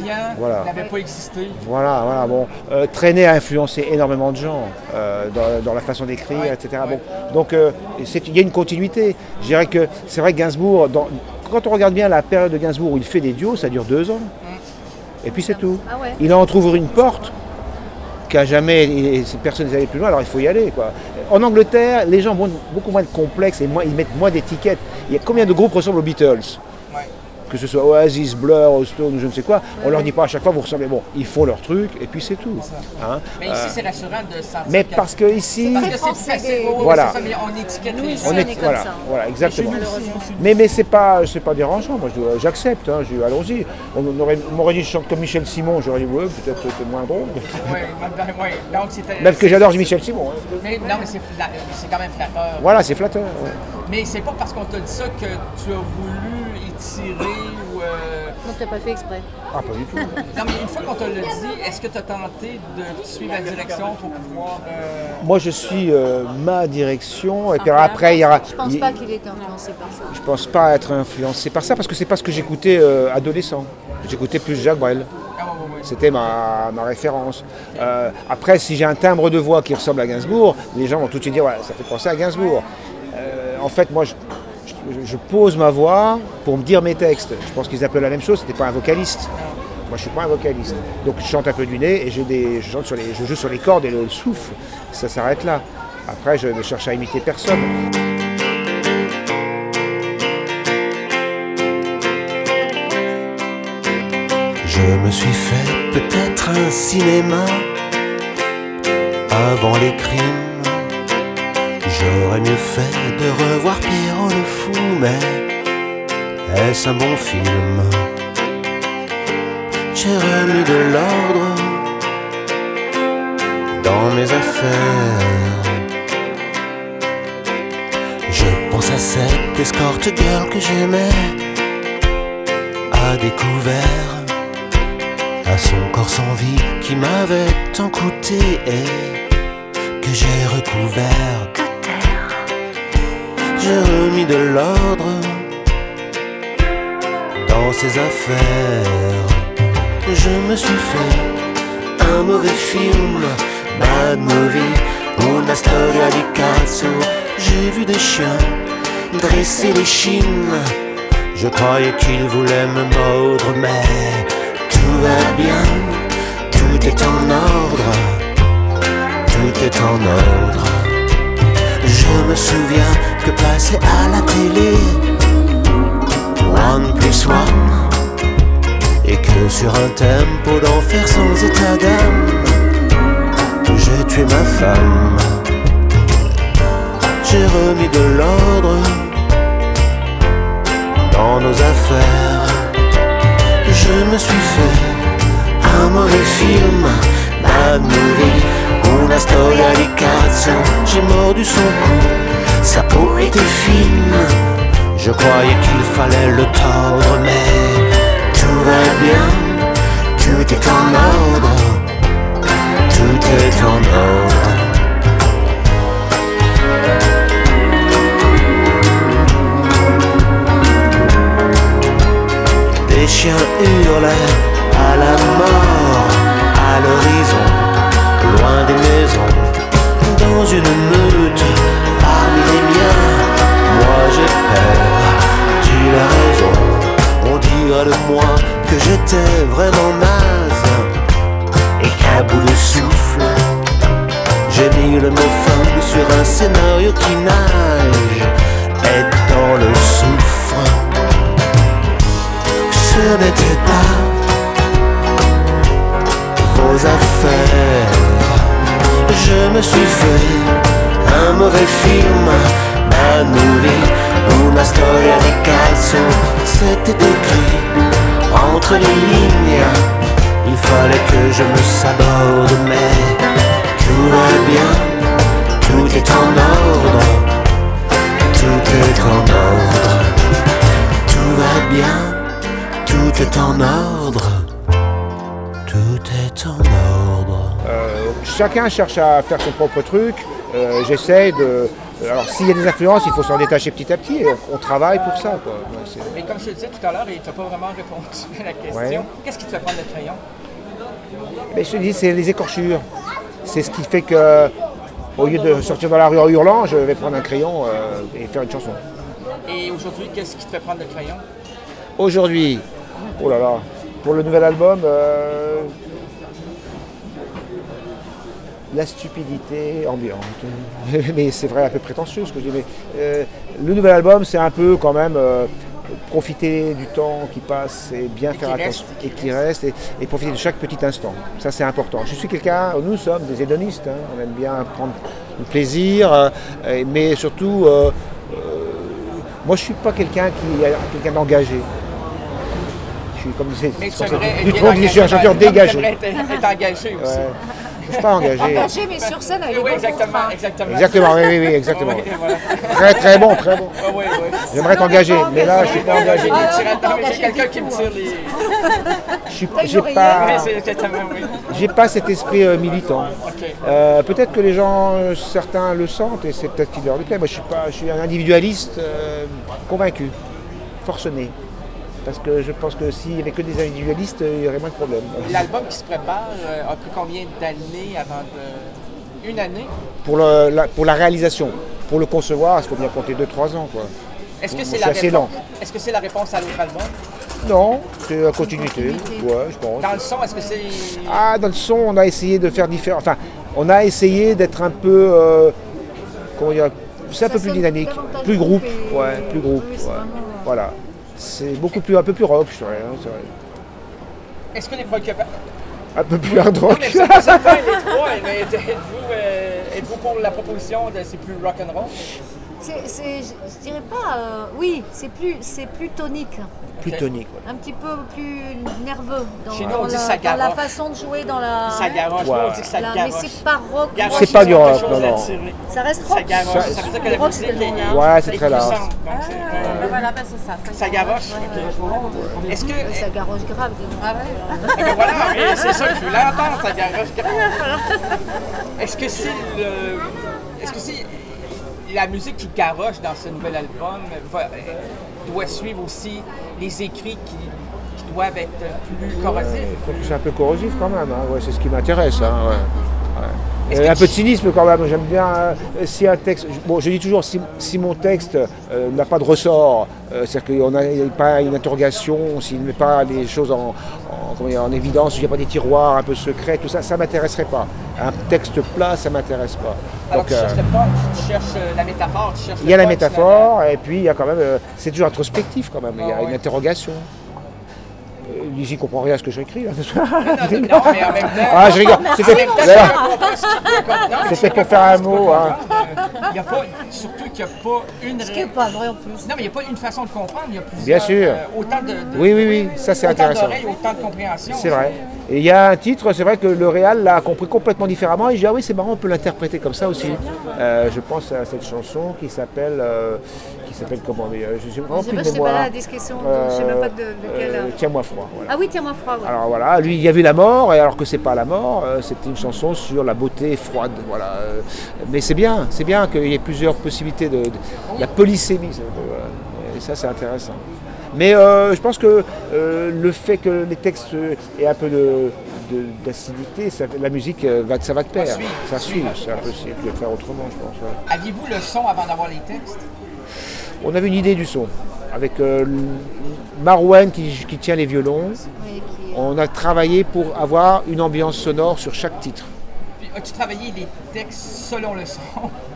Voilà. n'avait pas existé. Voilà, bon. Traîner a influencé énormément de gens dans la façon d'écrire, etc. Bon, donc, il y a une continuité. Je dirais que c'est vrai que Gainsbourg, quand on regarde bien la période de Gainsbourg où il fait des duos, ça dure 2 ans. Et puis c'est tout. Ah ouais. Il en trouve une porte qu'à jamais, personne n'est allé plus loin, alors il faut y aller, quoi. En Angleterre, les gens ont beaucoup moins de complexes et ils mettent moins d'étiquettes. Il y a combien de groupes ressemblent aux Beatles ? Que ce soit Oasis, Blur, Stone ou je ne sais quoi, on leur dit pas à chaque fois vous ressemblez. Bon, ils font leur truc et puis c'est tout. Hein. Mais ici c'est rassurant de sentir. Mais parce que ici, c'est facile. Voilà. Mais on étiquette Nous, les ici, gens. on est comme ça. Voilà, exactement. Malheureusement. Mais c'est pas dérangeant. Moi, j'accepte. Hein, allons-y. On m'aurait dit je chante comme Michel Simon, j'aurais dit ouais, peut-être que c'est moins drôle. Donc c'était. Même que j'adore Michel Simon. Hein. Mais non, mais c'est quand même flatteur. Voilà, c'est flatteur. Ouais. Mais c'est pas parce qu'on t'a dit ça que tu as voulu étirer ou. Non, t'as pas fait exprès. Ah, pas du tout. Non, mais une fois qu'on te l'a dit, est-ce que tu as tenté de suivre la direction pour pouvoir. Moi, je suis ma direction, et puis après, il y aura. Je pense pas qu'il était influencé par ça. Je pense pas être influencé par ça, parce que c'est pas ce que j'écoutais adolescent. J'écoutais plus Jacques Brel. C'était ma référence. Après, si j'ai un timbre de voix qui ressemble à Gainsbourg, les gens vont tout de suite dire ouais, ça fait penser à Gainsbourg. En fait, moi, je pose ma voix pour me dire mes textes. Je pense qu'ils appellent la même chose, c'était pas un vocaliste. Moi, je suis pas un vocaliste. Donc, je chante un peu du nez et je joue sur les cordes et le souffle. Ça s'arrête là. Après, je ne cherche à imiter personne. Je me suis fait peut-être un cinéma avant les crimes. J'aurais mieux fait de revoir Pierrot le fou, mais est-ce un bon film? J'ai remis de l'ordre dans mes affaires. Je pense à cette escorte girl que j'aimais, à découvert, à son corps sans vie qui m'avait tant coûté et que j'ai recouvert de terre. J'ai remis de l'ordre dans ses affaires. Je me suis fait un mauvais film, bad movie, una storia di cazzo. J'ai vu des chiens dresser les chines. Je croyais qu'ils voulaient me mordre, mais tout va bien, tout est en ordre, tout est en ordre. Je me souviens que passer à la télé 1+1 et que sur un tempo d'enfer sans état d'âme, j'ai tué ma femme. J'ai remis de l'ordre dans nos affaires. Je me suis fait un mauvais film, bad movie, una storia di cazzo. J'ai mordu son cou, sa peau était fine. Je croyais qu'il fallait le tordre, mais tout va bien, tout est en ordre, tout est en ordre. Les chiens hurlaient à la mort, à l'horizon, loin des maisons, dans une meute, parmi les miens. Moi j'ai peur, tu as raison, on dira de moi que j'étais vraiment naze et qu'à bout de souffle, j'ai mis le mot fin sur un scénario qui nage et dans le soufre. Ce n'était pas vos affaires. Je me suis fait un mauvais film, bad movie, una storia di cazzo. C'était écrit entre les lignes, il fallait que je me saborde, mais tout va bien, tout est en ordre, tout est en ordre, tout va bien. Tout est en ordre, tout est en ordre. Chacun cherche à faire son propre truc. J'essaie Alors s'il y a des influences, il faut s'en détacher petit à petit et on travaille pour ça, quoi. Ouais, Mais comme je te le disais tout à l'heure, et tu n'as pas vraiment répondu à la question, Ouais. qu'est-ce qui te fait prendre le crayon? Mais je te dis, c'est les écorchures. C'est ce qui fait que, au lieu de sortir dans la rue en hurlant, je vais prendre un crayon et faire une chanson. Et aujourd'hui, qu'est-ce qui te fait prendre le crayon? Aujourd'hui, oh là là, pour le nouvel album, la stupidité ambiante. Mais c'est vrai, un peu prétentieux ce que je dis. Mais, le nouvel album, c'est un peu quand même profiter du temps qui passe et bien faire attention et qui reste et profiter de chaque petit instant. Ça, c'est important. Je suis quelqu'un, nous sommes des hédonistes, hein, on aime bien prendre du plaisir, mais surtout, moi, je suis pas quelqu'un d'engagé. Je suis comme disait, je suis un chanteur dégagé. Être engagé aussi. Ouais. Je ne suis pas engagé. Engagé, mais sur scène avec les bons contrats. Exactement, oui, exactement. Oui, voilà. Très, très bon, très bon. Oui. J'aimerais être engagé, mais là, je ne suis pas engagé. J'ai quelqu'un qui me tire les... J'ai pas cet esprit militant. Peut-être que les gens, certains le sentent, et c'est peut-être qu'il leur plaît. Moi, je suis un individualiste convaincu, forcené. Parce que je pense que s'il n'y avait que des individualistes, il y aurait moins de problèmes. L'album qui se prépare a pris combien d'années avant de... Une année? Pour la réalisation. Pour le concevoir, il faut bien compter 2-3 ans, quoi. Est-ce que c'est la réponse à l'autre album? Non, c'est la continuité. Ouais, je pense. Dans le son, est-ce que c'est... Ah, dans le son, on a essayé de faire différent. Enfin, on a essayé d'être un peu... comment dire? C'est un peu plus dynamique. Plus groupe. Ouais, plus groupe. Ouais. Voilà. C'est un peu plus rock, je dirais. Hein, c'est vrai. Est-ce que les préoccupations... Un peu plus hard rock. Non, mais ça passe pas les trois, mais êtes-vous pour la proposition de c'est plus rock'n'roll? Je dirais pas... oui, c'est plus tonique. Plus tonique, ouais. Un petit peu plus nerveux dans la façon de jouer, dans la... Ça garoche, on dit que ça garoche. Mais c'est pas rock. C'est pas du rock, non. Ça reste rock. Ça garoche, ça veut dire que la musique est... Ouais, c'est très large. Voilà, c'est ça. Ça garoche? Est-ce que... Ça garoche grave. Voilà, mais c'est ça que je voulais entendre, ça garoche grave. Est-ce que c'est la musique qui garoche dans ce nouvel album doit suivre aussi les écrits qui doivent être plus corrosifs? C'est un peu corrosif quand même, hein. Ouais, c'est ce qui m'intéresse. Hein, ouais. Un peu de cynisme quand même, j'aime bien si un texte... Bon, je dis toujours, si mon texte n'a pas de ressort, c'est-à-dire qu'il n'y a pas une interrogation, s'il ne met pas les choses en évidence, s'il n'y a pas des tiroirs un peu secrets, tout ça, ça ne m'intéresserait pas. Un texte plat, ça ne m'intéresse pas. Alors tu cherches le punch, tu cherches la métaphore, tu cherches... Il y a la métaphore, et puis il y a quand même... c'est toujours introspectif quand même, il y a une interrogation. Lizzie ne comprend rien à ce que j'écris. Non, mais en même temps... Ah, je rigole. C'était pour faire un mot. Hein. Il n'y a pas... Surtout qu'il n'y a pas une... Ce qui n'est pas vrai en plus. Non, mais il n'y a pas une façon de comprendre. Il y a plusieurs... Bien sûr. Autant de... Oui, ça c'est intéressant. Autant d'oreilles, autant de compréhension. C'est vrai. Et il y a un titre, c'est vrai que le réal l'a compris complètement différemment. Et je dis, ah oui, c'est marrant, on peut l'interpréter comme ça aussi. Je pense à cette chanson qui s'appelle comment? Je sais vraiment plus de mémoire. Pas la discussion, je ne sais même pas de quelle... Tiens-moi froid. Voilà. Ah oui, tiens-moi froid. Ouais. Alors voilà, lui il a vu la mort, et alors que c'est pas la mort, c'était une chanson sur la beauté froide. Voilà. Mais c'est bien qu'il y ait plusieurs possibilités de la polysémie. Et ça c'est intéressant. Mais je pense que le fait que les textes aient un peu d'acidité, la musique, ça va de pair. Ça suit, c'est impossible de faire autrement, je pense. Ouais. Aviez-vous le son avant d'avoir les textes? On avait une idée du son, avec Marouane qui tient les violons. On a travaillé pour avoir une ambiance sonore sur chaque titre. Puis, as-tu travaillé les textes selon le son?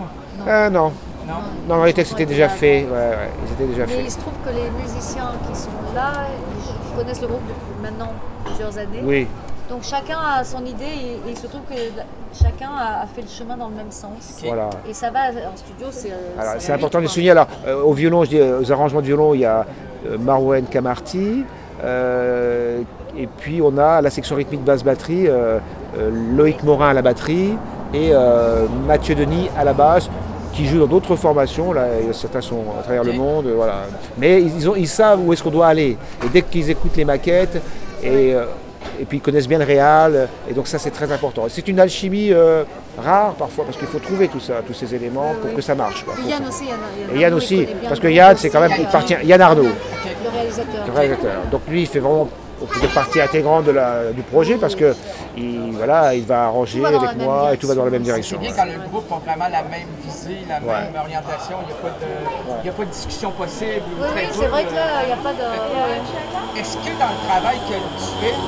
Non, les textes étaient déjà faits. Ouais, ils étaient déjà faits. Mais il se trouve que les musiciens qui sont là, ils connaissent le groupe depuis maintenant plusieurs années. Oui. Donc chacun a son idée et il se trouve que chacun a fait le chemin dans le même sens. Voilà. Et ça va en studio, c'est important de le souligner. Alors, au violon, je dis, aux arrangements de violon, il y a Marouane Kamarti. Et puis on a la section rythmique basse batterie, Loïc Morin à la batterie et Mathieu Denis à la basse, qui jouent dans d'autres formations. Là, certains sont à travers le monde, voilà. Mais ils savent où est-ce qu'on doit aller. Et dès qu'ils écoutent les maquettes, et et puis ils connaissent bien le réal, et donc ça c'est très important. C'est une alchimie rare parfois, parce qu'il faut trouver tout ça, tous ces éléments pour que ça marche. Quoi, Yann aussi, et Yann aussi, parce que Yann c'est quand même Yann Arnaud, le réalisateur. Donc lui il fait vraiment partie intégrante du projet parce que il va arranger avec moi et tout va dans la même direction. C'est bien quand le groupe a vraiment la même visée, la même orientation, il n'y a pas de discussion possible. Oui, c'est vrai que là, il n'y a pas de... Est-ce que dans le travail que tu fais,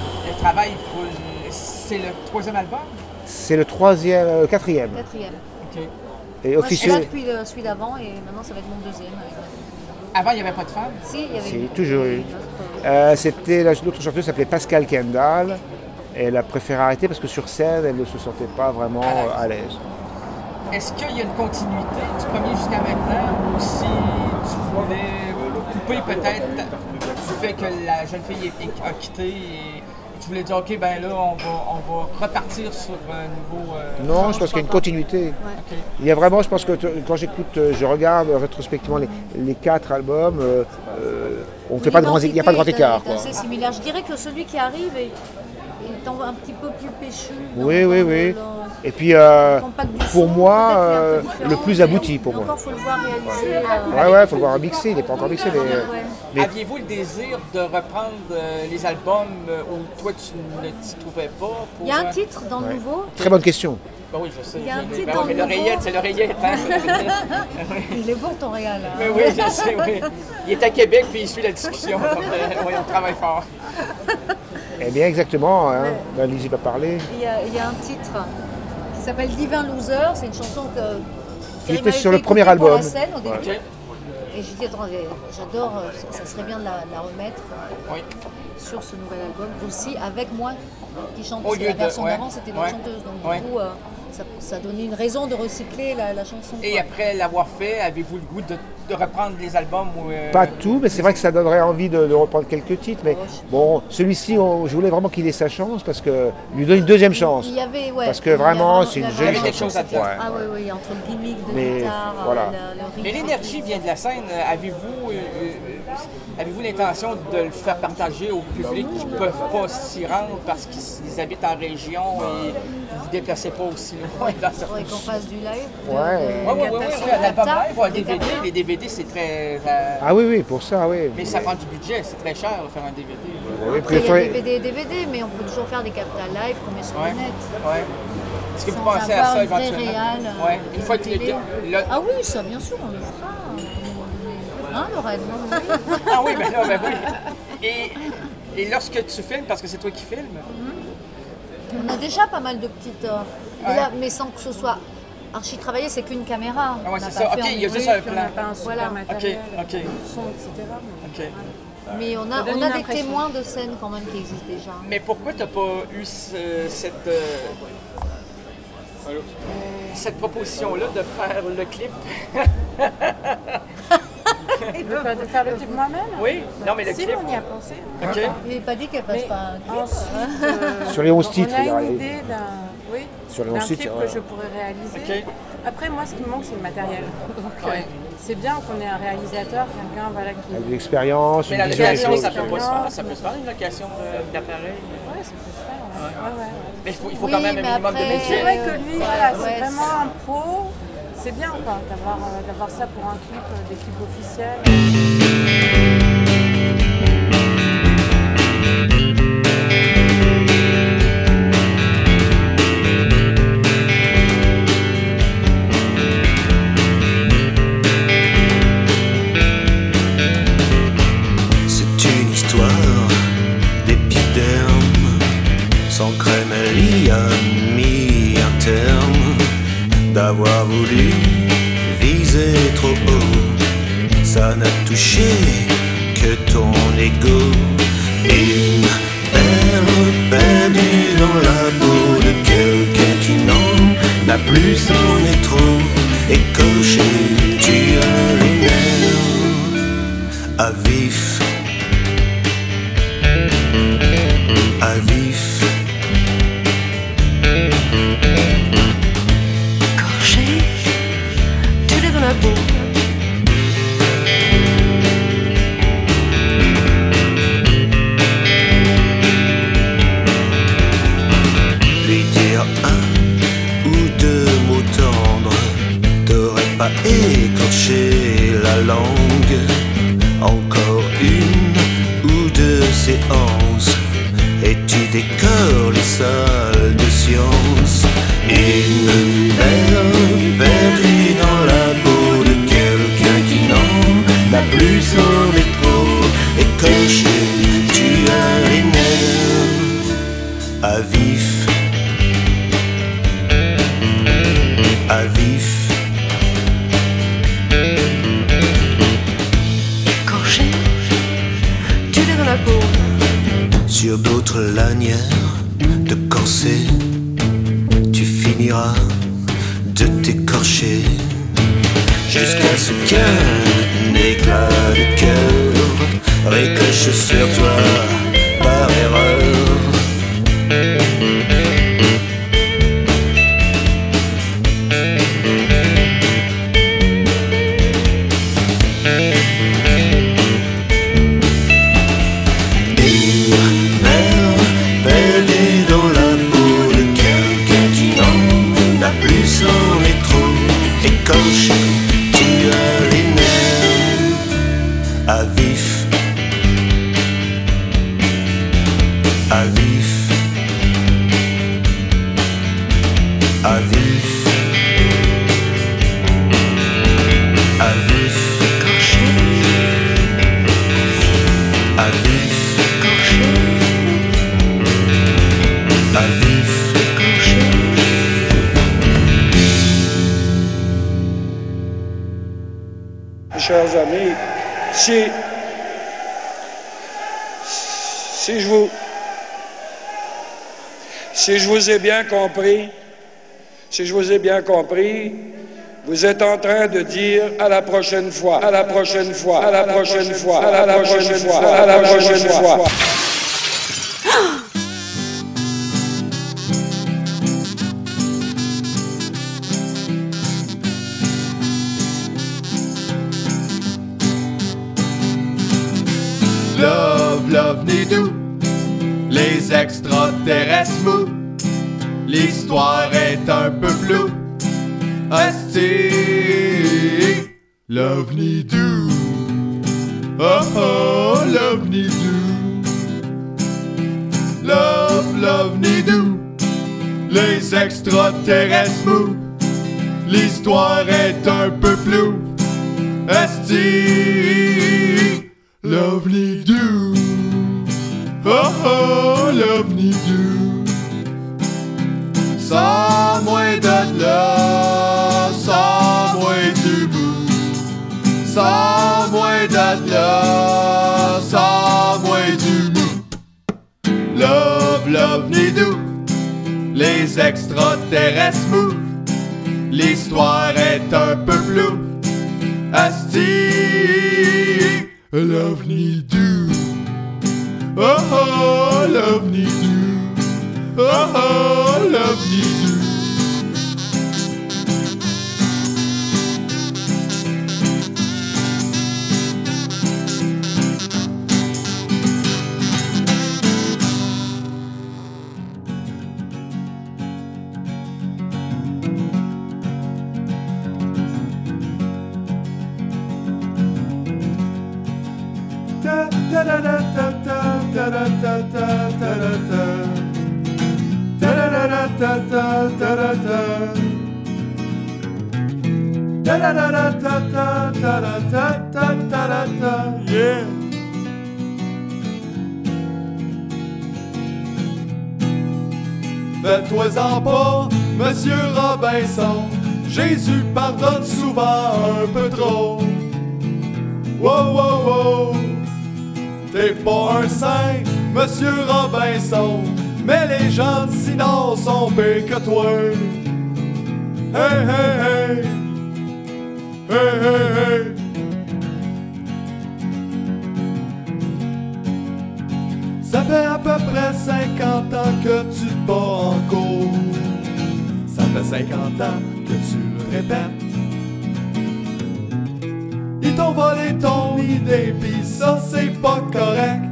c'est le 3e album? C'est le 4e. OK. Et moi, je suis là depuis celui d'avant et maintenant ça va être mon 2e. Avant, il n'y avait pas de femme? Si, il y avait toujours eu. C'était l'autre chanteuse s'appelait Pascal Kendall. Elle a préféré arrêter parce que sur scène, elle ne se sentait pas vraiment à l'aise. Est-ce qu'il y a une continuité du premier jusqu'à maintenant ou si tu voulais couper peut-être du fait que la jeune fille a quitté et tu voulais dire OK, ben là, on va repartir sur un nouveau... Non, je pense qu'il y a une continuité. Ouais. Okay. Il y a vraiment, je pense que quand je regarde rétrospectivement les 4 albums, on fait pas de il n'y a pas de grand écart. C'est assez similaire. Je dirais que celui qui arrive est un petit peu plus péchu. Oui. Et puis, pour moi, le plus abouti pour moi. Encore, il faut le voir réaliser. Ouais, il faut le voir mixer. Il n'est pas encore mixé. Mais... Aviez-vous le désir de reprendre les albums où toi, tu ne t'y trouvais pas? Il y a un titre dans le nouveau. Très bonne question. Ben oui, je sais. Il y a un titre dans le nouveau. L'oreillette, c'est l'oreillette. Hein? Il est bon, ton réal. Mais oui, je sais, oui. Il est à Québec, puis il suit la discussion. Oui, on travaille fort. Eh bien, exactement. Hein. Ben, Lizzie va parler. Il y a un titre qui s'appelle Divin Loser. C'est une chanson qui était sur le premier album. Pour la scène, au début. Okay. Et j'ai dit, attendez, j'adore, ça serait bien de la remettre sur ce nouvel album aussi, avec moi qui chante. Parce que la version d'avant, c'était une chanteuse. Donc, du coup, ça donnait une raison de recycler la chanson. Et après l'avoir fait, avez-vous le goût de reprendre les albums Pas tout, mais c'est vrai que ça donnerait envie de reprendre quelques titres. Mais bon, celui-ci, je voulais vraiment qu'il ait sa chance parce que lui donner une deuxième chance. Il y avait, parce que vraiment, c'est une jolie quelque chose à dire. Ah oui, entre le gimmick de guitare, voilà. le Mais l'énergie vient de la scène. Avez-vous l'intention de le faire partager au public qui ne peuvent pas s'y rendre parce qu'ils habitent en région et vous ne vous déplacez pas aussi loin dans certaines... Il faudrait qu'on fasse du live. Oui, un album live ou un DVD. Les DVD, c'est très... Ah oui, pour ça, oui. Mais ça prend du budget, c'est très cher de faire un DVD. Après, il y a DVD et DVD, mais on peut toujours faire des captures live qu'on met sur le net. Ouais. Est-ce que vous pensez à ça éventuellement? Ouais. Une fois que Ah oui, ça, bien sûr, on le fera. Hein, Lorraine? Ah oui, ben oui. Et lorsque tu filmes, parce que c'est toi qui filmes? On a déjà pas mal de petites... là, mais sans que ce soit archi-travaillé, c'est qu'une caméra. Ah ouais, c'est ça. OK, il y a juste un plan. On n'a pas un super matériel, OK. son, etc. OK. Mais on a des témoins de scène quand même qui existent déjà. Mais pourquoi tu n'as pas eu cette proposition-là de faire le clip? De faire le clip moi-même? Oui, non mais le clip... on y a pensé. OK. Il n'est pas dit qu'elle fasse pas un clip. Ensuite, sur les 11 titres, on a une idée d'un clip que je pourrais réaliser. Okay. Après, moi, ce qui me manque, c'est le matériel. Donc, c'est bien qu'on ait un réalisateur, quelqu'un qui... Avec de l'expérience, mais la location, ça peut se faire une location d'appareil? Oui, ça peut se faire, ouais. Mais il faut quand même un minimum de métier. C'est vrai que lui, c'est vraiment un pro. C'est bien quoi, d'avoir ça pour un clip, des clips officiels. C'est une histoire d'épiderme, sans crème elle y a mis un terme. D'avoir voulu viser trop haut, ça n'a touché que ton ego. Une perle perdue dans la peau de quelqu'un qui n'en a plus, c'en est trop. Écorché, tu as les nerfs à vif, à vif. écorché la langue. Encore une ou deux séances et tu décores les salles de sciences. Une belle perdue dans la peau de quelqu'un qui n'en a plus son métro. Écorché, tu as les nerfs à vif, à vif. Écorché, tu l'as dans la peau. Sur d'autres lanières de corset, tu finiras de t'écorcher jusqu'à ce qu'un éclat de cœur ricoche sur toi par erreur. Tu as les nerfs à vif, à vif, à vif, à vif, à vif, à vif. Chers amis, si je vous ai bien compris, vous êtes en train de dire à la prochaine fois, à la prochaine fois, à la prochaine fois, à la prochaine fois, à la prochaine fois. Love-ni-doo, les extraterrestres mous, l'histoire est un peu floue. Asti, love-ni-doo, oh oh, love-ni-doo, love-ni-doo, les extraterrestres mous, l'histoire est un peu floue. Asti, love-ni-doo, oh oh, love-ni-doo. Sans moins de là, sans moins du bout. Sans moins de là, sans moins du bout. Love-ni-doo, les extraterrestres mous, l'histoire est un peu floue. Asti, love-ni-doo, oh oh, love-ni-doo, oh oh, love-ni-doo. Yeah. Faites-toi-en pas, Monsieur Robinson, Jésus pardonne souvent un peu trop. Wow, wow, wow, t'es pas un saint, Monsieur Robinson, mais les gens de Sinor sont pires que toi. Hey, hey, hey, hey, hey, hey. Ça fait à peu près 50 ans que tu te bats en cours. Ça fait 50 ans que tu le répètes. Ils t'ont volé ton idée, pis ça c'est pas correct.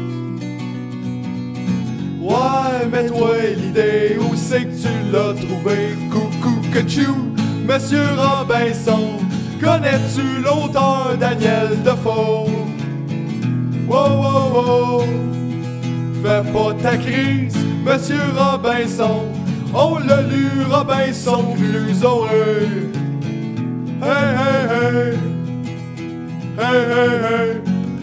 Ouais, mais toi l'idée, où c'est que tu l'as trouvé? Coucou que tchou, Monsieur Robinson, Connais-tu l'auteur Daniel Defoe? Wow, wow, wow. Fais pas ta crise, Monsieur Robinson. On l'a lu, Robinson Crusoe. Hey, hey, hey. Hey, hey, hey.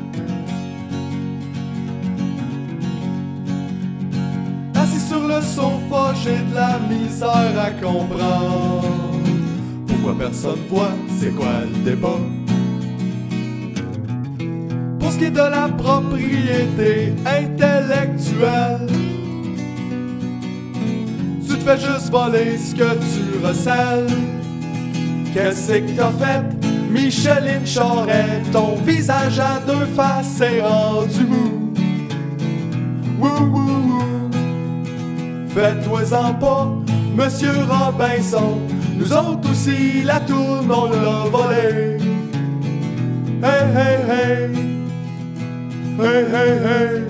Assis sur le sofa, j'ai de la misère à comprendre. Pourquoi personne voit, c'est quoi le débat? Pour ce qui est de la propriété intellectuelle, tu te fais juste voler ce que tu recèles. Qu'est-ce que t'as fait, Micheline Charette? Ton visage à deux faces est rendu mou. Wouh, wouh, wouh. Faites-toi-en pas, Monsieur Robinson. Nous autres aussi, la tourne, on l'a volée. Hey, hey, hey. Hey, hey, hey.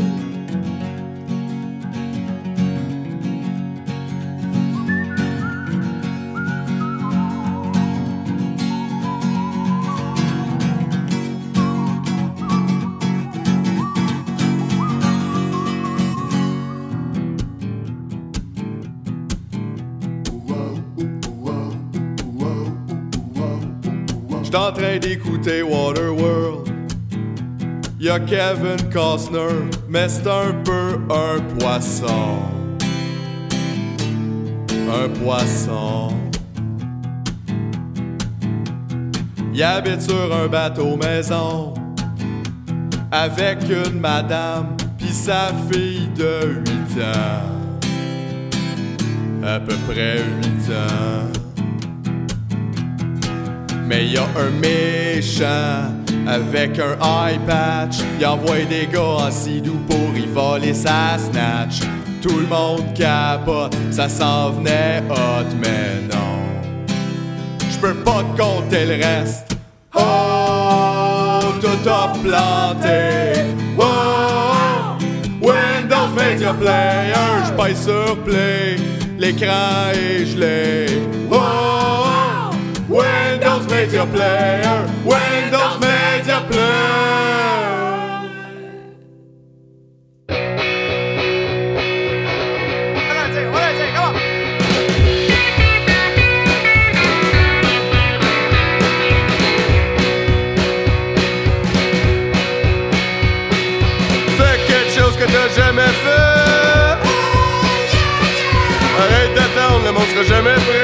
J'suis en train d'écouter Waterworld. Y'a Kevin Costner, mais c'est un peu un poisson. Un poisson. Il habite sur un bateau maison avec une madame pis sa fille de 8 ans. À peu près 8 ans. Mais y'a un méchant avec un eye patch. Il envoie des gars en sidou pour y voler sa snatch. Tout le monde capote, ça s'en venait hot, mais non. J'peux pas te compter le reste. Oh, tout a planté. Oh, Windows Media Player, j'paye sur Play. L'écran est gelé. Oh, Windows Media Player, Windows Media Player. Fais quelque chose que t'as jamais fait. Arrête d'attendre, le monde sera jamais prêt.